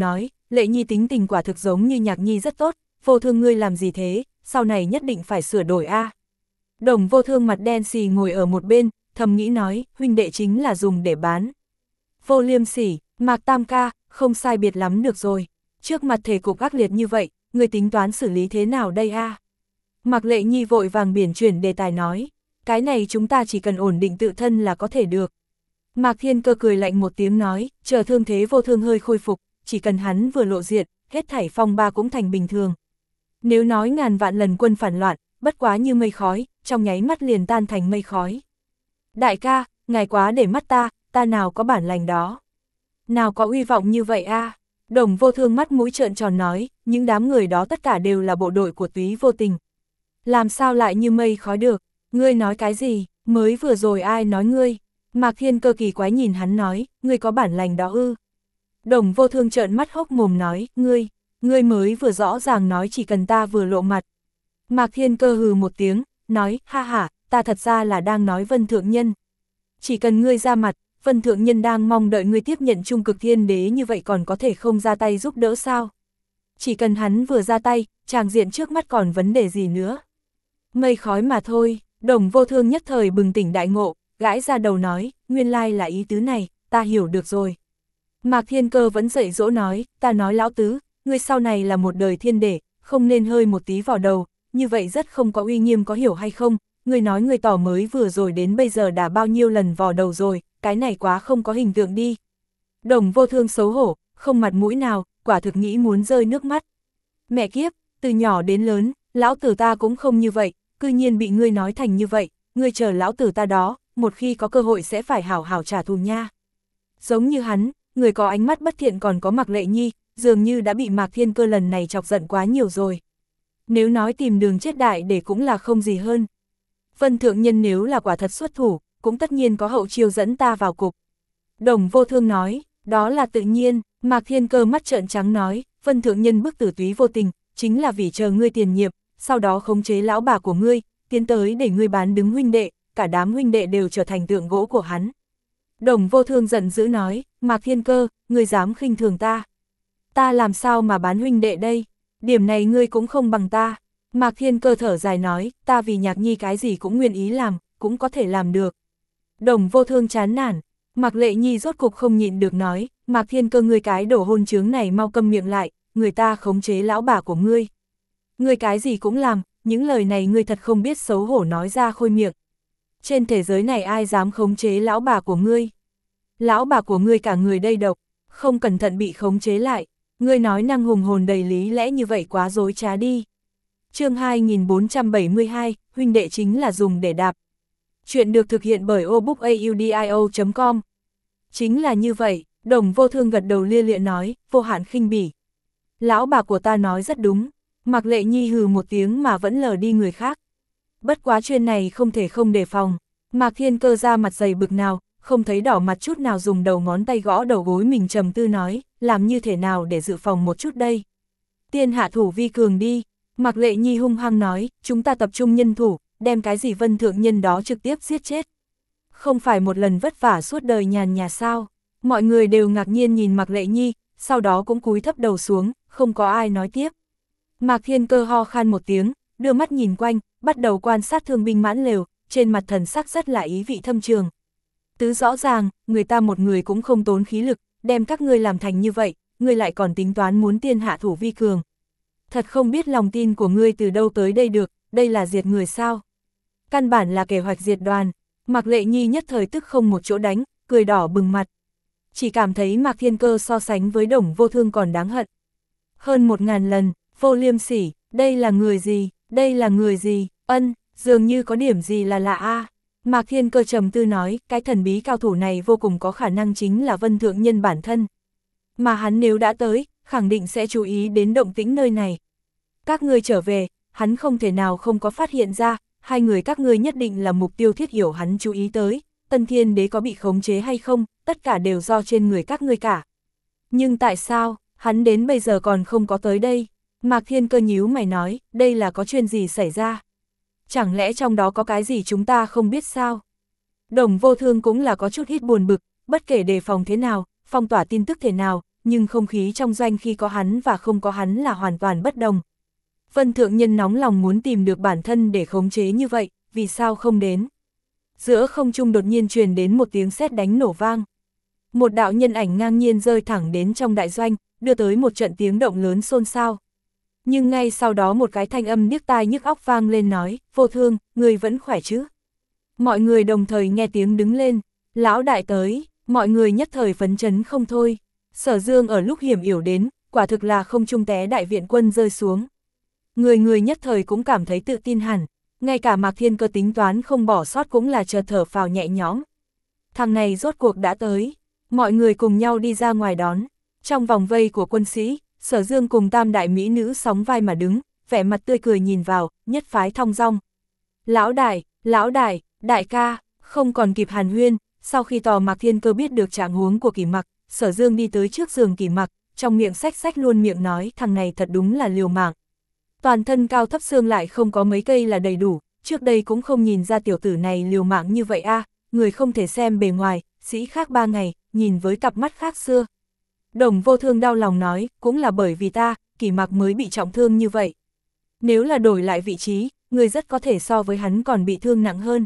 Lệ Nhi tính tình quả thực giống như Nhạc Nhi rất tốt, Vô Thương ngươi làm gì thế, sau này nhất định phải sửa đổi a. Đồng Vô Thương mặt đen xì ngồi ở một bên, thầm nghĩ nói, huynh đệ chính là dùng để bán. Vô Liêm Sỉ, Mạc Tam ca, không sai biệt lắm được rồi. Trước mặt thể cục ác liệt như vậy, người tính toán xử lý thế nào đây a? Mạc Lệ Nhi vội vàng biển chuyển đề tài nói, cái này chúng ta chỉ cần ổn định tự thân là có thể được. Mạc Thiên Cơ cười lạnh một tiếng nói, chờ thương thế Vô Thương hơi khôi phục, chỉ cần hắn vừa lộ diện, hết thảy phong ba cũng thành bình thường. Nếu nói ngàn vạn lần quân phản loạn, bất quá như mây khói, trong nháy mắt liền tan thành mây khói. Đại ca, ngài quá để mắt ta, ta nào có bản lành đó. Nào có uy vọng như vậy a? Đồng Vô Thương mắt mũi trợn tròn nói, những đám người đó tất cả đều là bộ đội của Túy Vô Tình. Làm sao lại như mây khói được, ngươi nói cái gì, mới vừa rồi ai nói ngươi? Mạc Thiên Cơ kỳ quái nhìn hắn nói, ngươi có bản lành đó ư? Đồng Vô Thương trợn mắt hốc mồm nói, ngươi, ngươi mới vừa rõ ràng nói chỉ cần ta vừa lộ mặt. Mạc Thiên Cơ hừ một tiếng, nói, ha ha, ta thật ra là đang nói Vân Thượng Nhân. Chỉ cần ngươi ra mặt, Vân Thượng Nhân đang mong đợi ngươi tiếp nhận Trung Cực Thiên Đế như vậy còn có thể không ra tay giúp đỡ sao? Chỉ cần hắn vừa ra tay, tràng diện trước mắt còn vấn đề gì nữa? Mây khói mà thôi, Đồng Vô Thương nhất thời bừng tỉnh đại ngộ, gãi ra đầu nói, nguyên lai là ý tứ này, ta hiểu được rồi. Mạc Thiên Cơ vẫn dạy dỗ nói, ta nói lão tứ, ngươi sau này là một đời thiên đế, không nên hơi một tí vào đầu, như vậy rất không có uy nghiêm có hiểu hay không, ngươi nói ngươi tỏ mới vừa rồi đến bây giờ đã bao nhiêu lần vò đầu rồi, cái này quá không có hình tượng đi. Đồng Vô Thương xấu hổ, không mặt mũi nào, quả thực nghĩ muốn rơi nước mắt. Mẹ kiếp, từ nhỏ đến lớn, lão tử ta cũng không như vậy, cư nhiên bị ngươi nói thành như vậy, ngươi chờ lão tử ta đó, một khi có cơ hội sẽ phải hảo hảo trả thù nha. Giống như hắn, người có ánh mắt bất thiện còn có Mạc Lệ Nhi, dường như đã bị Mạc Thiên Cơ lần này chọc giận quá nhiều rồi. Nếu nói tìm đường chết đại để cũng là không gì hơn. Vân Thượng Nhân nếu là quả thật xuất thủ, cũng tất nhiên có hậu chiêu dẫn ta vào cục. Đồng Vô Thương nói, đó là tự nhiên. Mạc Thiên Cơ mắt trợn trắng nói, Vân Thượng Nhân bức tử Túy Vô Tình, chính là vì chờ ngươi tiền nhiệm, sau đó khống chế lão bà của ngươi, tiến tới để ngươi bán đứng huynh đệ, cả đám huynh đệ đều trở thành tượng gỗ của hắn. Đồng Vô Thương giận dữ nói, Mạc Thiên Cơ, ngươi dám khinh thường ta. Ta làm sao mà bán huynh đệ đây, điểm này ngươi cũng không bằng ta. Mạc Thiên Cơ thở dài nói, ta vì Nhạc Nhi cái gì cũng nguyện ý làm, cũng có thể làm được. Đồng Vô Thương chán nản, Mạc Lệ Nhi rốt cục không nhịn được nói, Mạc Thiên Cơ ngươi cái đổ hôn chướng này mau câm miệng lại, người ta khống chế lão bà của ngươi. Ngươi cái gì cũng làm, những lời này ngươi thật không biết xấu hổ nói ra khôi miệng. Trên thế giới này ai dám khống chế lão bà của ngươi? Lão bà của ngươi cả người đây độc, không cẩn thận bị khống chế lại, ngươi nói năng hùng hồn đầy lý lẽ như vậy quá dối trá đi. Chương hai nghìn bốn trăm bảy mươi hai, huynh đệ chính là dùng để đạp. Chuyện được thực hiện bởi obookaudio chấm com. Chính là như vậy, Đồng Vô Thương gật đầu lia lịa nói, vô hạn khinh bỉ. Lão bà của ta nói rất đúng. Mạc Lệ Nhi hừ một tiếng mà vẫn lờ đi người khác. Bất quá chuyện này không thể không đề phòng. Mạc Thiên Cơ ra mặt dày bực nào, không thấy đỏ mặt chút nào dùng đầu ngón tay gõ đầu gối mình trầm tư nói, làm như thế nào để dự phòng một chút đây. Tiên hạ thủ vi cường đi. Mạc Lệ Nhi hung hăng nói, chúng ta tập trung nhân thủ, đem cái gì Vân Thượng Nhân đó trực tiếp giết chết. Không phải một lần vất vả suốt đời nhàn nhà sao. Mọi người đều ngạc nhiên nhìn Mạc Lệ Nhi, sau đó cũng cúi thấp đầu xuống, không có ai nói tiếp. Mạc Thiên Cơ ho khan một tiếng, đưa mắt nhìn quanh, bắt đầu quan sát thương binh mãn lều, trên mặt thần sắc rất là ý vị thâm trường. Tứ rõ ràng, người ta một người cũng không tốn khí lực, đem các ngươi làm thành như vậy, ngươi lại còn tính toán muốn tiên hạ thủ vi cường. Thật không biết lòng tin của ngươi từ đâu tới đây được, đây là diệt người sao? Căn bản là kế hoạch diệt đoàn. Mạc Lệ Nhi nhất thời tức không một chỗ đánh, cười đỏ bừng mặt. Chỉ cảm thấy Mạc Thiên Cơ so sánh với Đồng Vô Thương còn đáng hận. Hơn một ngàn lần, Vô Liêm Sỉ, đây là người gì, đây là người gì, ân, dường như có điểm gì là lạ a. Mạc Thiên Cơ trầm tư nói, cái thần bí cao thủ này vô cùng có khả năng chính là Vân Thượng Nhân bản thân. Mà hắn nếu đã tới, khẳng định sẽ chú ý đến động tĩnh nơi này. Các ngươi trở về, hắn không thể nào không có phát hiện ra, hai người các ngươi nhất định là mục tiêu thiết hiểu hắn chú ý tới, Tân Thiên Đế có bị khống chế hay không, tất cả đều do trên người các ngươi cả. Nhưng tại sao, hắn đến bây giờ còn không có tới đây? Mạc Thiên Cơ nhíu mày nói, đây là có chuyện gì xảy ra? Chẳng lẽ trong đó có cái gì chúng ta không biết sao? Đồng Vô Thương cũng là có chút ít buồn bực, bất kể đề phòng thế nào, phong tỏa tin tức thế nào, nhưng không khí trong doanh khi có hắn và không có hắn là hoàn toàn bất đồng. Vân Thượng Nhân nóng lòng muốn tìm được bản thân để khống chế như vậy, vì sao không đến? Giữa không trung đột nhiên truyền đến một tiếng sét đánh nổ vang. Một đạo nhân ảnh ngang nhiên rơi thẳng đến trong đại doanh, đưa tới một trận tiếng động lớn xôn xao. Nhưng ngay sau đó một cái thanh âm điếc tai nhức óc vang lên nói, Vô Thương, người vẫn khỏe chứ? Mọi người đồng thời nghe tiếng đứng lên, lão đại tới, mọi người nhất thời phấn chấn không thôi. Sở Dương ở lúc hiểm yểu đến, quả thực là không trung té đại viện quân rơi xuống. Người người nhất thời cũng cảm thấy tự tin hẳn, ngay cả Mạc Thiên Cơ tính toán không bỏ sót cũng là chợt thở phào nhẹ nhõm. Thằng này rốt cuộc đã tới, mọi người cùng nhau đi ra ngoài đón. Trong vòng vây của quân sĩ, Sở Dương cùng tam đại mỹ nữ sóng vai mà đứng, vẻ mặt tươi cười nhìn vào, nhất phái thong dong. Lão đại, lão đại, đại ca, không còn kịp hàn huyên, sau khi tò Mạc Thiên Cơ biết được trạng huống của Kỷ Mặc, Sở Dương đi tới trước giường Kỷ Mặc, trong miệng xách xách luôn miệng nói thằng này thật đúng là liều mạng. Toàn thân cao thấp xương lại không có mấy cây là đầy đủ, trước đây cũng không nhìn ra tiểu tử này liều mạng như vậy a, à, người không thể xem bề ngoài, sĩ khác ba ngày, nhìn với cặp mắt khác xưa. Đồng Vô Thương đau lòng nói, cũng là bởi vì ta, Kỷ Mặc mới bị trọng thương như vậy. Nếu là đổi lại vị trí, người rất có thể so với hắn còn bị thương nặng hơn.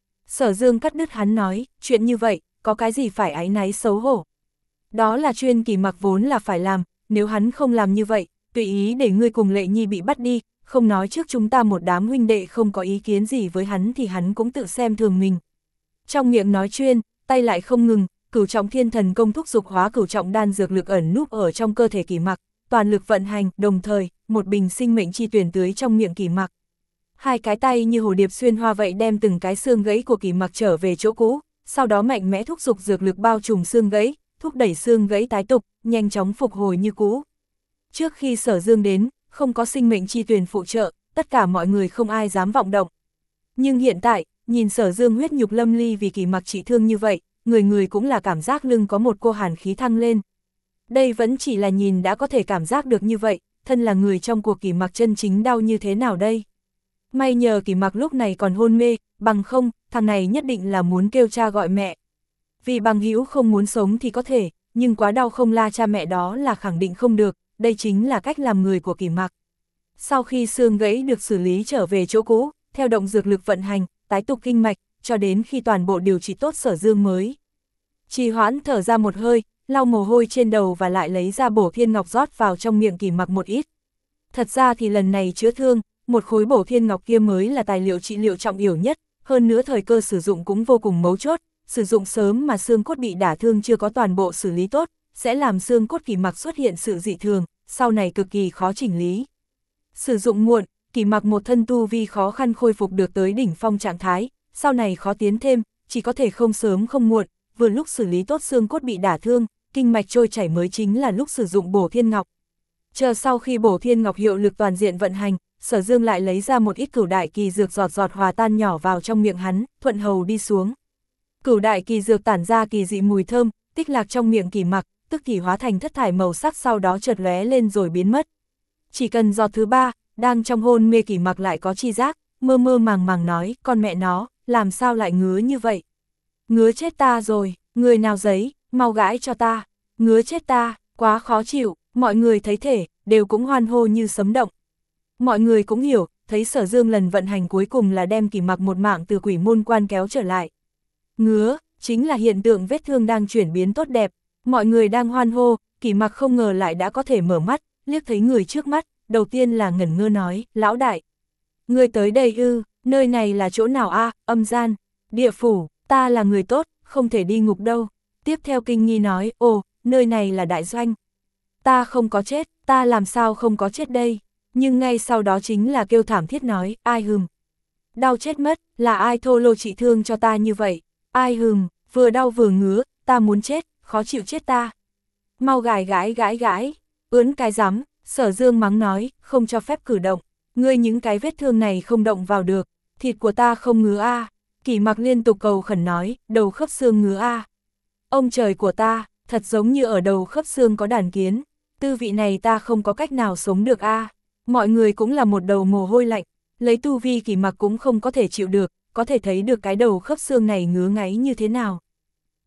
Sở Dương cắt đứt hắn nói, chuyện như vậy, có cái gì phải áy náy xấu hổ. Đó là chuyên Kỷ Mặc vốn là phải làm, nếu hắn không làm như vậy, tùy ý để ngươi cùng Lệ Nhi bị bắt đi, không nói trước chúng ta một đám huynh đệ không có ý kiến gì với hắn thì hắn cũng tự xem thường mình. Trong miệng nói chuyên, tay lại không ngừng, cửu trọng thiên thần công thúc dục hóa cửu trọng đan dược lực ẩn núp ở trong cơ thể Kỷ Mặc, toàn lực vận hành, đồng thời, một bình sinh mệnh chi tuyển tưới trong miệng Kỷ Mặc. Hai cái tay như hồ điệp xuyên hoa vậy đem từng cái xương gãy của Kỷ Mặc trở về chỗ cũ, sau đó mạnh mẽ thúc dục dược lực bao trùm xương gãy, thúc đẩy xương gãy tái tục, nhanh chóng phục hồi như cũ. Trước khi Sở Dương đến, không có sinh mệnh chi tuyển phụ trợ, tất cả mọi người không ai dám vọng động. Nhưng hiện tại, nhìn Sở Dương huyết nhục lâm ly vì Kỷ Mặc trị thương như vậy, người người cũng là cảm giác lưng có một cô hàn khí thăng lên. Đây vẫn chỉ là nhìn đã có thể cảm giác được như vậy, thân là người trong cuộc Kỷ Mặc chân chính đau như thế nào đây? May nhờ Kỷ Mặc lúc này còn hôn mê, bằng không, thằng này nhất định là muốn kêu cha gọi mẹ. Vì bằng hữu không muốn sống thì có thể, nhưng quá đau không la cha mẹ đó là khẳng định không được, đây chính là cách làm người của Kỷ Mặc. Sau khi xương gãy được xử lý trở về chỗ cũ, theo động dược lực vận hành, tái tục kinh mạch, cho đến khi toàn bộ điều trị tốt Sở Dương mới. Trì hoãn thở ra một hơi, lau mồ hôi trên đầu và lại lấy ra bổ thiên ngọc rót vào trong miệng Kỷ Mặc một ít. Thật ra thì lần này chữa thương, một khối bổ thiên ngọc kia mới là tài liệu trị liệu trọng yếu nhất, hơn nữa thời cơ sử dụng cũng vô cùng mấu chốt, sử dụng sớm mà xương cốt bị đả thương chưa có toàn bộ xử lý tốt, sẽ làm xương cốt Kỷ Mặc xuất hiện sự dị thường, sau này cực kỳ khó chỉnh lý. Sử dụng muộn, Kỷ Mặc một thân tu vi khó khăn khôi phục được tới đỉnh phong trạng thái, sau này khó tiến thêm, chỉ có thể không sớm không muộn, vừa lúc xử lý tốt xương cốt bị đả thương, kinh mạch trôi chảy mới chính là lúc sử dụng bổ thiên ngọc. Chờ sau khi bổ thiên ngọc hiệu lực toàn diện vận hành, Sở Dương lại lấy ra một ít cửu đại kỳ dược giọt giọt hòa tan nhỏ vào trong miệng hắn, thuận hầu đi xuống. Cửu đại kỳ dược tản ra kỳ dị mùi thơm, tích lạc trong miệng Kỷ Mặc, tức thì hóa thành thất thải màu sắc sau đó chợt lóe lên rồi biến mất. Chỉ cần giọt thứ ba, đang trong hôn mê Kỷ Mặc lại có chi giác, mơ mơ màng màng nói, con mẹ nó, làm sao lại ngứa như vậy? Ngứa chết ta rồi, người nào giấy, mau gãi cho ta, ngứa chết ta, quá khó chịu, mọi người thấy thể, đều cũng hoan hô như sấm động. Mọi người cũng hiểu, thấy Sở Dương lần vận hành cuối cùng là đem Kỷ Mặc một mạng từ quỷ môn quan kéo trở lại. Ngứa, chính là hiện tượng vết thương đang chuyển biến tốt đẹp, mọi người đang hoan hô, Kỷ Mặc không ngờ lại đã có thể mở mắt, liếc thấy người trước mắt, đầu tiên là ngẩn ngơ nói, lão đại. Người tới đây ư, nơi này là chỗ nào a? Âm gian, địa phủ, ta là người tốt, không thể đi ngục đâu. Tiếp theo kinh nghi nói, ồ, nơi này là đại doanh. Ta không có chết, ta làm sao không có chết đây? Nhưng ngay sau đó chính là kêu thảm thiết nói, ai hừm. Đau chết mất, là ai thô lô trị thương cho ta như vậy? Ai hừm, vừa đau vừa ngứa, ta muốn chết, khó chịu chết ta. Mau gãi gãi gãi gãi, ướn cái rắm, Sở Dương mắng nói, không cho phép cử động. Ngươi những cái vết thương này không động vào được, thịt của ta không ngứa a. Kỷ Mặc liên tục cầu khẩn nói, đầu khớp xương ngứa a. Ông trời của ta, thật giống như ở đầu khớp xương có đàn kiến, tư vị này ta không có cách nào sống được a. Mọi người cũng là một đầu mồ hôi lạnh, lấy tu vi Kỷ Mặc cũng không có thể chịu được, có thể thấy được cái đầu khớp xương này ngứa ngáy như thế nào.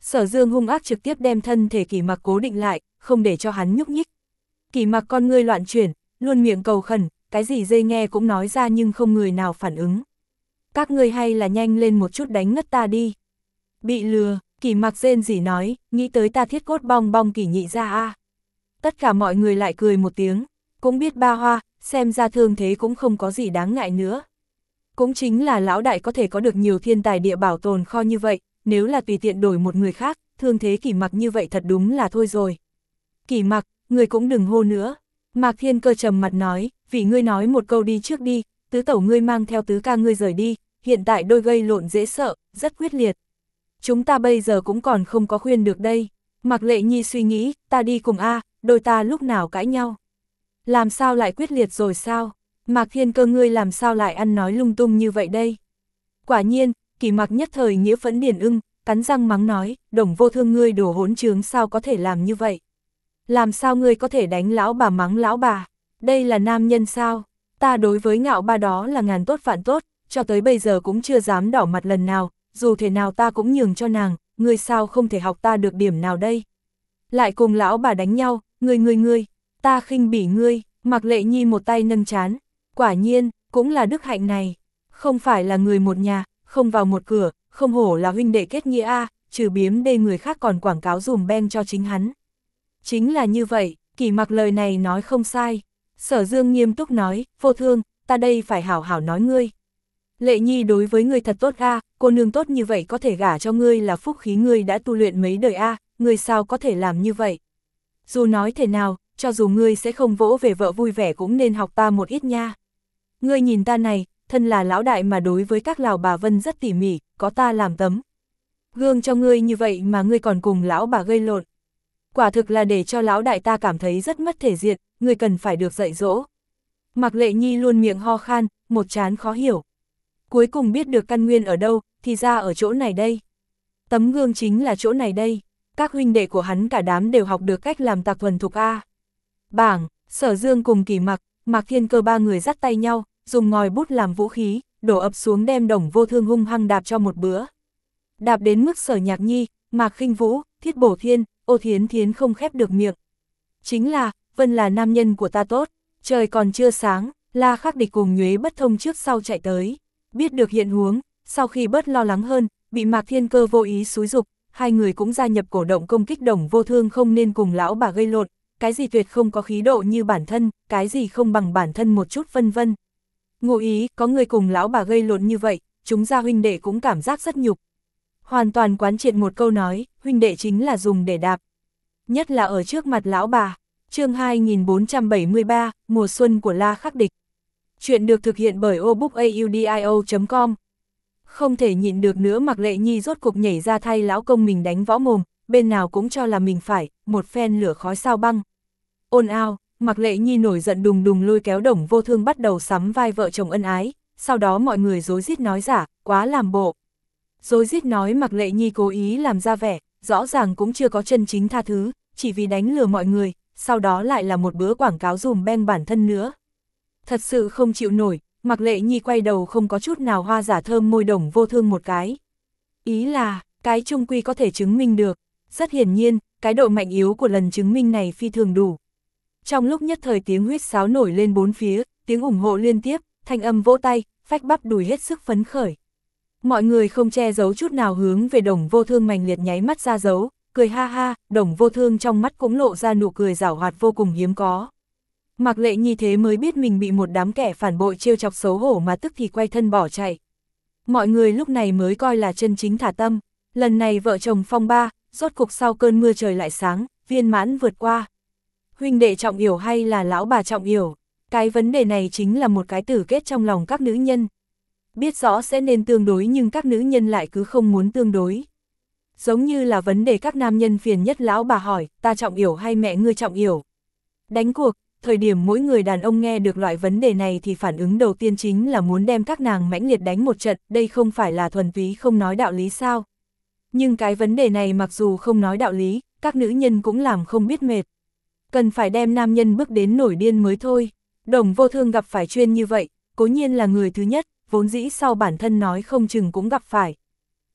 Sở Dương hung ác trực tiếp đem thân thể Kỷ Mặc cố định lại, không để cho hắn nhúc nhích. Kỷ Mặc con ngươi loạn chuyển, luôn miệng cầu khẩn, cái gì dây nghe cũng nói ra nhưng không người nào phản ứng. Các ngươi hay là nhanh lên một chút đánh ngất ta đi. Bị lừa, Kỷ Mặc rên rỉ nói, nghĩ tới ta thiết cốt bong bong Kỷ nhị ra a. Tất cả mọi người lại cười một tiếng, cũng biết ba hoa, xem ra thương thế cũng không có gì đáng ngại nữa. Cũng chính là lão đại có thể có được nhiều thiên tài địa bảo tồn kho như vậy, nếu là tùy tiện đổi một người khác, thương thế Kỷ Mặc như vậy thật đúng là thôi rồi. Kỷ Mặc, người cũng đừng hô nữa. Mạc Thiên Cơ trầm mặt nói, vì ngươi nói một câu đi trước đi, tứ tẩu ngươi mang theo tứ ca ngươi rời đi, hiện tại đôi gây lộn dễ sợ, rất quyết liệt. Chúng ta bây giờ cũng còn không có khuyên được đây. Mạc Lệ Nhi suy nghĩ, ta đi cùng a, đôi ta lúc nào cãi nhau. Làm sao lại quyết liệt rồi sao? Mạc Thiên Cơ ngươi làm sao lại ăn nói lung tung như vậy đây? Quả nhiên, Kỷ Mặc nhất thời nghĩa phẫn điền ưng, cắn răng mắng nói, Đồng Vô Thương ngươi đổ hỗn trướng sao có thể làm như vậy? Làm sao ngươi có thể đánh lão bà mắng lão bà? Đây là nam nhân sao? Ta đối với ngạo ba đó là ngàn tốt vạn tốt, cho tới bây giờ cũng chưa dám đỏ mặt lần nào, dù thể nào ta cũng nhường cho nàng, ngươi sao không thể học ta được điểm nào đây? Lại cùng lão bà đánh nhau, ngươi ngươi ngươi, ta khinh bỉ ngươi. Mạc Lệ Nhi một tay nâng trán, quả nhiên, cũng là đức hạnh này. Không phải là người một nhà, không vào một cửa, không hổ là huynh đệ kết nghĩa a, trừ biếm đê người khác còn quảng cáo dùm beng cho chính hắn. Chính là như vậy, Kỷ Mặc lời này nói không sai. Sở Dương nghiêm túc nói, Vô Thương, ta đây phải hảo hảo nói ngươi. Lệ Nhi đối với ngươi thật tốt a, cô nương tốt như vậy có thể gả cho ngươi là phúc khí ngươi đã tu luyện mấy đời a, ngươi sao có thể làm như vậy? Dù nói thế nào, cho dù ngươi sẽ không vỗ về vợ vui vẻ cũng nên học ta một ít nha. Ngươi nhìn ta này, thân là lão đại mà đối với các lào bà Vân rất tỉ mỉ, có ta làm tấm gương cho ngươi như vậy mà ngươi còn cùng lão bà gây lộn. Quả thực là để cho lão đại ta cảm thấy rất mất thể diện, ngươi cần phải được dạy dỗ. Mạc Lệ Nhi luôn miệng ho khan, một trán khó hiểu. Cuối cùng biết được căn nguyên ở đâu, thì ra ở chỗ này đây. Tấm gương chính là chỗ này đây. Các huynh đệ của hắn cả đám đều học được cách làm tạc thuần thục a. Bảng, Sở Dương cùng Kỷ Mặc, Mạc Thiên Cơ ba người dắt tay nhau, dùng ngòi bút làm vũ khí, đổ ập xuống đem Đồng Vô Thương hung hăng đạp cho một bữa. Đạp đến mức Sở Nhạc Nhi, Mạc Khinh Vũ, Thiết Bổ Thiên, Ô Thiến Thiến không khép được miệng. Chính là, Vân là nam nhân của ta tốt, trời còn chưa sáng, La Khắc Địch cùng Nhuế Bất Thông trước sau chạy tới. Biết được hiện huống, sau khi bớt lo lắng hơn, bị Mạc Thiên Cơ vô ý xúi dục, hai người cũng gia nhập cổ động công kích Đồng Vô Thương không nên cùng lão bà gây lộn, cái gì tuyệt không có khí độ như bản thân, cái gì không bằng bản thân một chút vân vân. Ngụ ý, có người cùng lão bà gây lộn như vậy, chúng gia huynh đệ cũng cảm giác rất nhục. Hoàn toàn quán triệt một câu nói, huynh đệ chính là dùng để đạp. Nhất là ở trước mặt lão bà. Chương hai nghìn bốn trăm bảy mươi ba, mùa xuân của La Khắc Địch. Chuyện được thực hiện bởi obookaudio chấm com. Không thể nhịn được nữa, Mạc Lệ Nhi rốt cục nhảy ra thay lão công mình đánh võ mồm, bên nào cũng cho là mình phải, một phen lửa khói sao băng. Ồn ào, Mạc Lệ Nhi nổi giận đùng đùng lôi kéo Đồng Vô Thương bắt đầu sắm vai vợ chồng ân ái, sau đó mọi người rối rít nói giả, quá làm bộ. Rối rít nói Mạc Lệ Nhi cố ý làm ra vẻ, rõ ràng cũng chưa có chân chính tha thứ, chỉ vì đánh lừa mọi người, sau đó lại là một bữa quảng cáo dùm beng bản thân nữa. Thật sự không chịu nổi, Mạc Lệ Nhi quay đầu không có chút nào hoa giả thơm môi Đồng Vô Thương một cái. Ý là, cái trung quy có thể chứng minh được, rất hiển nhiên, cái độ mạnh yếu của lần chứng minh này phi thường đủ. Trong lúc nhất thời tiếng huýt sáo nổi lên bốn phía, tiếng ủng hộ liên tiếp, thanh âm vỗ tay, phách bắp đùi hết sức phấn khởi. Mọi người không che giấu chút nào hướng về Đồng Vô Thương mạnh liệt nháy mắt ra dấu, cười ha ha, Đồng Vô Thương trong mắt cũng lộ ra nụ cười giảo hoạt vô cùng hiếm có. Mạc Lệ Nhi thế mới biết mình bị một đám kẻ phản bội trêu chọc xấu hổ mà tức thì quay thân bỏ chạy. Mọi người lúc này mới coi là chân chính thả tâm, lần này vợ chồng phong ba, rốt cục sau cơn mưa trời lại sáng, viên mãn vượt qua. Huynh đệ trọng yểu hay là lão bà trọng yểu? Cái vấn đề này chính là một cái tử kết trong lòng các nữ nhân. Biết rõ sẽ nên tương đối nhưng các nữ nhân lại cứ không muốn tương đối. Giống như là vấn đề các nam nhân phiền nhất lão bà hỏi, ta trọng yểu hay mẹ ngươi trọng yểu? Đánh cuộc, thời điểm mỗi người đàn ông nghe được loại vấn đề này thì phản ứng đầu tiên chính là muốn đem các nàng mãnh liệt đánh một trận, đây không phải là thuần túy không nói đạo lý sao? Nhưng cái vấn đề này mặc dù không nói đạo lý, các nữ nhân cũng làm không biết mệt. Cần phải đem nam nhân bước đến nổi điên mới thôi. Đồng Vô Thương gặp phải chuyên như vậy, cố nhiên là người thứ nhất, vốn dĩ sau bản thân nói không chừng cũng gặp phải.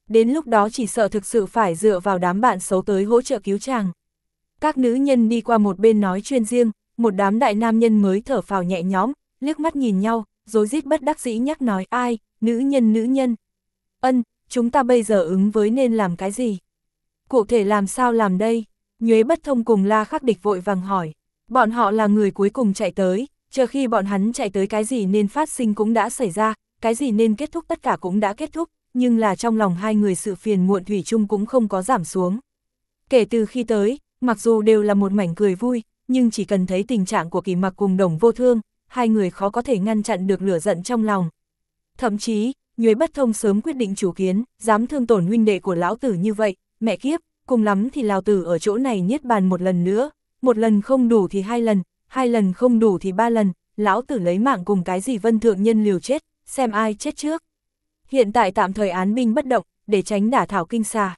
đến lúc đó chỉ sợ thực sự phải dựa vào đám bạn xấu tới hỗ trợ cứu chàng. Các nữ nhân đi qua một bên nói chuyện riêng, một đám đại nam nhân mới thở phào nhẹ nhõm, liếc mắt nhìn nhau, rối rít bất đắc dĩ nhắc nói ai, nữ nhân nữ nhân. Ân, chúng ta bây giờ ứng với nên làm cái gì? Cụ thể làm sao làm đây? Nhuế Bất Thông cùng La Khắc Địch vội vàng hỏi. Bọn họ là người cuối cùng chạy tới, chờ khi bọn hắn chạy tới cái gì nên phát sinh cũng đã xảy ra, cái gì nên kết thúc tất cả cũng đã kết thúc, nhưng là trong lòng hai người sự phiền muộn thủy chung cũng không có giảm xuống. Kể từ khi tới, mặc dù đều là một mảnh cười vui, nhưng chỉ cần thấy tình trạng của Kỳ Mặc cùng Đồng Vô Thương, hai người khó có thể ngăn chặn được lửa giận trong lòng. Thậm chí, Nhuế Bất Thông sớm quyết định chủ kiến, dám thương tổn huynh đệ của lão tử như vậy, mẹ kiếp, cùng lắm thì lão tử ở chỗ này niết bàn một lần nữa, một lần không đủ thì hai lần, hai lần không đủ thì ba lần, lão tử lấy mạng cùng cái gì Vân thượng nhân liều chết, xem ai chết trước. Hiện tại tạm thời án binh bất động, để tránh đả thảo kinh xà.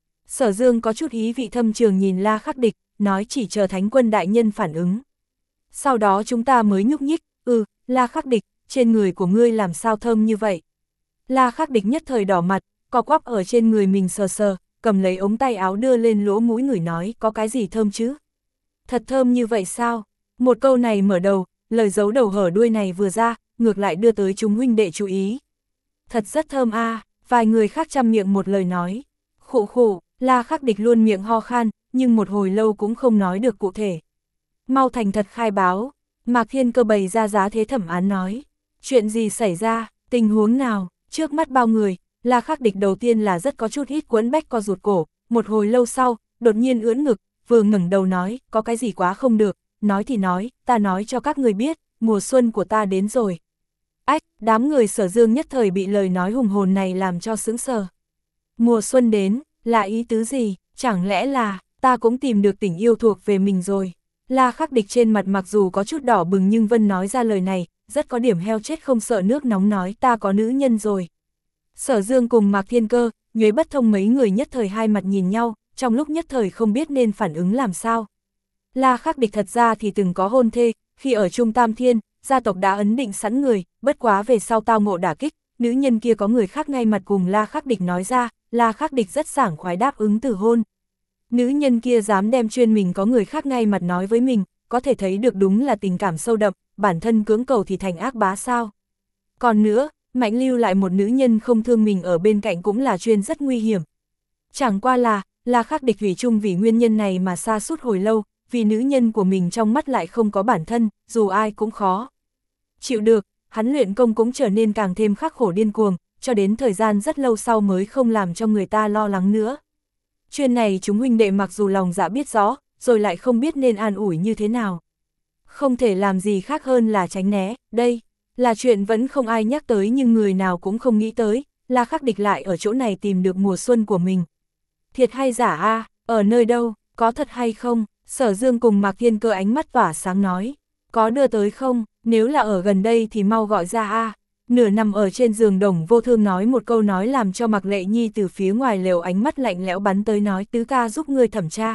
Sở Dương có chút ý vị thâm trường nhìn La Khắc Địch, nói chỉ chờ Thánh Quân đại nhân phản ứng. Sau đó chúng ta mới nhúc nhích, ừ, La Khắc Địch, trên người của ngươi làm sao thơm như vậy. La Khắc Địch nhất thời đỏ mặt, co quắp ở trên người mình sờ sờ, cầm lấy ống tay áo đưa lên lỗ mũi người nói có cái gì thơm chứ. Thật thơm như vậy sao? Một câu này mở đầu, lời giấu đầu hở đuôi này vừa ra, ngược lại đưa tới chúng huynh đệ chú ý. Thật rất thơm a, à, vài người khác chăm miệng một lời nói. Khụ khụ, La Khắc Địch luôn miệng ho khan, nhưng một hồi lâu cũng không nói được cụ thể. Mau thành thật khai báo, Mạc Thiên Cơ bày ra giá thế thẩm án nói. Chuyện gì xảy ra, tình huống nào, trước mắt bao người, La Khắc Địch đầu tiên là rất có chút ít quẫn bách co ruột cổ, một hồi lâu sau, đột nhiên ưỡn ngực, vừa ngẩng đầu nói, có cái gì quá không được, nói thì nói, ta nói cho các người biết, mùa xuân của ta đến rồi. Ách, đám người Sở Dương nhất thời bị lời nói hùng hồn này làm cho sững sờ. Mùa xuân đến, là ý tứ gì, chẳng lẽ là, ta cũng tìm được tình yêu thuộc về mình rồi. La Khắc Địch trên mặt mặc dù có chút đỏ bừng nhưng Vân nói ra lời này, rất có điểm heo chết không sợ nước nóng nói ta có nữ nhân rồi. Sở Dương cùng Mạc Thiên Cơ, Nhuế Bất Thông mấy người nhất thời hai mặt nhìn nhau, trong lúc nhất thời không biết nên phản ứng làm sao. La Khắc Địch thật ra thì từng có hôn thê, khi ở Trung Tam Thiên, gia tộc đã ấn định sẵn người, bất quá về sau tao ngộ đả kích, nữ nhân kia có người khác ngay mặt cùng La Khắc Địch nói ra, La Khắc Địch rất sảng khoái đáp ứng từ hôn. Nữ nhân kia dám đem chuyên mình có người khác ngay mặt nói với mình, có thể thấy được đúng là tình cảm sâu đậm, bản thân cưỡng cầu thì thành ác bá sao. Còn nữa, Mạnh lưu lại một nữ nhân không thương mình ở bên cạnh cũng là chuyên rất nguy hiểm. Chẳng qua là, La Khắc Địch hủy chung vì nguyên nhân này mà sa sút hồi lâu, vì nữ nhân của mình trong mắt lại không có bản thân, dù ai cũng khó chịu được, hắn luyện công cũng trở nên càng thêm khắc khổ điên cuồng, cho đến thời gian rất lâu sau mới không làm cho người ta lo lắng nữa. Chuyện này chúng huynh đệ mặc dù lòng dạ biết rõ, rồi lại không biết nên an ủi như thế nào. Không thể làm gì khác hơn là tránh né, đây là chuyện vẫn không ai nhắc tới nhưng người nào cũng không nghĩ tới, La Khắc Địch lại ở chỗ này tìm được mùa xuân của mình. Thiệt hay giả a, à, ở nơi đâu, có thật hay không? Sở Dương cùng Mạc Thiên Cơ ánh mắt tỏa sáng nói, có đưa tới không, nếu là ở gần đây thì mau gọi ra a. À. Nửa nằm ở trên giường Đồng Vô Thương nói một câu nói làm cho Mạc Lệ Nhi từ phía ngoài lều ánh mắt lạnh lẽo bắn tới nói tứ ca giúp ngươi thẩm tra.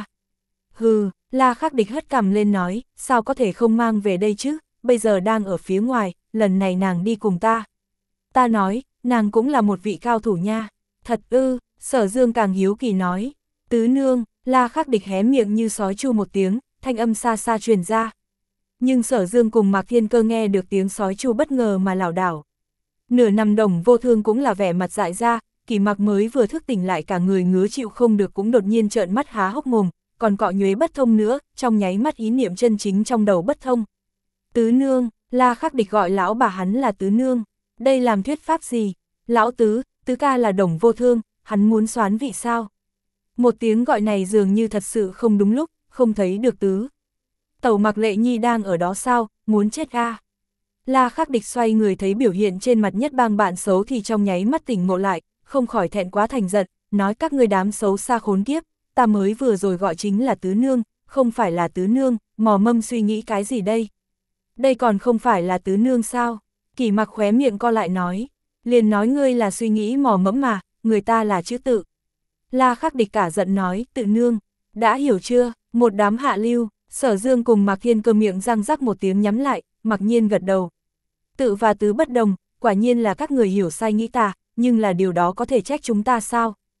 Hừ, La Khắc Địch hất cằm lên nói, sao có thể không mang về đây chứ, bây giờ đang ở phía ngoài, lần này nàng đi cùng ta. Ta nói, nàng cũng là một vị cao thủ nha. Thật ư, Sở Dương càng hiếu kỳ nói, tứ nương. La Khắc Địch hé miệng như sói chu một tiếng, thanh âm xa xa truyền ra. Nhưng Sở Dương cùng Mạc Thiên Cơ nghe được tiếng sói chu bất ngờ mà lảo đảo. Nửa năm Đồng Vô Thương cũng là vẻ mặt dại ra, Kỳ Mặc mới vừa thức tỉnh lại cả người ngứa chịu không được cũng đột nhiên trợn mắt há hốc mồm, còn cọ Nhuế Bất Thông nữa, trong nháy mắt ý niệm chân chính trong đầu bất thông. Tứ nương, La Khắc Địch gọi lão bà hắn là tứ nương, đây làm thuyết pháp gì? Lão tứ, tứ ca là Đồng Vô Thương, hắn muốn soán vị sao? Một tiếng gọi này dường như thật sự không đúng lúc, không thấy được tứ. Tẩu Mạc Lệ Nhi đang ở đó sao, muốn chết a. À? La Khắc Địch xoay người thấy biểu hiện trên mặt nhất bang bạn xấu thì trong nháy mắt tỉnh ngộ lại, không khỏi thẹn quá thành giận, nói các ngươi đám xấu xa khốn kiếp, ta mới vừa rồi gọi chính là tứ nương, không phải là tứ nương, mò mâm suy nghĩ cái gì đây? Đây còn không phải là tứ nương sao? Kỳ Mặc khóe miệng co lại nói, liền nói ngươi là suy nghĩ mò mẫm mà, người ta là chữ tự. La Khắc Địch cả giận nói, tự nương, đã hiểu chưa, một đám hạ lưu. Sở Dương cùng Mạc Thiên Cơ miệng răng rắc một tiếng nhắm lại, mặc nhiên gật đầu. Tự và tứ bất đồng, quả nhiên là các người hiểu sai nghĩ tà, nhưng là điều đó có thể trách chúng ta sao?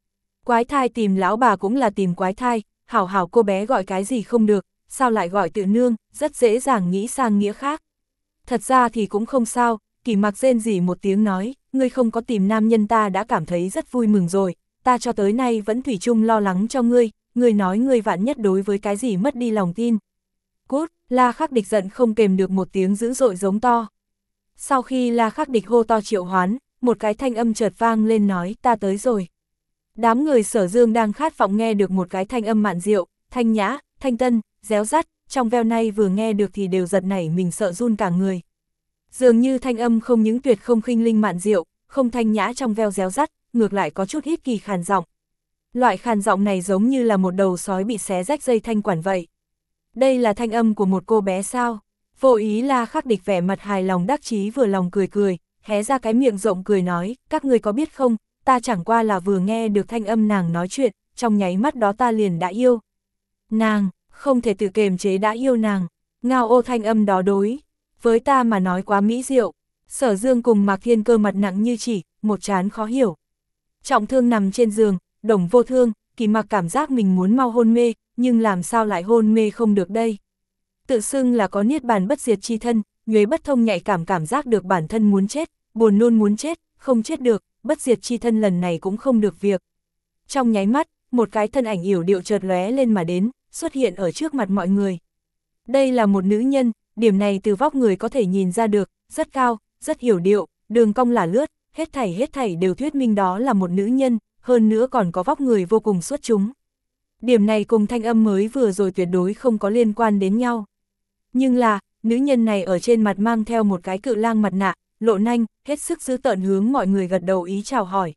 Quái thai tìm lão bà cũng là tìm quái thai, hảo hảo cô bé gọi cái gì không được, sao lại gọi tự nương, rất dễ dàng nghĩ sang nghĩa khác. Thật ra thì cũng không sao, Kỷ Mặc rên rỉ một tiếng nói, ngươi không có tìm nam nhân ta đã cảm thấy rất vui mừng rồi, ta cho tới nay vẫn thủy chung lo lắng cho ngươi, ngươi nói ngươi vạn nhất đối với cái gì mất đi lòng tin. Cút, La Khắc Địch giận không kềm được một tiếng dữ dội giống to. Sau khi La Khắc Địch hô to triệu hoán, một cái thanh âm chợt vang lên nói ta tới rồi. Đám người Sở Dương đang khát vọng nghe được một cái thanh âm mạn diệu, thanh nhã, thanh tân, réo rắt, trong veo này vừa nghe được thì đều giật nảy mình sợ run cả người. Dường như thanh âm không những tuyệt không khinh linh mạn diệu, không thanh nhã trong veo réo rắt, ngược lại có chút hít kỳ khàn giọng. Loại khàn giọng này giống như là một đầu sói bị xé rách dây thanh quản vậy. Đây là thanh âm của một cô bé sao? Vô ý La Khắc Địch vẻ mặt hài lòng đắc chí vừa lòng cười cười, hé ra cái miệng rộng cười nói, các người có biết không, ta chẳng qua là vừa nghe được thanh âm nàng nói chuyện, trong nháy mắt đó ta liền đã yêu. Nàng, không thể tự kiềm chế đã yêu nàng, ngao ô thanh âm đó đối với ta mà nói quá mỹ diệu. Sở Dương cùng Mạc Thiên Cơ mặt nặng như chỉ, một trán khó hiểu. Trọng thương nằm trên giường, Đồng Vô Thương, Kỷ Mặc cảm giác mình muốn mau hôn mê, nhưng làm sao lại hôn mê không được đây. Tự xưng là có niết bàn bất diệt chi thân, Nhuế Bất Thông nhạy cảm cảm giác được bản thân muốn chết, buồn nôn muốn chết, không chết được, bất diệt chi thân lần này cũng không được việc. Trong nháy mắt, một cái thân ảnh yểu điệu chợt lóe lên mà đến, xuất hiện ở trước mặt mọi người. Đây là một nữ nhân, điểm này từ vóc người có thể nhìn ra được, rất cao, rất yểu điệu, đường cong là lướt, hết thảy hết thảy đều thuyết minh đó là một nữ nhân, hơn nữa còn có vóc người vô cùng xuất chúng. Điểm này cùng thanh âm mới vừa rồi tuyệt đối không có liên quan đến nhau. Nhưng là, nữ nhân này ở trên mặt mang theo một cái cự lang mặt nạ, lộ nanh, hết sức dữ tợn hướng mọi người gật đầu ý chào hỏi.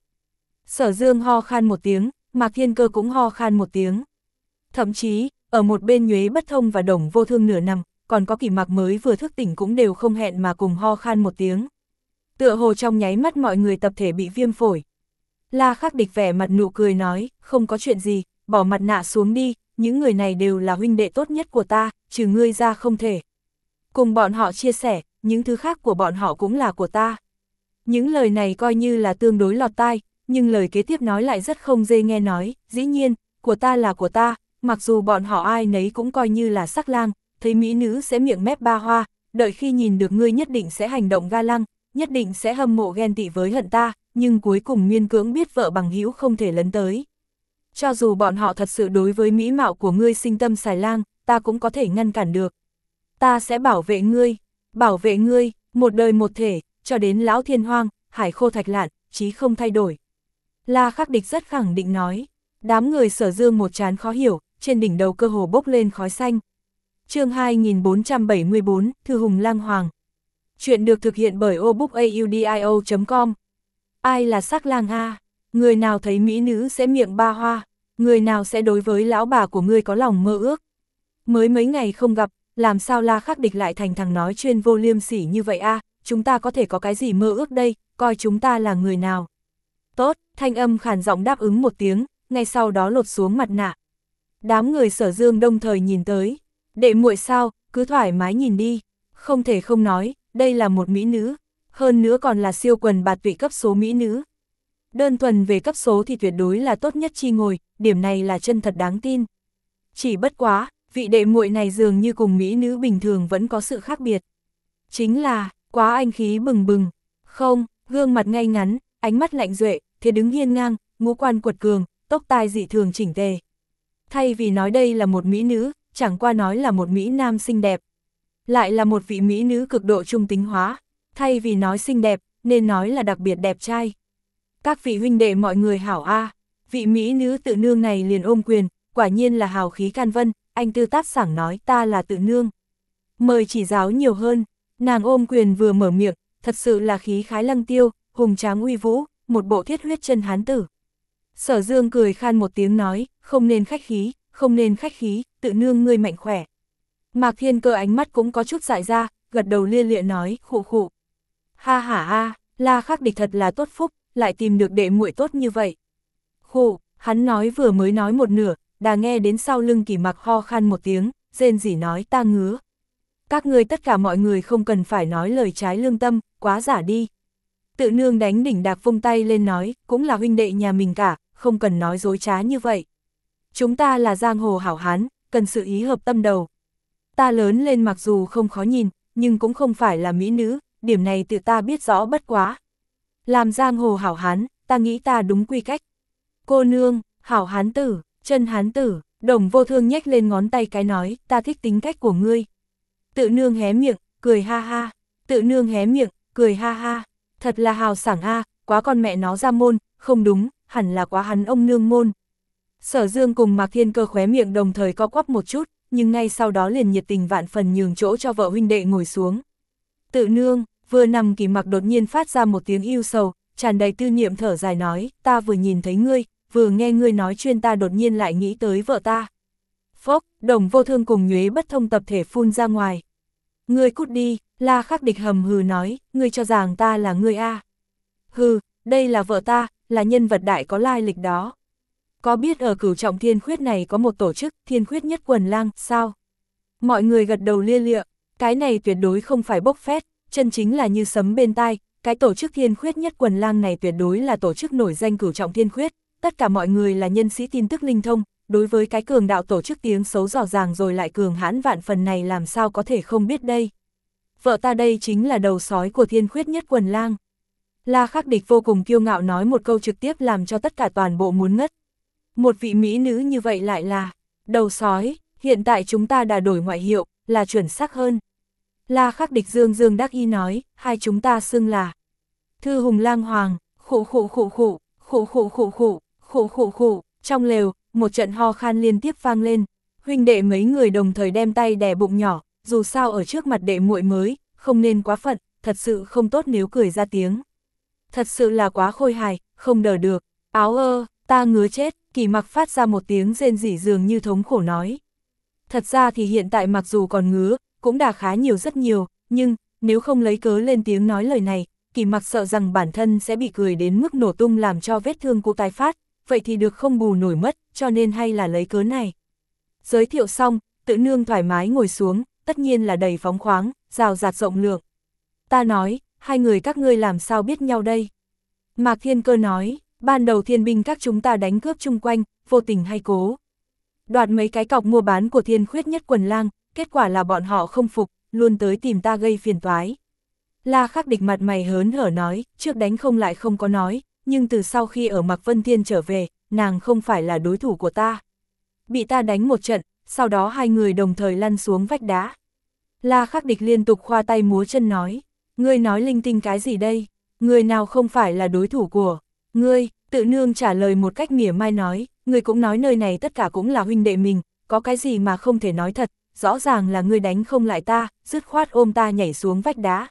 Sở Dương ho khan một tiếng, Mạc Thiên Cơ cũng ho khan một tiếng. Thậm chí, ở một bên Nhuế Bất Thông và Đồng Vô Thương nửa nằm, còn có Kỷ Mặc mới vừa thức tỉnh cũng đều không hẹn mà cùng ho khan một tiếng. Tựa hồ trong nháy mắt mọi người tập thể bị viêm phổi. La Khắc Địch vẻ mặt nụ cười nói, không có chuyện gì, bỏ mặt nạ xuống đi, những người này đều là huynh đệ tốt nhất của ta, trừ ngươi ra không thể. Cùng bọn họ chia sẻ, những thứ khác của bọn họ cũng là của ta. Những lời này coi như là tương đối lọt tai, nhưng lời kế tiếp nói lại rất không dễ nghe nói, dĩ nhiên, của ta là của ta, mặc dù bọn họ ai nấy cũng coi như là sắc lang, thấy mỹ nữ sẽ miệng mép ba hoa, đợi khi nhìn được ngươi nhất định sẽ hành động ga lăng, nhất định sẽ hâm mộ ghen tị với hận ta, nhưng cuối cùng miên cưỡng biết vợ bằng hữu không thể lấn tới. Cho dù bọn họ thật sự đối với mỹ mạo của ngươi sinh tâm xài lang, ta cũng có thể ngăn cản được. Ta sẽ bảo vệ ngươi, bảo vệ ngươi, một đời một thể, cho đến lão thiên hoang, hải khô thạch lạn, chí không thay đổi. La Khắc Địch rất khẳng định nói, đám người Sở Dương một trán khó hiểu, trên đỉnh đầu cơ hồ bốc lên khói xanh. Chương hai nghìn bốn trăm bảy mươi tư, Thư Hùng Lang Hoàng. Chuyện được thực hiện bởi obookaudio chấm com. Ai là sắc lang a? Người nào thấy mỹ nữ sẽ miệng ba hoa? Người nào sẽ đối với lão bà của ngươi có lòng mơ ước? Mới mấy ngày không gặp, làm sao La Khắc Địch lại thành thằng nói chuyên vô liêm sỉ như vậy a? Chúng ta có thể có cái gì mơ ước đây, coi chúng ta là người nào? Tốt, thanh âm khàn giọng đáp ứng một tiếng, ngay sau đó lột xuống mặt nạ. Đám người Sở Dương đồng thời nhìn tới. Đệ muội sao, cứ thoải mái nhìn đi. Không thể không nói, đây là một mỹ nữ. Hơn nữa còn là siêu quần bạt tụy cấp số mỹ nữ. Đơn thuần về cấp số thì tuyệt đối là tốt nhất chi ngồi, điểm này là chân thật đáng tin. Chỉ bất quá, vị đệ muội này dường như cùng mỹ nữ bình thường vẫn có sự khác biệt. Chính là, quá anh khí bừng bừng. Không, gương mặt ngay ngắn, ánh mắt lạnh duệ, thế đứng hiên ngang, ngũ quan quật cường, tóc tai dị thường chỉnh tề. Thay vì nói đây là một mỹ nữ, chẳng qua nói là một mỹ nam xinh đẹp. Lại là một vị mỹ nữ cực độ trung tính hóa. Thay vì nói xinh đẹp, nên nói là đặc biệt đẹp trai. Các vị huynh đệ mọi người hảo a, vị mỹ nữ tự nương này liền ôm quyền, quả nhiên là hào khí can vân, anh Tư Táp sảng nói ta là tự nương. Mời chỉ giáo nhiều hơn, nàng ôm quyền vừa mở miệng, thật sự là khí khái lăng tiêu, hùng tráng uy vũ, một bộ thiết huyết chân hán tử. Sở Dương cười khan một tiếng nói, không nên khách khí, không nên khách khí, tự nương ngươi mạnh khỏe. Mạc Thiên Cơ ánh mắt cũng có chút dại ra, gật đầu lia lịa nói, khụ khụ. Ha ha ha, La Khắc Địch thật là tốt phúc, lại tìm được đệ muội tốt như vậy. Khụ, hắn nói vừa mới nói một nửa, đã nghe đến sau lưng Kỷ Mặc ho khan một tiếng, rên rỉ nói ta ngứa. Các ngươi tất cả mọi người không cần phải nói lời trái lương tâm, quá giả đi. Tự nương đánh đỉnh đạc vung tay lên nói, cũng là huynh đệ nhà mình cả, không cần nói dối trá như vậy. Chúng ta là giang hồ hảo hán, cần sự ý hợp tâm đầu. Ta lớn lên mặc dù không khó nhìn, nhưng cũng không phải là mỹ nữ, điểm này tự ta biết rõ bất quá. Làm giang hồ hảo hán, ta nghĩ ta đúng quy cách. Cô nương, hảo hán tử, chân hán tử, Đồng Vô Thương nhếch lên ngón tay cái nói, ta thích tính cách của ngươi. Tự nương hé miệng, cười ha ha, tự nương hé miệng, cười ha ha, thật là hào sảng a, quá con mẹ nó ra môn, không đúng, hẳn là quá hắn ông nương môn. Sở Dương cùng Mạc Thiên Cơ khóe miệng đồng thời co quắp một chút, nhưng ngay sau đó liền nhiệt tình vạn phần nhường chỗ cho vợ huynh đệ ngồi xuống. Tự nương, vừa nằm Kỳ Mặc đột nhiên phát ra một tiếng ưu sầu, tràn đầy tư niệm thở dài nói, ta vừa nhìn thấy ngươi, vừa nghe ngươi nói chuyên ta đột nhiên lại nghĩ tới vợ ta. Phốc, Đồng Vô Thương cùng Nhuế Bất Thông tập thể phun ra ngoài. Ngươi cút đi, La Khắc Địch hầm hừ nói, ngươi cho rằng ta là ngươi a? Hừ, đây là vợ ta, là nhân vật đại có lai lịch đó. Có biết ở Cửu Trọng Thiên Khuyết này có một tổ chức, Thiên Khuyết Nhất Quần Lang, sao? Mọi người gật đầu lia lịa, cái này tuyệt đối không phải bốc phét, chân chính là như sấm bên tai, cái tổ chức Thiên Khuyết Nhất Quần Lang này tuyệt đối là tổ chức nổi danh Cửu Trọng Thiên Khuyết, tất cả mọi người là nhân sĩ tin tức linh thông, đối với cái cường đạo tổ chức tiếng xấu rõ ràng rồi lại cường hãn vạn phần này làm sao có thể không biết đây. Vợ ta đây chính là đầu sói của Thiên Khuyết Nhất Quần Lang. La Khắc Địch vô cùng kiêu ngạo nói một câu trực tiếp làm cho tất cả toàn bộ muốn ngất. Một vị mỹ nữ như vậy lại là đầu sói, hiện tại chúng ta đã đổi ngoại hiệu, là chuẩn xác hơn. La Khắc Địch dương dương đắc ý nói, hai chúng ta xưng là Thư Hùng Lang Hoàng, khụ khụ khụ khụ, khụ khụ khụ khụ, khụ khụ khụ, trong lều, một trận ho khan liên tiếp vang lên, huynh đệ mấy người đồng thời đem tay đè bụng nhỏ, dù sao ở trước mặt đệ muội mới, không nên quá phận, thật sự không tốt nếu cười ra tiếng. Thật sự là quá khôi hài, không đỡ được, áo ơ, ta ngứa chết, Kỳ Mặc phát ra một tiếng rên rỉ dường như thống khổ nói. Thật ra thì hiện tại mặc dù còn ngứa, cũng đã khá nhiều rất nhiều, nhưng, nếu không lấy cớ lên tiếng nói lời này, Kỳ Mặc sợ rằng bản thân sẽ bị cười đến mức nổ tung làm cho vết thương cũ tái phát, vậy thì được không bù nổi mất, cho nên hay là lấy cớ này. Giới thiệu xong, Tự nương thoải mái ngồi xuống, tất nhiên là đầy phóng khoáng, rào rạt rộng lượng. Ta nói, hai người các ngươi làm sao biết nhau đây? Mạc Thiên Cơ nói, ban đầu thiên binh các chúng ta đánh cướp chung quanh, vô tình hay cố. Đoạt mấy cái cọc mua bán của Thiên Khuyết Nhất Quần Lang, kết quả là bọn họ không phục, luôn tới tìm ta gây phiền toái. La Khắc Địch mặt mày hớn hở nói, trước đánh không lại không có nói, nhưng từ sau khi ở Mạc Vân Thiên trở về, nàng không phải là đối thủ của ta. Bị ta đánh một trận, sau đó hai người đồng thời lăn xuống vách đá. La Khắc Địch liên tục khoa tay múa chân nói, ngươi nói linh tinh cái gì đây, người nào không phải là đối thủ của ngươi? Tự nương trả lời một cách mỉa mai nói, ngươi cũng nói nơi này tất cả cũng là huynh đệ mình, có cái gì mà không thể nói thật, rõ ràng là ngươi đánh không lại ta, dứt khoát ôm ta nhảy xuống vách đá.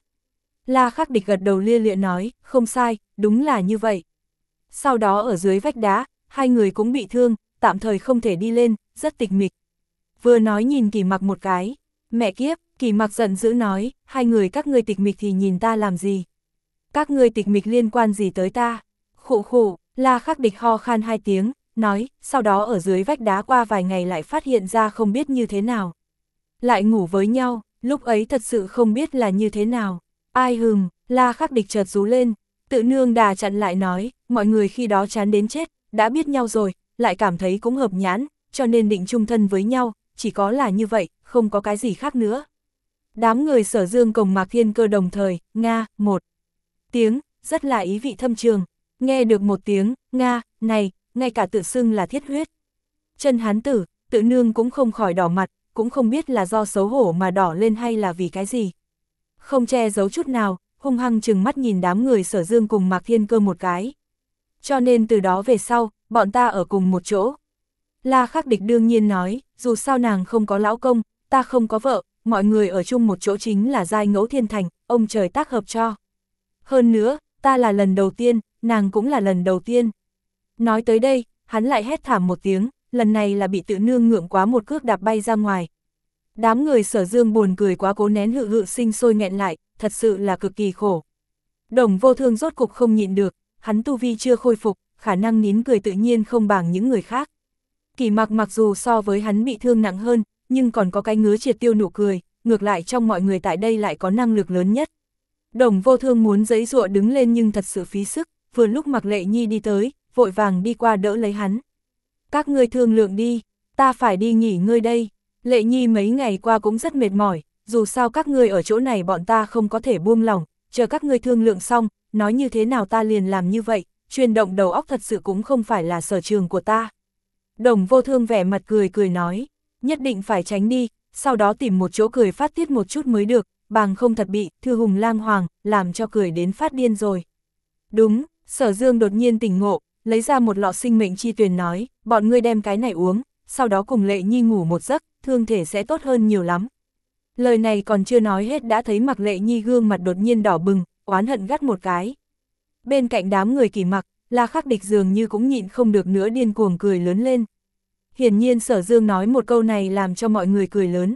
La Khắc Địch gật đầu lia lịa nói, không sai, đúng là như vậy. Sau đó ở dưới vách đá, hai người cũng bị thương, tạm thời không thể đi lên, rất tịch mịch. Vừa nói nhìn Kỳ Mặc một cái, mẹ kiếp, Kỳ Mặc giận dữ nói, hai người các ngươi tịch mịch thì nhìn ta làm gì? Các ngươi tịch mịch liên quan gì tới ta? Khụ khụ, La Khắc Địch ho khan hai tiếng, nói, sau đó ở dưới vách đá qua vài ngày lại phát hiện ra không biết như thế nào. Lại ngủ với nhau, lúc ấy thật sự không biết là như thế nào. Ai hừm, La Khắc Địch chợt rú lên, Tự nương đà chặn lại nói, mọi người khi đó chán đến chết, đã biết nhau rồi, lại cảm thấy cũng hợp nhãn, cho nên định chung thân với nhau, chỉ có là như vậy, không có cái gì khác nữa. Đám người Sở Dương cùng Mạc Thiên Cơ đồng thời, Nga, một tiếng, rất là ý vị thâm trường, nghe được một tiếng, Nga, này, ngay cả tự xưng là thiết huyết. Chân hán tử, Tự nương cũng không khỏi đỏ mặt, cũng không biết là do xấu hổ mà đỏ lên hay là vì cái gì. Không che giấu chút nào, hung hăng chừng mắt nhìn đám người Sở Dương cùng Mạc Thiên Cơ một cái. Cho nên từ đó về sau, bọn ta ở cùng một chỗ. La Khắc Địch đương nhiên nói, dù sao nàng không có lão công, ta không có vợ, mọi người ở chung một chỗ chính là giai ngẫu thiên thành, ông trời tác hợp cho. Hơn nữa, ta là lần đầu tiên, nàng cũng là lần đầu tiên. Nói tới đây, hắn lại hét thảm một tiếng, lần này là bị Tự nương ngượng quá một cước đạp bay ra ngoài. Đám người Sở Dương buồn cười quá cố nén hự hự sinh sôi nghẹn lại, thật sự là cực kỳ khổ. Đồng Vô Thương rốt cục không nhịn được, hắn tu vi chưa khôi phục, khả năng nín cười tự nhiên không bằng những người khác. Kỳ Mặc mặc dù so với hắn bị thương nặng hơn, nhưng còn có cái ngứa triệt tiêu nụ cười, ngược lại trong mọi người tại đây lại có năng lực lớn nhất. Đồng Vô Thương muốn giãy giụa đứng lên nhưng thật sự phí sức, vừa lúc Mạc Lệ Nhi đi tới, vội vàng đi qua đỡ lấy hắn. Các ngươi thương lượng đi, ta phải đi nghỉ ngơi đây. Lệ Nhi mấy ngày qua cũng rất mệt mỏi, dù sao các ngươi ở chỗ này bọn ta không có thể buông lỏng, chờ các ngươi thương lượng xong, nói như thế nào ta liền làm như vậy, chuyển động đầu óc thật sự cũng không phải là sở trường của ta. Đồng Vô Thương vẻ mặt cười cười nói, nhất định phải tránh đi, sau đó tìm một chỗ cười phát tiết một chút mới được, bằng không thật bị Thư Hùng lang hoàng, làm cho cười đến phát điên rồi. Đúng, Sở Dương đột nhiên tỉnh ngộ, lấy ra một lọ sinh mệnh chi tuyền nói, bọn ngươi đem cái này uống, sau đó cùng Lệ Nhi ngủ một giấc, thương thể sẽ tốt hơn nhiều lắm. Lời này còn chưa nói hết đã thấy Mạc Lệ Nhi gương mặt đột nhiên đỏ bừng, oán hận gắt một cái. Bên cạnh đám người Kỳ Mặc, La Khắc Địch dường như cũng nhịn không được nữa điên cuồng cười lớn lên. Hiển nhiên Sở Dương nói một câu này làm cho mọi người cười lớn.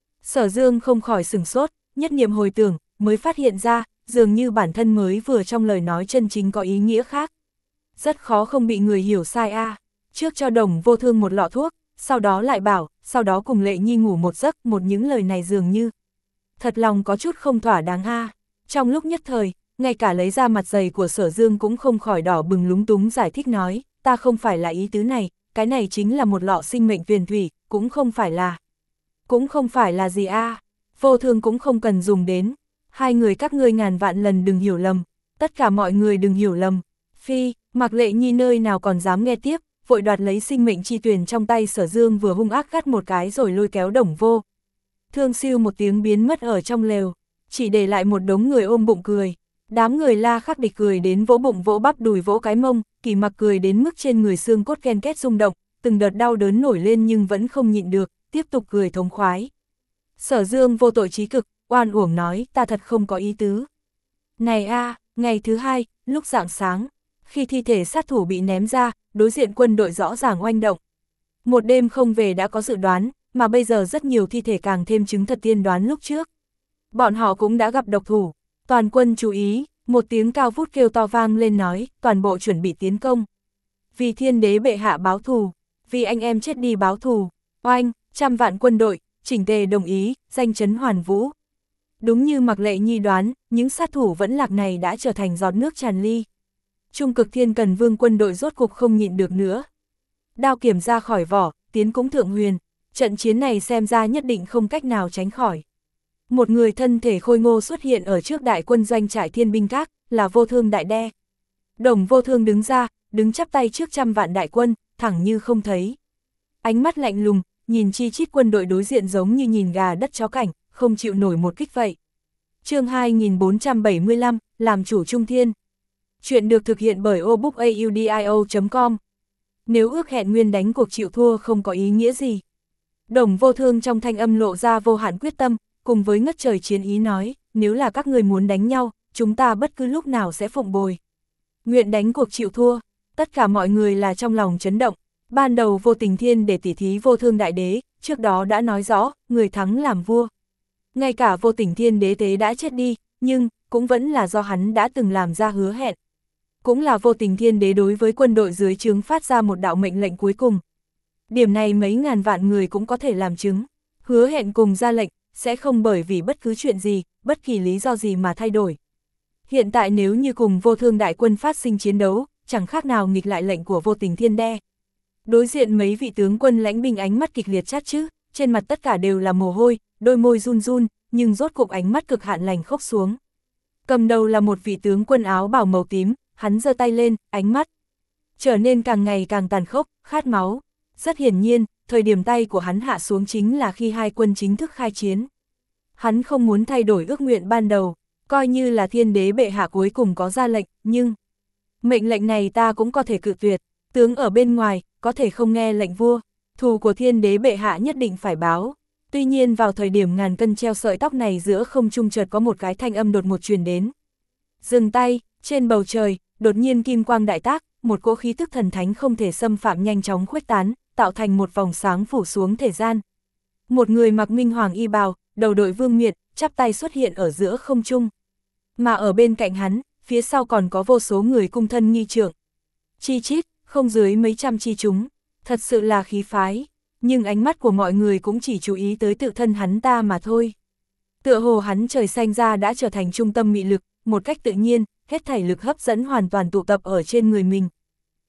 Sở Dương không khỏi sửng sốt, nhất niệm hồi tưởng, mới phát hiện ra, dường như bản thân mới vừa trong lời nói chân chính có ý nghĩa khác. Rất khó không bị người hiểu sai a. À. Trước cho Đồng Vô Thương một lọ thuốc, sau đó lại bảo, sau đó cùng Lệ Nhi ngủ một giấc, một những lời này dường như thật lòng có chút không thỏa đáng a. À. Trong lúc nhất thời, ngay cả lấy ra mặt dày của Sở Dương cũng không khỏi đỏ bừng lúng túng giải thích nói, ta không phải là ý tứ này, cái này chính là một lọ sinh mệnh tuyền thủy, cũng không phải là, cũng không phải là gì a. À. Vô Thương cũng không cần dùng đến, hai người các ngươi ngàn vạn lần đừng hiểu lầm, tất cả mọi người đừng hiểu lầm. Phi, Mạc Lệ Nhi nơi nào còn dám nghe tiếp, vội đoạt lấy sinh mệnh chi tuyền trong tay Sở Dương vừa hung ác gắt một cái rồi lôi kéo Đồng Vô Thương siêu một tiếng biến mất ở trong lều, chỉ để lại một đống người ôm bụng cười. Đám người La Khắc Địch cười đến vỗ bụng vỗ bắp đùi vỗ cái mông, Kỳ Mặc cười đến mức trên người xương cốt ken két rung động, từng đợt đau đớn nổi lên nhưng vẫn không nhịn được, tiếp tục cười thống khoái. Sở Dương vô tội trí cực, oan uổng nói, ta thật không có ý tứ. Này a, ngày thứ hai, lúc rạng sáng, khi thi thể sát thủ bị ném ra, đối diện quân đội rõ ràng oanh động. Một đêm không về đã có dự đoán, mà bây giờ rất nhiều thi thể càng thêm chứng thật tiên đoán lúc trước. Bọn họ cũng đã gặp độc thủ, toàn quân chú ý, một tiếng cao vút kêu to vang lên nói, toàn bộ chuẩn bị tiến công. Vì thiên đế bệ hạ báo thù, vì anh em chết đi báo thù, oanh, trăm vạn quân đội, chỉnh tề đồng ý, danh chấn hoàn vũ. Đúng như Mạc Lệ Nhi đoán, những sát thủ vẫn lạc này đã trở thành giọt nước tràn ly. Trung Cực Thiên Cần Vương quân đội rốt cục không nhịn được nữa. Đao kiểm ra khỏi vỏ, tiến cũng thượng huyền, trận chiến này xem ra nhất định không cách nào tránh khỏi. Một người thân thể khôi ngô xuất hiện ở trước đại quân doanh trại Thiên Binh Các, là Vô Thương Đại Đe. Đồng Vô Thương đứng ra, đứng chắp tay trước trăm vạn đại quân, thẳng như không thấy. Ánh mắt lạnh lùng, nhìn chi chít quân đội đối diện giống như nhìn gà đất chó cảnh, không chịu nổi một kích vậy. Chương hai nghìn bốn trăm bảy mươi lăm, làm chủ Trung Thiên. Chuyện được thực hiện bởi obookaudio chấm com. Nếu ước hẹn nguyên đánh cuộc chịu thua không có ý nghĩa gì. Đồng Vô Thương trong thanh âm lộ ra vô hạn quyết tâm, cùng với ngất trời chiến ý nói, nếu là các người muốn đánh nhau, chúng ta bất cứ lúc nào sẽ phụng bồi. Nguyện đánh cuộc chịu thua, tất cả mọi người là trong lòng chấn động. Ban đầu Vô Tình Thiên để tỉ thí Vô Thương Đại Đế, trước đó đã nói rõ, người thắng làm vua. Ngay cả Vô Tình Thiên đế tế đã chết đi, nhưng cũng vẫn là do hắn đã từng làm ra hứa hẹn. Cũng là Vô Tình Thiên đế đối với quân đội dưới trướng phát ra một đạo mệnh lệnh cuối cùng. Điểm này mấy ngàn vạn người cũng có thể làm chứng. Hứa hẹn cùng ra lệnh, sẽ không bởi vì bất cứ chuyện gì, bất kỳ lý do gì mà thay đổi. Hiện tại nếu như cùng Vô Thương đại quân phát sinh chiến đấu, chẳng khác nào nghịch lại lệnh của Vô Tình Thiên đế. Đối diện mấy vị tướng quân lãnh binh ánh mắt kịch liệt chát chứ, trên mặt tất cả đều là mồ hôi, đôi môi run run, nhưng rốt cục ánh mắt cực hạn lành khốc xuống. Cầm đầu là một vị tướng quân áo bào màu tím, hắn giơ tay lên, ánh mắt trở nên càng ngày càng tàn khốc, khát máu. Rất hiển nhiên, thời điểm tay của hắn hạ xuống chính là khi hai quân chính thức khai chiến. Hắn không muốn thay đổi ước nguyện ban đầu, coi như là thiên đế bệ hạ cuối cùng có ra lệnh, nhưng mệnh lệnh này ta cũng có thể cự tuyệt, tướng ở bên ngoài, có thể không nghe lệnh vua, thù của thiên đế bệ hạ nhất định phải báo. Tuy nhiên vào thời điểm ngàn cân treo sợi tóc này giữa không trung chợt có một cái thanh âm đột ngột truyền đến. Dừng tay, trên bầu trời, đột nhiên kim quang đại tác, một cỗ khí tức thần thánh không thể xâm phạm nhanh chóng khuếch tán, tạo thành một vòng sáng phủ xuống thể gian. Một người mặc minh hoàng y bào, đầu đội vương miện, chắp tay xuất hiện ở giữa không trung. Mà ở bên cạnh hắn, phía sau còn có vô số người cung thân nghi trượng. Chi chít, không dưới mấy trăm chi chúng, thật sự là khí phái, nhưng ánh mắt của mọi người cũng chỉ chú ý tới tự thân hắn ta mà thôi. Tựa hồ hắn trời xanh ra đã trở thành trung tâm mị lực, một cách tự nhiên, hết thảy lực hấp dẫn hoàn toàn tụ tập ở trên người mình.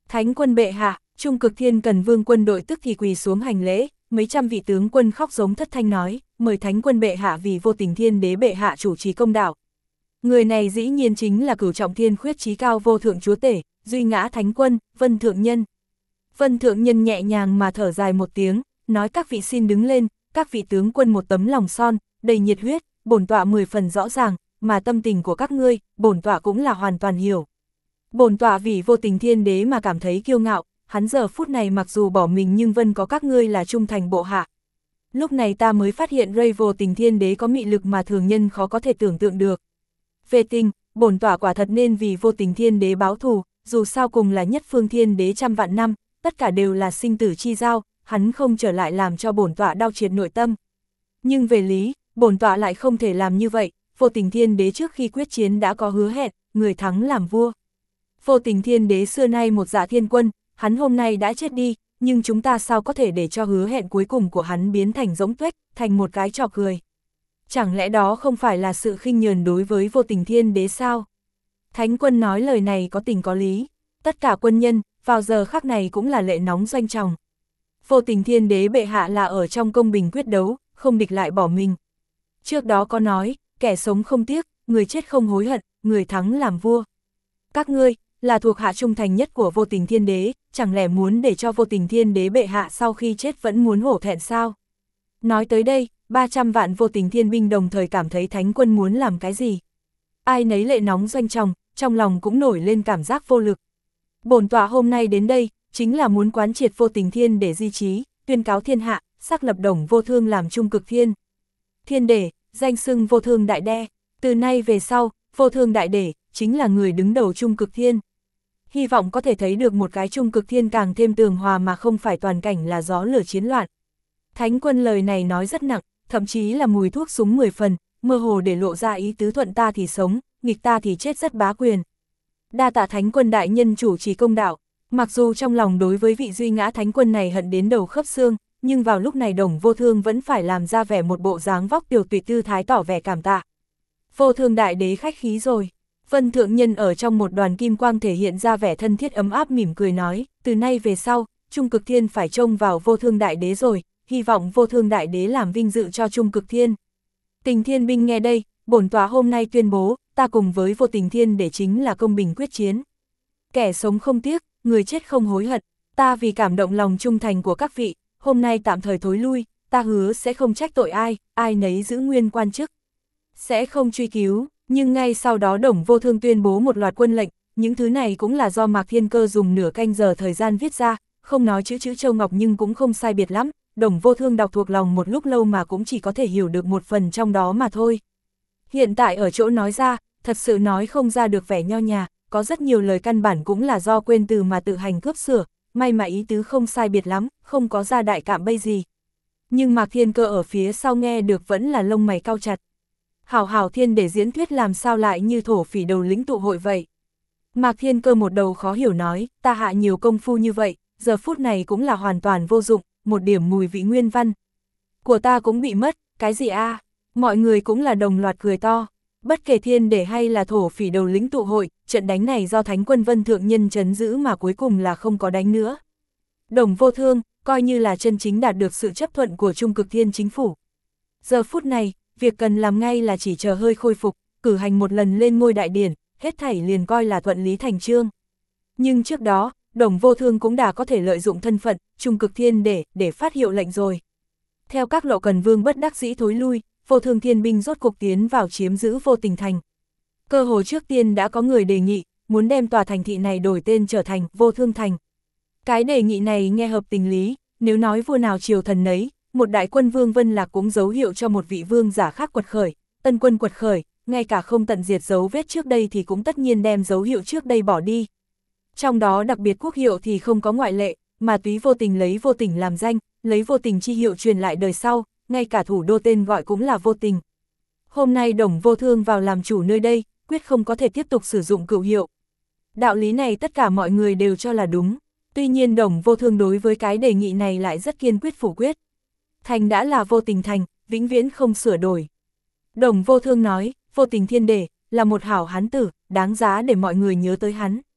Thánh quân bệ hạ, Trung Cực Thiên Cần Vương quân đội tức thì quỳ xuống hành lễ, mấy trăm vị tướng quân khóc giống thất thanh nói, mời Thánh quân bệ hạ vì Vô Tình Thiên Đế bệ hạ chủ trì công đạo. Người này dĩ nhiên chính là Cửu Trọng Thiên Khuyết Chí Cao Vô Thượng Chúa Tể, Duy Ngã Thánh Quân, Vân Thượng Nhân. Vân Thượng Nhân nhẹ nhàng mà thở dài một tiếng, nói các vị xin đứng lên, các vị tướng quân một tấm lòng son, đầy nhiệt huyết, bổn tọa mười phần rõ ràng, mà tâm tình của các ngươi, bổn tọa cũng là hoàn toàn hiểu. Bổn tọa vì Vô Tình Thiên Đế mà cảm thấy kiêu ngạo, hắn giờ phút này mặc dù bỏ mình nhưng vẫn có các ngươi là trung thành bộ hạ. Lúc này ta mới phát hiện Ray Vô Tình Thiên Đế có mị lực mà thường nhân khó có thể tưởng tượng được. Về tình, bổn tọa quả thật nên vì Vô Tình Thiên Đế báo thù, dù sao cùng là nhất phương thiên đế trăm vạn năm, tất cả đều là sinh tử chi giao, hắn không trở lại làm cho bổn tọa đau triệt nội tâm. Nhưng về lý, bổn tọa lại không thể làm như vậy, Vô Tình Thiên Đế trước khi quyết chiến đã có hứa hẹn, người thắng làm vua. Vô Tình Thiên Đế xưa nay một dạ thiên quân, hắn hôm nay đã chết đi, nhưng chúng ta sao có thể để cho hứa hẹn cuối cùng của hắn biến thành giống tuếch, thành một cái trò cười. Chẳng lẽ đó không phải là sự khinh nhờn đối với Vô Tình Thiên Đế sao? Thánh quân nói lời này có tình có lý, tất cả quân nhân, vào giờ khắc này cũng là lệ nóng doanh tròng. Vô Tình Thiên Đế bệ hạ là ở trong công bình quyết đấu, không địch lại bỏ mình. Trước đó có nói, kẻ sống không tiếc, người chết không hối hận, người thắng làm vua. Các ngươi, là thuộc hạ trung thành nhất của Vô Tình Thiên Đế, chẳng lẽ muốn để cho Vô Tình Thiên Đế bệ hạ sau khi chết vẫn muốn hổ thẹn sao? Nói tới đây, ba trăm vạn Vô Tình Thiên binh đồng thời cảm thấy thánh quân muốn làm cái gì. Ai nấy lệ nóng doanh tròng, trong lòng cũng nổi lên cảm giác vô lực. Bổn tọa hôm nay đến đây, chính là muốn quán triệt Vô Tình Thiên để di trí, tuyên cáo thiên hạ, xác lập Đồng Vô Thương làm Trung Cực Thiên. Thiên Đế, danh xưng Vô Thương Đại Đe, từ nay về sau, Vô Thương Đại Đế chính là người đứng đầu Trung Cực Thiên. Hy vọng có thể thấy được một cái Trung Cực Thiên càng thêm tường hòa mà không phải toàn cảnh là gió lửa chiến loạn. Thánh quân lời này nói rất nặng, thậm chí là mùi thuốc súng mười phần, mơ hồ để lộ ra ý tứ thuận ta thì sống, nghịch ta thì chết rất bá quyền. Đa tạ Thánh quân đại nhân chủ trì công đạo, mặc dù trong lòng đối với vị Duy Ngã Thánh quân này hận đến đầu khớp xương, nhưng vào lúc này Đồng Vô Thương vẫn phải làm ra vẻ một bộ dáng vóc tiểu tùy tư thái tỏ vẻ cảm tạ. Vô Thương Đại Đế khách khí rồi. Vân Thượng Nhân ở trong một đoàn kim quang thể hiện ra vẻ thân thiết ấm áp mỉm cười nói, từ nay về sau, Trung Cực Thiên phải trông vào Vô Thương Đại Đế rồi, hy vọng Vô Thương Đại Đế làm vinh dự cho Trung Cực Thiên. Tình Thiên binh nghe đây, bổn tọa hôm nay tuyên bố, ta cùng với Vô Tình Thiên để chính là công bình quyết chiến. Kẻ sống không tiếc, người chết không hối hận, ta vì cảm động lòng trung thành của các vị, hôm nay tạm thời thối lui, ta hứa sẽ không trách tội ai, ai nấy giữ nguyên quan chức. Sẽ không truy cứu, nhưng ngay sau đó Đồng Vô Thương tuyên bố một loạt quân lệnh, những thứ này cũng là do Mạc Thiên Cơ dùng nửa canh giờ thời gian viết ra, không nói chữ chữ Châu Ngọc nhưng cũng không sai biệt lắm, Đồng Vô Thương đọc thuộc lòng một lúc lâu mà cũng chỉ có thể hiểu được một phần trong đó mà thôi. Hiện tại ở chỗ nói ra, thật sự nói không ra được vẻ nho nhã, có rất nhiều lời căn bản cũng là do quên từ mà tự hành cướp sửa, may mà ý tứ không sai biệt lắm, không có ra đại cạm bây gì. Nhưng Mạc Thiên Cơ ở phía sau nghe được vẫn là lông mày cau chặt. Hảo hảo thiên để diễn thuyết làm sao lại như thổ phỉ đầu lĩnh tụ hội vậy. Mạc Thiên Cơ một đầu khó hiểu nói, ta hạ nhiều công phu như vậy, giờ phút này cũng là hoàn toàn vô dụng, một điểm mùi vị nguyên văn của ta cũng bị mất, cái gì a? À? Mọi người cũng là đồng loạt cười to. Bất kể thiên để hay là thổ phỉ đầu lĩnh tụ hội, trận đánh này do Thánh quân Vân Thượng Nhân trấn giữ mà cuối cùng là không có đánh nữa. Đồng Vô Thương, coi như là chân chính đạt được sự chấp thuận của Trung Cực Thiên chính phủ. Giờ phút này, việc cần làm ngay là chỉ chờ hơi khôi phục, cử hành một lần lên ngôi đại điển, hết thảy liền coi là thuận lý thành chương. Nhưng trước đó, Đồng Vô Thương cũng đã có thể lợi dụng thân phận, Trung Cực Thiên để, để phát hiệu lệnh rồi. Theo các Lộ Cần Vương bất đắc dĩ thối lui, Vô Thương Thiên binh rốt cục tiến vào chiếm giữ Vô Tình Thành. Cơ hồ trước tiên đã có người đề nghị, muốn đem tòa thành thị này đổi tên trở thành Vô Thương Thành. Cái đề nghị này nghe hợp tình lý, nếu nói vua nào triều thần nấy, một đại quân vương Vân Lạc cũng dấu hiệu cho một vị vương giả khác quật khởi, tân quân quật khởi, ngay cả không tận diệt dấu vết trước đây thì cũng tất nhiên đem dấu hiệu trước đây bỏ đi. Trong đó đặc biệt quốc hiệu thì không có ngoại lệ, mà túy Vô Tình lấy Vô Tình làm danh, lấy Vô Tình chi hiệu truyền lại đời sau, ngay cả thủ đô tên gọi cũng là Vô Tình. Hôm nay Đồng Vô Thương vào làm chủ nơi đây, quyết không có thể tiếp tục sử dụng cựu hiệu. Đạo lý này tất cả mọi người đều cho là đúng, tuy nhiên Đồng Vô Thương đối với cái đề nghị này lại rất kiên quyết phủ quyết. Thành đã là Vô Tình Thành, vĩnh viễn không sửa đổi. Đồng Vô Thương nói, Vô Tình Thiên Đế là một hảo hán tử, đáng giá để mọi người nhớ tới hắn.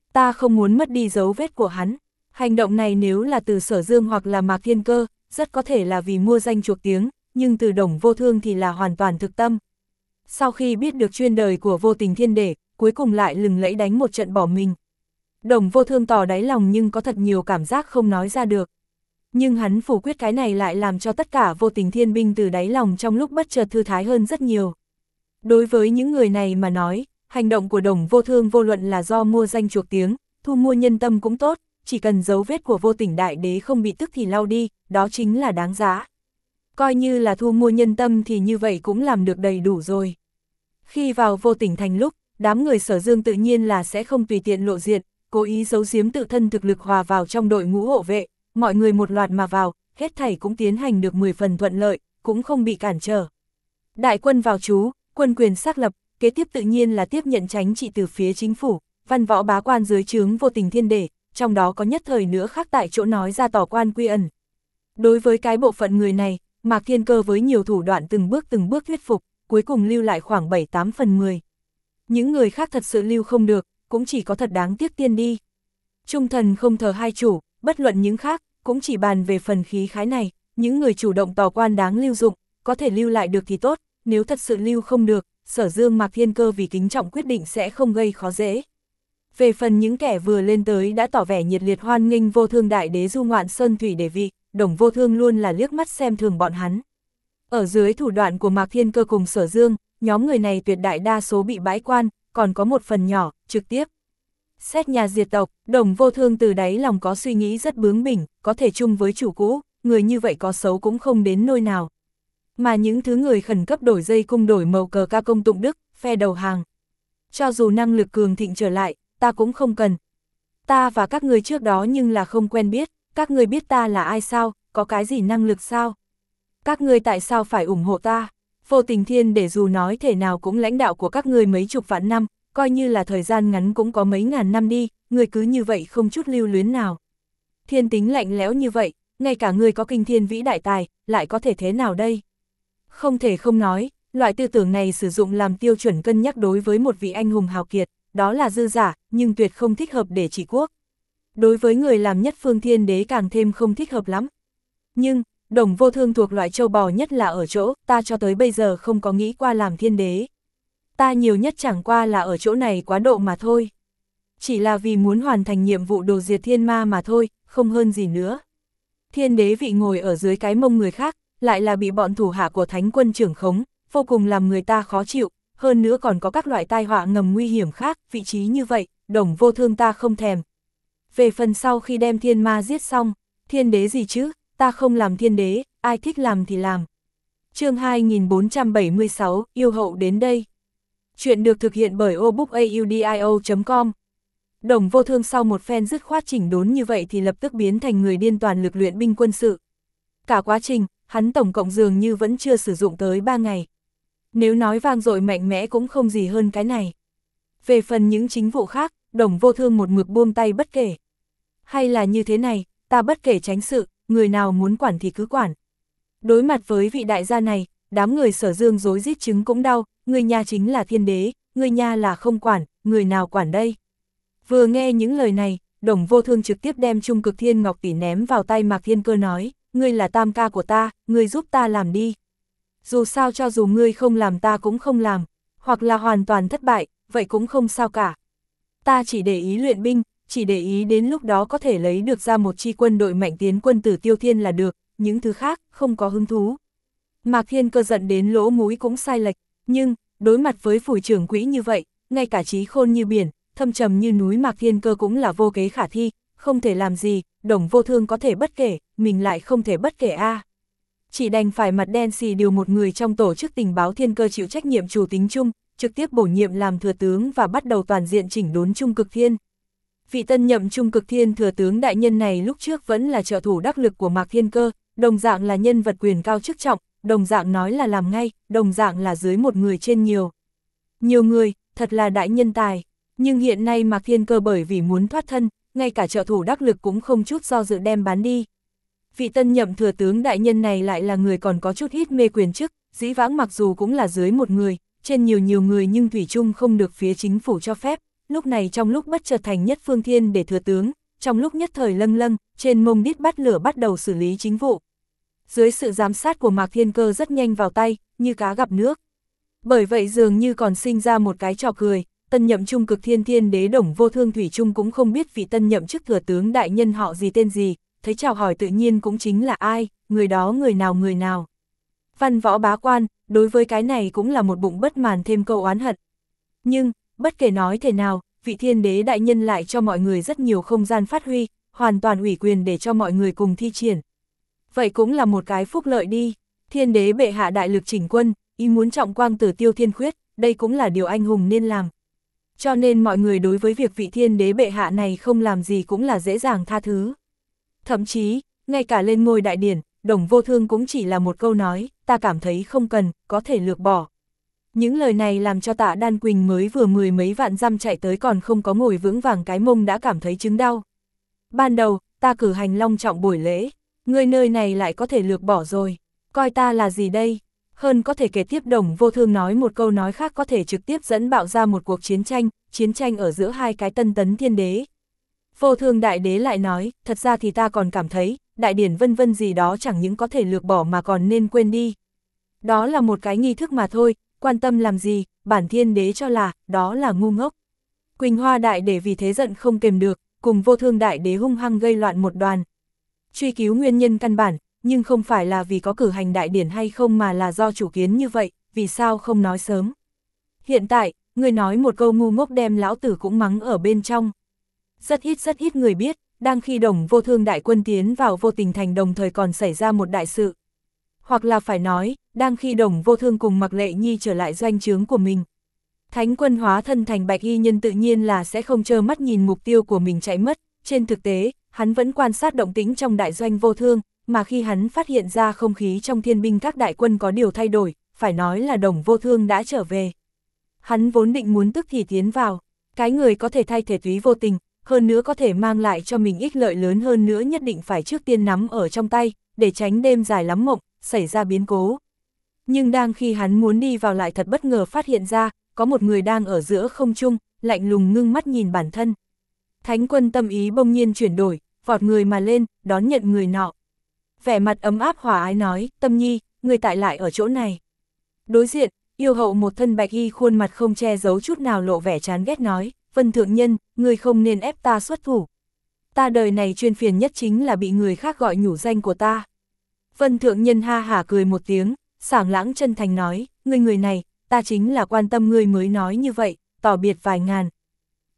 Ta không muốn mất đi dấu vết của hắn. Hành động này nếu là từ Sở Dương hoặc là Mạc Thiên Cơ, rất có thể là vì mua danh chuộc tiếng, nhưng từ Đồng Vô Thương thì là hoàn toàn thực tâm. Sau khi biết được chuyên đời của Vô Tình Thiên Để, cuối cùng lại lừng lẫy đánh một trận bỏ mình. Đồng Vô Thương tỏ đáy lòng nhưng có thật nhiều cảm giác không nói ra được. Nhưng hắn phủ quyết cái này lại làm cho tất cả Vô Tình Thiên binh từ đáy lòng trong lúc bất chợt thư thái hơn rất nhiều. Đối với những người này mà nói, hành động của Đồng Vô Thương vô luận là do mua danh chuộc tiếng, thu mua nhân tâm cũng tốt, chỉ cần dấu vết của Vô Tình Đại Đế không bị tức thì lau đi, đó chính là đáng giá. Coi như là thu mua nhân tâm thì như vậy cũng làm được đầy đủ rồi. Khi vào Vô Tình Thành lúc, đám người Sở Dương tự nhiên là sẽ không tùy tiện lộ diện, cố ý giấu giếm tự thân thực lực hòa vào trong đội ngũ hộ vệ, mọi người một loạt mà vào, hết thảy cũng tiến hành được mười phần thuận lợi, cũng không bị cản trở. Đại quân vào trú, quân quyền xác lập, kế tiếp tự nhiên là tiếp nhận tránh trị từ phía chính phủ, văn võ bá quan dưới trướng Vô Tình Thiên Để, trong đó có nhất thời nữa khác tại chỗ nói ra tỏ quan quy ẩn. Đối với cái bộ phận người này, Mạc Thiên Cơ với nhiều thủ đoạn từng bước từng bước thuyết phục, cuối cùng lưu lại khoảng bảy tám phần mười. Những người khác thật sự lưu không được, cũng chỉ có thật đáng tiếc tiên đi. Trung thần không thờ hai chủ, bất luận những khác, cũng chỉ bàn về phần khí khái này, những người chủ động tỏ quan đáng lưu dụng, có thể lưu lại được thì tốt, nếu thật sự lưu không được, Sở Dương Mạc Thiên Cơ vì kính trọng quyết định sẽ không gây khó dễ. Về phần những kẻ vừa lên tới đã tỏ vẻ nhiệt liệt hoan nghênh Vô Thương Đại Đế du ngoạn sơn thủy để vị, Đồng Vô Thương luôn là liếc mắt xem thường bọn hắn. Ở dưới thủ đoạn của Mạc Thiên Cơ cùng Sở Dương, nhóm người này tuyệt đại đa số bị bãi quan, còn có một phần nhỏ, trực tiếp xét nhà diệt tộc. Đồng Vô Thương từ đáy lòng có suy nghĩ rất bướng bỉnh, có thể chung với chủ cũ, người như vậy có xấu cũng không đến nôi nào. Mà những thứ người khẩn cấp đổi dây cung đổi màu cờ ca công tụng đức, phe đầu hàng. Cho dù năng lực cường thịnh trở lại, ta cũng không cần. Ta và các người trước đó nhưng là không quen biết, các người biết ta là ai sao, có cái gì năng lực sao? Các người tại sao phải ủng hộ ta? Vô Tình Thiên Để dù nói thể nào cũng lãnh đạo của các người mấy chục vạn năm, coi như là thời gian ngắn cũng có mấy ngàn năm đi, người cứ như vậy không chút lưu luyến nào. Thiên tính lạnh lẽo như vậy, ngay cả người có kinh thiên vĩ đại tài, lại có thể thế nào đây? Không thể không nói, loại tư tưởng này sử dụng làm tiêu chuẩn cân nhắc đối với một vị anh hùng hào kiệt, đó là dư giả, nhưng tuyệt không thích hợp để trị quốc. Đối với người làm nhất phương thiên đế càng thêm không thích hợp lắm. Nhưng, Đồng Vô Thương thuộc loại châu bò nhất là ở chỗ, ta cho tới bây giờ không có nghĩ qua làm thiên đế. Ta nhiều nhất chẳng qua là ở chỗ này quá độ mà thôi. Chỉ là vì muốn hoàn thành nhiệm vụ đồ diệt thiên ma mà thôi, không hơn gì nữa. Thiên đế vị ngồi ở dưới cái mông người khác, lại là bị bọn thủ hạ của thánh quân trưởng khống, vô cùng làm người ta khó chịu, hơn nữa còn có các loại tai họa ngầm nguy hiểm khác, vị trí như vậy, Đồng Vô Thương ta không thèm. Về phần sau khi đem thiên ma giết xong, thiên đế gì chứ, ta không làm thiên đế, ai thích làm thì làm. Chương hai nghìn bốn trăm bảy mươi sáu, yêu hậu đến đây. Chuyện được thực hiện bởi obookaudio chấm com. Đồng Vô Thương sau một phen dứt khoát chỉnh đốn như vậy thì lập tức biến thành người điên toàn lực luyện binh quân sự. Cả quá trình, hắn tổng cộng dường như vẫn chưa sử dụng tới ba ngày. Nếu nói vang dội mạnh mẽ cũng không gì hơn cái này. Về phần những chính vụ khác, Đồng Vô Thương một mực buông tay bất kể. Hay là như thế này, ta bất kể tránh sự, người nào muốn quản thì cứ quản. Đối mặt với vị đại gia này, đám người Sở Dương rối rít trứng cũng đau, người nhà chính là thiên đế, người nhà là không quản, người nào quản đây. Vừa nghe những lời này, Đồng Vô Thương trực tiếp đem Trung Cực Thiên Ngọc Tỷ ném vào tay Mạc Thiên Cơ nói, ngươi là tam ca của ta, ngươi giúp ta làm đi. Dù sao cho dù ngươi không làm ta cũng không làm, hoặc là hoàn toàn thất bại, vậy cũng không sao cả. Ta chỉ để ý luyện binh, chỉ để ý đến lúc đó có thể lấy được ra một chi quân đội mạnh tiến quân Tử Tiêu Thiên là được, những thứ khác không có hứng thú. Mạc Thiên Cơ giận đến lỗ mũi cũng sai lệch, nhưng đối mặt với Phủi trưởng quỹ như vậy, ngay cả trí khôn như biển, thâm trầm như núi Mạc Thiên Cơ cũng là vô kế khả thi, không thể làm gì. Đồng Vô Thương có thể bất kể, mình lại không thể bất kể a. À. Chỉ đành phải mặt đen xì điều một người trong tổ chức tình báo Thiên Cơ chịu trách nhiệm chủ tính chung, trực tiếp bổ nhiệm làm thừa tướng và bắt đầu toàn diện chỉnh đốn Trung Cực Thiên. Vị tân nhậm Trung Cực Thiên thừa tướng đại nhân này lúc trước vẫn là trợ thủ đắc lực của Mạc Thiên Cơ, đồng dạng là nhân vật quyền cao chức trọng, đồng dạng nói là làm ngay, đồng dạng là dưới một người trên nhiều. Nhiều người, thật là đại nhân tài, nhưng hiện nay Mạc Thiên Cơ bởi vì muốn thoát thân, ngay cả trợ thủ đắc lực cũng không chút do dự đem bán đi. Vị tân nhậm thừa tướng đại nhân này lại là người còn có chút ít mê quyền chức, dĩ vãng mặc dù cũng là dưới một người, trên nhiều nhiều người nhưng thủy chung không được phía chính phủ cho phép, lúc này trong lúc bất chợt thành nhất phương thiên để thừa tướng, trong lúc nhất thời lâng lâng, trên mông đít bắt lửa bắt đầu xử lý chính vụ. Dưới sự giám sát của Mạc Thiên Cơ rất nhanh vào tay, như cá gặp nước. Bởi vậy dường như còn sinh ra một cái trò cười, tân nhậm trung cực thiên thiên đế Đồng Vô Thương thủy chung cũng không biết vị tân nhậm chức thừa tướng đại nhân họ gì tên gì, thấy chào hỏi tự nhiên cũng chính là ai, người đó người nào người nào. Văn võ bá quan, đối với cái này cũng là một bụng bất màn thêm câu oán hận. Nhưng, bất kể nói thế nào, vị thiên đế đại nhân lại cho mọi người rất nhiều không gian phát huy, hoàn toàn ủy quyền để cho mọi người cùng thi triển. Vậy cũng là một cái phúc lợi đi, thiên đế bệ hạ đại lực chỉnh quân, ý muốn trọng quang Tử Tiêu Thiên Khuyết, đây cũng là điều anh hùng nên làm. Cho nên mọi người đối với việc vị thiên đế bệ hạ này không làm gì cũng là dễ dàng tha thứ. Thậm chí, ngay cả lên ngôi đại điển, Đồng Vô Thương cũng chỉ là một câu nói, ta cảm thấy không cần, có thể lược bỏ. Những lời này làm cho Tạ Đan Quỳnh mới vừa mười mấy vạn dặm chạy tới còn không có ngồi vững vàng cái mông đã cảm thấy chứng đau. Ban đầu, ta cử hành long trọng buổi lễ, người nơi này lại có thể lược bỏ rồi, coi ta là gì đây? Hơn có thể kể tiếp Đồng Vô Thương nói một câu nói khác có thể trực tiếp dẫn bạo ra một cuộc chiến tranh, chiến tranh ở giữa hai cái tân tấn thiên đế. Vô Thương đại đế lại nói, thật ra thì ta còn cảm thấy, đại điển vân vân gì đó chẳng những có thể lược bỏ mà còn nên quên đi. Đó là một cái nghi thức mà thôi, quan tâm làm gì, bản thiên đế cho là, đó là ngu ngốc. Quỳnh Hoa đại đế vì thế giận không kềm được, cùng Vô Thương đại đế hung hăng gây loạn một đoàn. Truy cứu nguyên nhân căn bản, nhưng không phải là vì có cử hành đại điển hay không mà là do chủ kiến như vậy, vì sao không nói sớm. Hiện tại, người nói một câu ngu ngốc đem lão tử cũng mắng ở bên trong. Rất ít rất ít người biết, đang khi Đồng Vô Thương đại quân tiến vào Vô Tình thành đồng thời còn xảy ra một đại sự. Hoặc là phải nói, đang khi Đồng Vô Thương cùng Mạc Lệ Nhi trở lại doanh trướng của mình. Thánh quân hóa thân thành bạch y nhân tự nhiên là sẽ không trơ mắt nhìn mục tiêu của mình chạy mất, trên thực tế, hắn vẫn quan sát động tĩnh trong đại doanh Vô Thương, mà khi hắn phát hiện ra không khí trong thiên binh các đại quân có điều thay đổi, phải nói là Đồng Vô Thương đã trở về. Hắn vốn định muốn tức thì tiến vào, cái người có thể thay thể Túy Vô Tình, hơn nữa có thể mang lại cho mình ích lợi lớn hơn nữa nhất định phải trước tiên nắm ở trong tay, để tránh đêm dài lắm mộng, xảy ra biến cố. Nhưng đang khi hắn muốn đi vào lại thật bất ngờ phát hiện ra, có một người đang ở giữa không trung, lạnh lùng ngưng mắt nhìn bản thân. Thánh quân tâm ý bỗng nhiên chuyển đổi, vọt người mà lên, đón nhận người nọ. Vẻ mặt ấm áp hòa ái nói, Tâm Nhi, người tại lại ở chỗ này. Đối diện, yêu hậu một thân bạch y khuôn mặt không che giấu chút nào lộ vẻ chán ghét nói, Vân thượng nhân, người không nên ép ta xuất thủ. Ta đời này chuyên phiền nhất chính là bị người khác gọi nhủ danh của ta. Vân thượng nhân ha hả cười một tiếng, sảng lãng chân thành nói, ngươi người này, ta chính là quan tâm ngươi mới nói như vậy, tỏ biệt vài ngàn.